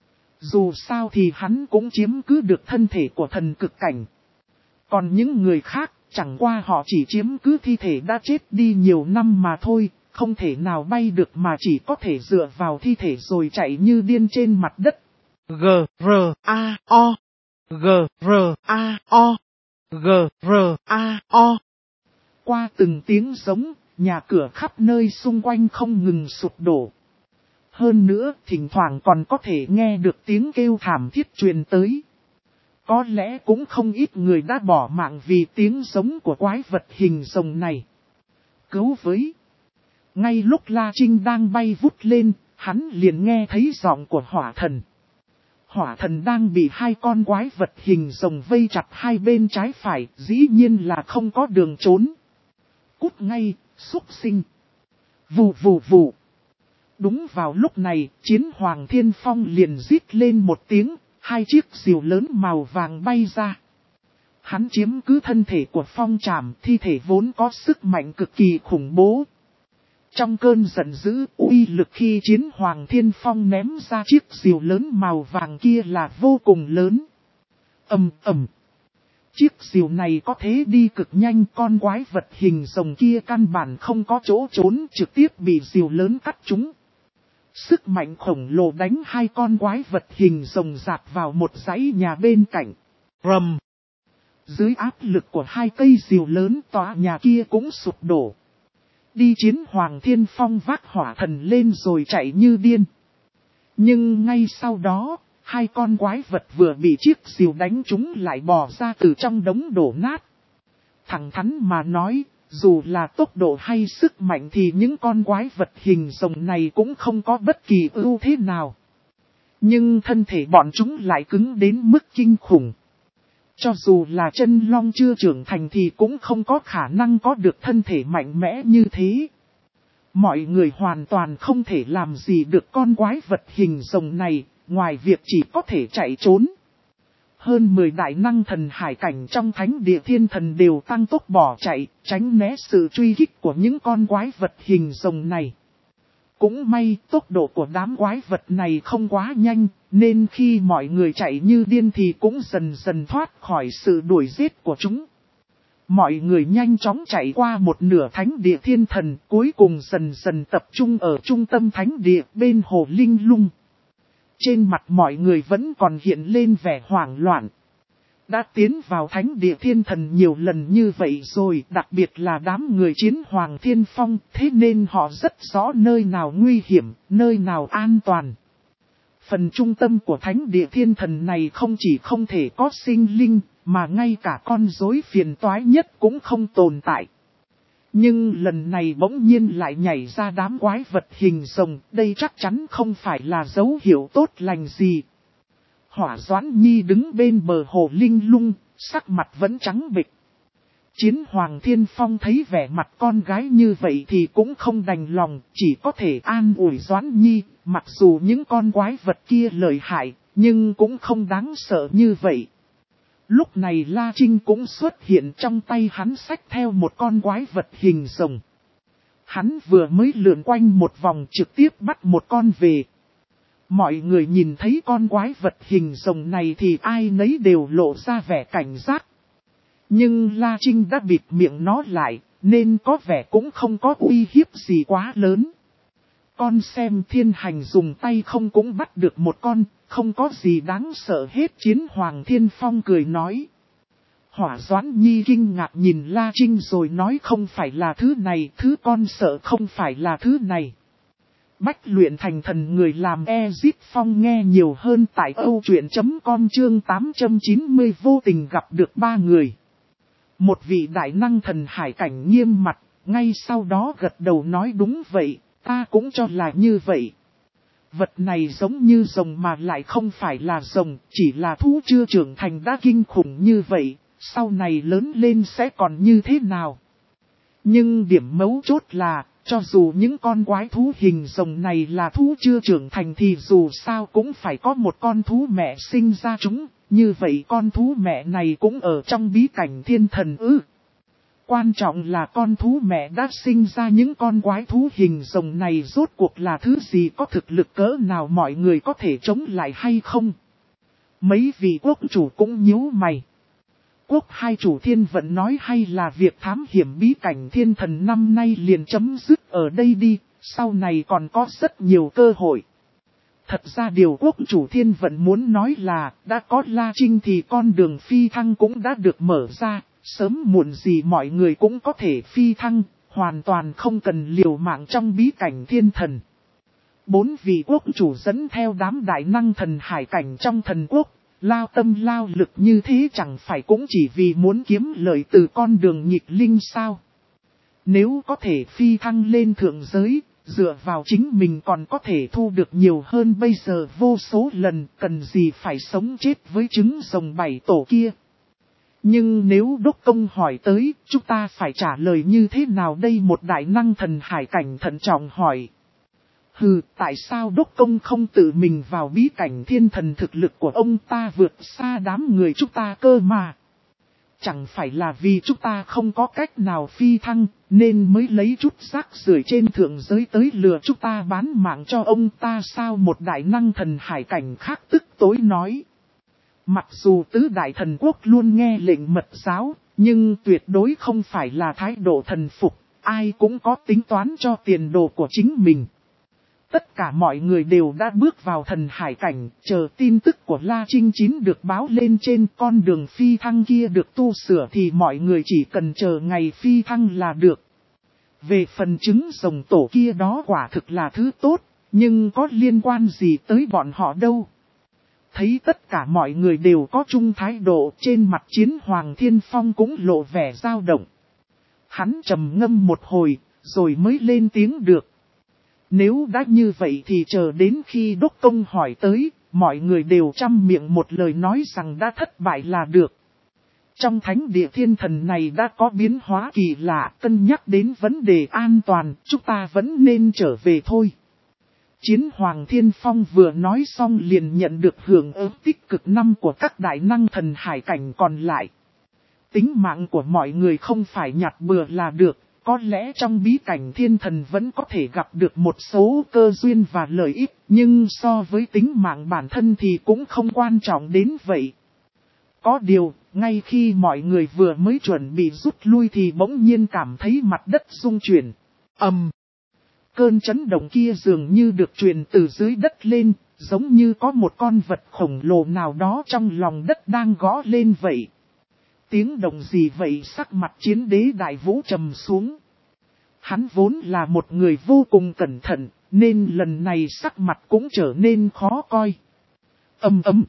Dù sao thì hắn cũng chiếm cứ được thân thể của thần cực cảnh. Còn những người khác, chẳng qua họ chỉ chiếm cứ thi thể đã chết đi nhiều năm mà thôi, không thể nào bay được mà chỉ có thể dựa vào thi thể rồi chạy như điên trên mặt đất. G, R, A, O. G, R, A, O. G, R, A, O. Qua từng tiếng giống, nhà cửa khắp nơi xung quanh không ngừng sụp đổ. Hơn nữa, thỉnh thoảng còn có thể nghe được tiếng kêu thảm thiết truyền tới. Có lẽ cũng không ít người đã bỏ mạng vì tiếng giống của quái vật hình rồng này. Cứu với! Ngay lúc La Trinh đang bay vút lên, hắn liền nghe thấy giọng của hỏa thần. Hỏa thần đang bị hai con quái vật hình rồng vây chặt hai bên trái phải, dĩ nhiên là không có đường trốn. Cút ngay, xúc sinh! Vù vù vù! Đúng vào lúc này, Chiến Hoàng Thiên Phong liền rít lên một tiếng, hai chiếc diều lớn màu vàng bay ra. Hắn chiếm cứ thân thể của Phong Trảm, thi thể vốn có sức mạnh cực kỳ khủng bố. Trong cơn giận dữ, uy lực khi Chiến Hoàng Thiên Phong ném ra chiếc diều lớn màu vàng kia là vô cùng lớn. Ầm ầm. Chiếc diều này có thế đi cực nhanh, con quái vật hình rồng kia căn bản không có chỗ trốn, trực tiếp bị diều lớn cắt trúng. Sức mạnh khổng lồ đánh hai con quái vật hình rồng dạt vào một dãy nhà bên cạnh. Rầm. Dưới áp lực của hai cây diều lớn, tòa nhà kia cũng sụp đổ. Đi Chiến Hoàng Thiên Phong vác hỏa thần lên rồi chạy như điên. Nhưng ngay sau đó, hai con quái vật vừa bị chiếc diều đánh trúng lại bò ra từ trong đống đổ nát. Thẳng thắn mà nói, dù là tốc độ hay sức mạnh thì những con quái vật hình rồng này cũng không có bất kỳ ưu thế nào. Nhưng thân thể bọn chúng lại cứng đến mức kinh khủng. Cho dù là chân long chưa trưởng thành thì cũng không có khả năng có được thân thể mạnh mẽ như thế. Mọi người hoàn toàn không thể làm gì được con quái vật hình rồng này, ngoài việc chỉ có thể chạy trốn. Hơn mười đại năng thần hải cảnh trong thánh địa thiên thần đều tăng tốc bỏ chạy, tránh né sự truy kích của những con quái vật hình rồng này. Cũng may tốc độ của đám quái vật này không quá nhanh, nên khi mọi người chạy như điên thì cũng dần dần thoát khỏi sự đuổi giết của chúng. Mọi người nhanh chóng chạy qua một nửa thánh địa thiên thần, cuối cùng dần dần tập trung ở trung tâm thánh địa bên hồ Linh Lung. Trên mặt mọi người vẫn còn hiện lên vẻ hoảng loạn. Đã tiến vào thánh địa thiên thần nhiều lần như vậy rồi, đặc biệt là đám người Chiến Hoàng Thiên Phong, thế nên họ rất rõ nơi nào nguy hiểm, nơi nào an toàn. Phần trung tâm của thánh địa thiên thần này không chỉ không thể có sinh linh, mà ngay cả con rối phiền toái nhất cũng không tồn tại. Nhưng lần này bỗng nhiên lại nhảy ra đám quái vật hình rồng, đây chắc chắn không phải là dấu hiệu tốt lành gì. Hỏa Doãn Nhi đứng bên bờ hồ Linh Lung, sắc mặt vẫn trắng bệch. Chiến Hoàng Thiên Phong thấy vẻ mặt con gái như vậy thì cũng không đành lòng, chỉ có thể an ủi Doãn Nhi, mặc dù những con quái vật kia lợi hại, nhưng cũng không đáng sợ như vậy. Lúc này La Trinh cũng xuất hiện, trong tay hắn xách theo một con quái vật hình rồng. Hắn vừa mới lượn quanh một vòng trực tiếp bắt một con về. Mọi người nhìn thấy con quái vật hình rồng này thì ai nấy đều lộ ra vẻ cảnh giác. Nhưng La Trinh đã bịt miệng nó lại, nên có vẻ cũng không có uy hiếp gì quá lớn. Con xem thiên hành dùng tay không cũng bắt được một con, không có gì đáng sợ hết. Chiến Hoàng Thiên Phong cười nói. Hỏa Doãn Nhi kinh ngạc nhìn La Trinh rồi nói không phải là thứ này, thứ con sợ không phải là thứ này. Bách luyện thành thần người làm Ezip Phong nghe nhiều hơn tại âu truyện chấm com chương tám trăm chín mươi vô tình gặp được ba người. Một vị đại năng thần hải cảnh nghiêm mặt, ngay sau đó gật đầu nói đúng vậy, ta cũng cho là như vậy. Vật này giống như rồng mà lại không phải là rồng, chỉ là thú chưa trưởng thành đã kinh khủng như vậy, sau này lớn lên sẽ còn như thế nào. Nhưng điểm mấu chốt là, cho dù những con quái thú hình rồng này là thú chưa trưởng thành thì dù sao cũng phải có một con thú mẹ sinh ra chúng, như vậy con thú mẹ này cũng ở trong bí cảnh thiên thần ư. Quan trọng là con thú mẹ đã sinh ra những con quái thú hình rồng này rốt cuộc là thứ gì, có thực lực cỡ nào, mọi người có thể chống lại hay không. Mấy vị quốc chủ cũng nhíu mày. Quốc hai chủ thiên vận nói hay là việc thám hiểm bí cảnh thiên thần năm nay liền chấm dứt, ở đây đi, sau này còn có rất nhiều cơ hội. Thật ra điều quốc chủ thiên vận muốn nói là, đã có La Trinh thì con đường phi thăng cũng đã được mở ra, sớm muộn gì mọi người cũng có thể phi thăng, hoàn toàn không cần liều mạng trong bí cảnh thiên thần. Bốn vị quốc chủ dẫn theo đám đại năng thần hải cảnh trong thần quốc, lao tâm lao lực như thế chẳng phải cũng chỉ vì muốn kiếm lợi từ con đường nghịch linh sao. Nếu có thể phi thăng lên thượng giới, dựa vào chính mình còn có thể thu được nhiều hơn bây giờ vô số lần, cần gì phải sống chết với trứng rồng bảy tổ kia. Nhưng nếu đốc công hỏi tới, chúng ta phải trả lời như thế nào đây? Một đại năng thần hải cảnh thận trọng hỏi. Hừ, tại sao đốc công không tự mình vào bí cảnh thiên thần? Thực lực của ông ta vượt xa đám người chúng ta cơ mà. Chẳng phải là vì chúng ta không có cách nào phi thăng, nên mới lấy chút rác rưởi trên thượng giới tới lừa chúng ta bán mạng cho ông ta sao? Một đại năng thần hải cảnh khác tức tối nói. Mặc dù tứ đại thần quốc luôn nghe lệnh mật giáo, nhưng tuyệt đối không phải là thái độ thần phục, ai cũng có tính toán cho tiền đồ của chính mình. Tất cả mọi người đều đã bước vào thần hải cảnh, chờ tin tức của La Trinh Chín được báo lên trên con đường phi thăng kia được tu sửa thì mọi người chỉ cần chờ ngày phi thăng là được. Về phần trứng rồng tổ kia đó quả thực là thứ tốt, nhưng có liên quan gì tới bọn họ đâu. Thấy tất cả mọi người đều có chung thái độ, trên mặt Chiến Hoàng Thiên Phong cũng lộ vẻ dao động. Hắn trầm ngâm một hồi, rồi mới lên tiếng được. Nếu đã như vậy thì chờ đến khi đốc công hỏi tới, mọi người đều trăm miệng một lời nói rằng đã thất bại là được. Trong thánh địa thiên thần này đã có biến hóa kỳ lạ, cân nhắc đến vấn đề an toàn, chúng ta vẫn nên trở về thôi. Chiến Hoàng Thiên Phong vừa nói xong liền nhận được hưởng ứng tích cực năm của các đại năng thần hải cảnh còn lại. Tính mạng của mọi người không phải nhặt bừa là được, có lẽ trong bí cảnh thiên thần vẫn có thể gặp được một số cơ duyên và lợi ích, nhưng so với tính mạng bản thân thì cũng không quan trọng đến vậy. Có điều, ngay khi mọi người vừa mới chuẩn bị rút lui thì bỗng nhiên cảm thấy mặt đất rung chuyển. Ầm! Um. Cơn chấn động kia dường như được truyền từ dưới đất lên, giống như có một con vật khổng lồ nào đó trong lòng đất đang gõ lên vậy. Tiếng động gì vậy? Sắc mặt Chiến Đế Đại Vũ trầm xuống. Hắn vốn là một người vô cùng cẩn thận, nên lần này sắc mặt cũng trở nên khó coi. Ầm ầm.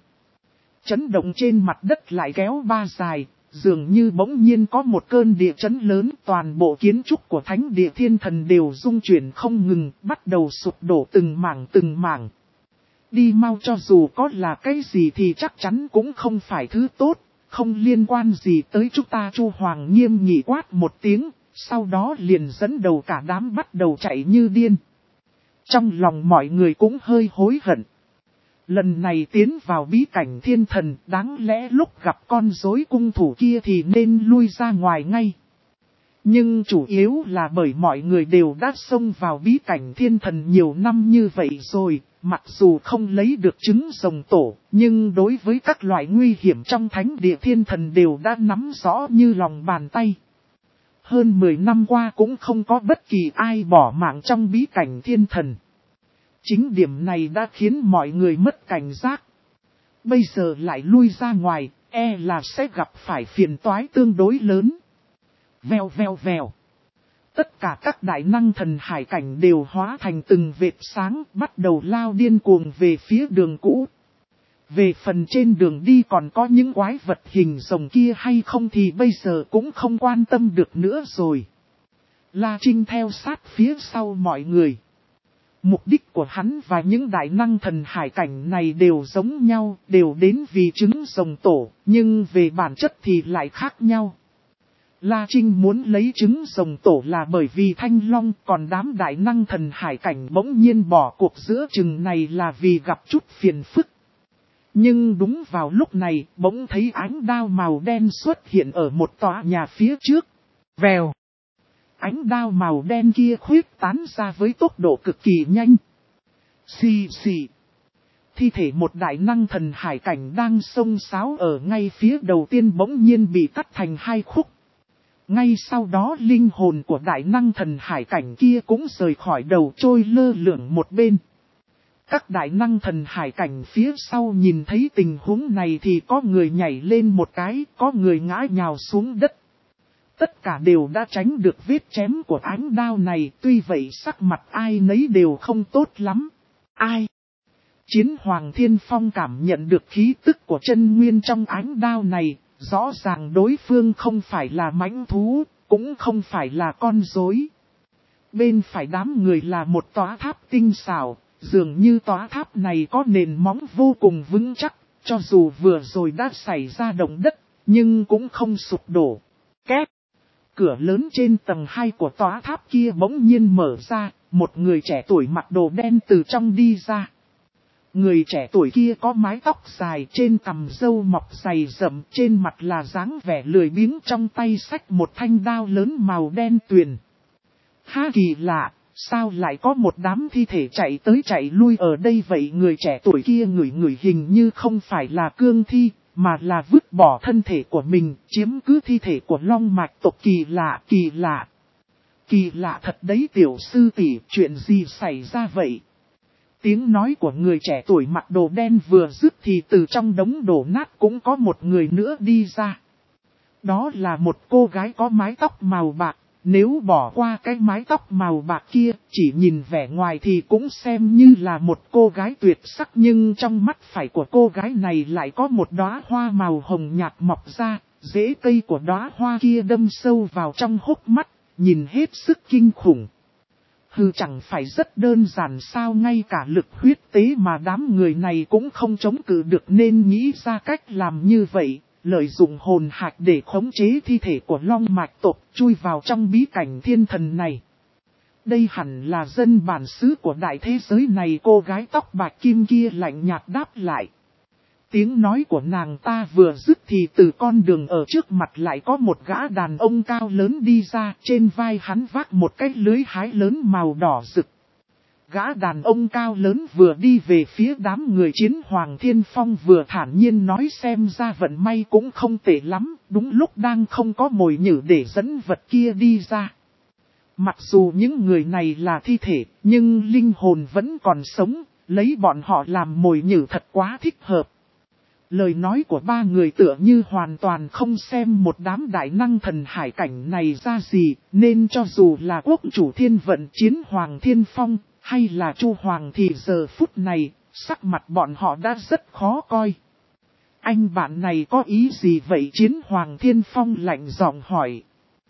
Chấn động trên mặt đất lại kéo ba dài, dường như bỗng nhiên có một cơn địa chấn lớn, toàn bộ kiến trúc của thánh địa thiên thần đều rung chuyển không ngừng, bắt đầu sụp đổ từng mảng từng mảng. Đi mau, cho dù có là cái gì thì chắc chắn cũng không phải thứ tốt, không liên quan gì tới chúng ta. Chu Hoàng nghiêm nghị quát một tiếng, sau đó liền dẫn đầu cả đám bắt đầu chạy như điên. Trong lòng mọi người cũng hơi hối hận. Lần này tiến vào bí cảnh thiên thần, đáng lẽ lúc gặp con rối cung thủ kia thì nên lui ra ngoài ngay. Nhưng chủ yếu là bởi mọi người đều đã xông vào bí cảnh thiên thần nhiều năm như vậy rồi, mặc dù không lấy được trứng rồng tổ, nhưng đối với các loại nguy hiểm trong thánh địa thiên thần đều đã nắm rõ như lòng bàn tay. Hơn mười năm qua cũng không có bất kỳ ai bỏ mạng trong bí cảnh thiên thần. Chính điểm này đã khiến mọi người mất cảnh giác. Bây giờ lại lui ra ngoài, e là sẽ gặp phải phiền toái tương đối lớn. Vèo vèo vèo. Tất cả các đại năng thần hải cảnh đều hóa thành từng vệt sáng, bắt đầu lao điên cuồng về phía đường cũ. Về phần trên đường đi còn có những quái vật hình rồng kia hay không thì bây giờ cũng không quan tâm được nữa rồi. La Trinh theo sát phía sau mọi người. Mục đích của hắn và những đại năng thần hải cảnh này đều giống nhau, đều đến vì trứng rồng tổ, nhưng về bản chất thì lại khác nhau. La Trinh muốn lấy trứng rồng tổ là bởi vì Thanh Long, còn đám đại năng thần hải cảnh bỗng nhiên bỏ cuộc giữa chừng này là vì gặp chút phiền phức. Nhưng đúng vào lúc này, bỗng thấy ánh đao màu đen xuất hiện ở một tòa nhà phía trước. Vèo! Ánh đao màu đen kia khuyết tán ra với tốc độ cực kỳ nhanh. Xì xì. Thi thể một đại năng thần hải cảnh đang xông xáo ở ngay phía đầu tiên bỗng nhiên bị cắt thành hai khúc. Ngay sau đó linh hồn của đại năng thần hải cảnh kia cũng rời khỏi đầu trôi lơ lửng một bên. Các đại năng thần hải cảnh phía sau nhìn thấy tình huống này thì có người nhảy lên một cái, có người ngã nhào xuống đất. Tất cả đều đã tránh được vết chém của ánh đao này, tuy vậy sắc mặt ai nấy đều không tốt lắm. Ai? Chiến Hoàng Thiên Phong cảm nhận được khí tức của chân nguyên trong ánh đao này, rõ ràng đối phương không phải là mãnh thú, cũng không phải là con rối. Bên phải đám người là một tòa tháp tinh xảo, dường như tòa tháp này có nền móng vô cùng vững chắc, cho dù vừa rồi đã xảy ra động đất, nhưng cũng không sụp đổ. Két! Cửa lớn trên tầng hai của tòa tháp kia bỗng nhiên mở ra, một người trẻ tuổi mặc đồ đen từ trong đi ra. Người trẻ tuổi kia có mái tóc dài, trên cằm râu mọc dày rậm, trên mặt là dáng vẻ lười biếng, trong tay xách một thanh đao lớn màu đen tuyền. Ha, kỳ lạ, sao lại có một đám thi thể chạy tới chạy lui ở đây vậy? Người trẻ tuổi kia ngửi ngửi hình như không phải là cương thi, mà là vứt bỏ thân thể của mình, chiếm cứ thi thể của long mạch tộc. Kỳ lạ, kỳ lạ. Kỳ lạ thật đấy tiểu sư tỷ, chuyện gì xảy ra vậy? Tiếng nói của người trẻ tuổi mặc đồ đen vừa dứt thì từ trong đống đổ nát cũng có một người nữa đi ra. Đó là một cô gái có mái tóc màu bạc, nếu bỏ qua cái mái tóc màu bạc kia, chỉ nhìn vẻ ngoài thì cũng xem như là một cô gái tuyệt sắc, nhưng trong mắt phải của cô gái này lại có một đóa hoa màu hồng nhạt mọc ra, rễ cây của đóa hoa kia đâm sâu vào trong hốc mắt, nhìn hết sức kinh khủng. Hừ, chẳng phải rất đơn giản sao? Ngay cả lực huyết tế mà đám người này cũng không chống cự được, nên nghĩ ra cách làm như vậy, lợi dụng hồn hạch để khống chế thi thể của long mạch tộc, chui vào trong bí cảnh thiên thần này. Đây hẳn là dân bản xứ của đại thế giới này. Cô gái tóc bạc kim kia lạnh nhạt đáp lại. Tiếng nói của nàng ta vừa dứt thì từ con đường ở trước mặt lại có một gã đàn ông cao lớn đi ra, trên vai hắn vác một cái lưới hái lớn màu đỏ rực. Gã đàn ông cao lớn vừa đi về phía đám người Chiến Hoàng Thiên Phong vừa thản nhiên nói, xem ra vận may cũng không tệ lắm, đúng lúc đang không có mồi nhử để dẫn vật kia đi ra. Mặc dù những người này là thi thể, nhưng linh hồn vẫn còn sống, lấy bọn họ làm mồi nhử thật quá thích hợp. Lời nói của ba người tựa như hoàn toàn không xem một đám đại năng thần hải cảnh này ra gì, nên cho dù là quốc chủ thiên vận Chiến Hoàng Thiên Phong, hay là Chu Hoàng thì giờ phút này, sắc mặt bọn họ đã rất khó coi. Anh bạn này có ý gì vậy? Chiến Hoàng Thiên Phong lạnh giọng hỏi.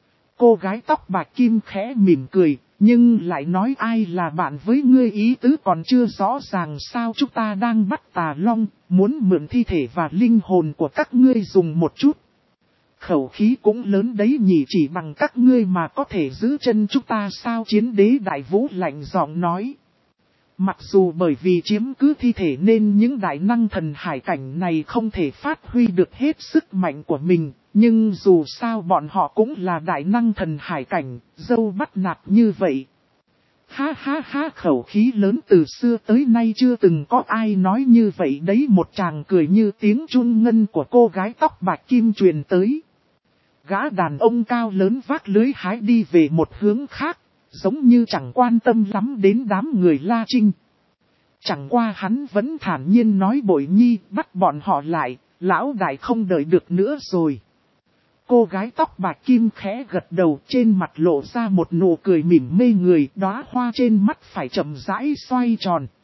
Cô gái tóc bạc kim khẽ mỉm cười, nhưng lại nói, ai là bạn với ngươi? Ý tứ còn chưa rõ ràng sao? Chúng ta đang bắt Tà Long, muốn mượn thi thể và linh hồn của các ngươi dùng một chút. Khẩu khí cũng lớn đấy nhỉ, chỉ bằng các ngươi mà có thể giữ chân chúng ta sao? Chiến đế Đại Vũ lạnh giọng nói. Mặc dù bởi vì chiếm cứ thi thể nên những đại năng thần hải cảnh này không thể phát huy được hết sức mạnh của mình, nhưng dù sao bọn họ cũng là đại năng thần hải cảnh, dâu bắt nạt như vậy. Ha ha ha, khẩu khí lớn từ xưa tới nay chưa từng có ai nói như vậy đấy. Một chàng cười như tiếng chun ngân của cô gái tóc bạc kim truyền tới. Gã đàn ông cao lớn vác lưới hái đi về một hướng khác, giống như chẳng quan tâm lắm đến đám người La Trinh. Chẳng qua hắn vẫn thản nhiên nói, Bội Nhi, bắt bọn họ lại, lão đại không đợi được nữa rồi. Cô gái tóc bạc kim khẽ gật đầu, trên mặt lộ ra một nụ cười mỉm mê người, đóa hoa trên mắt phải chậm rãi xoay tròn.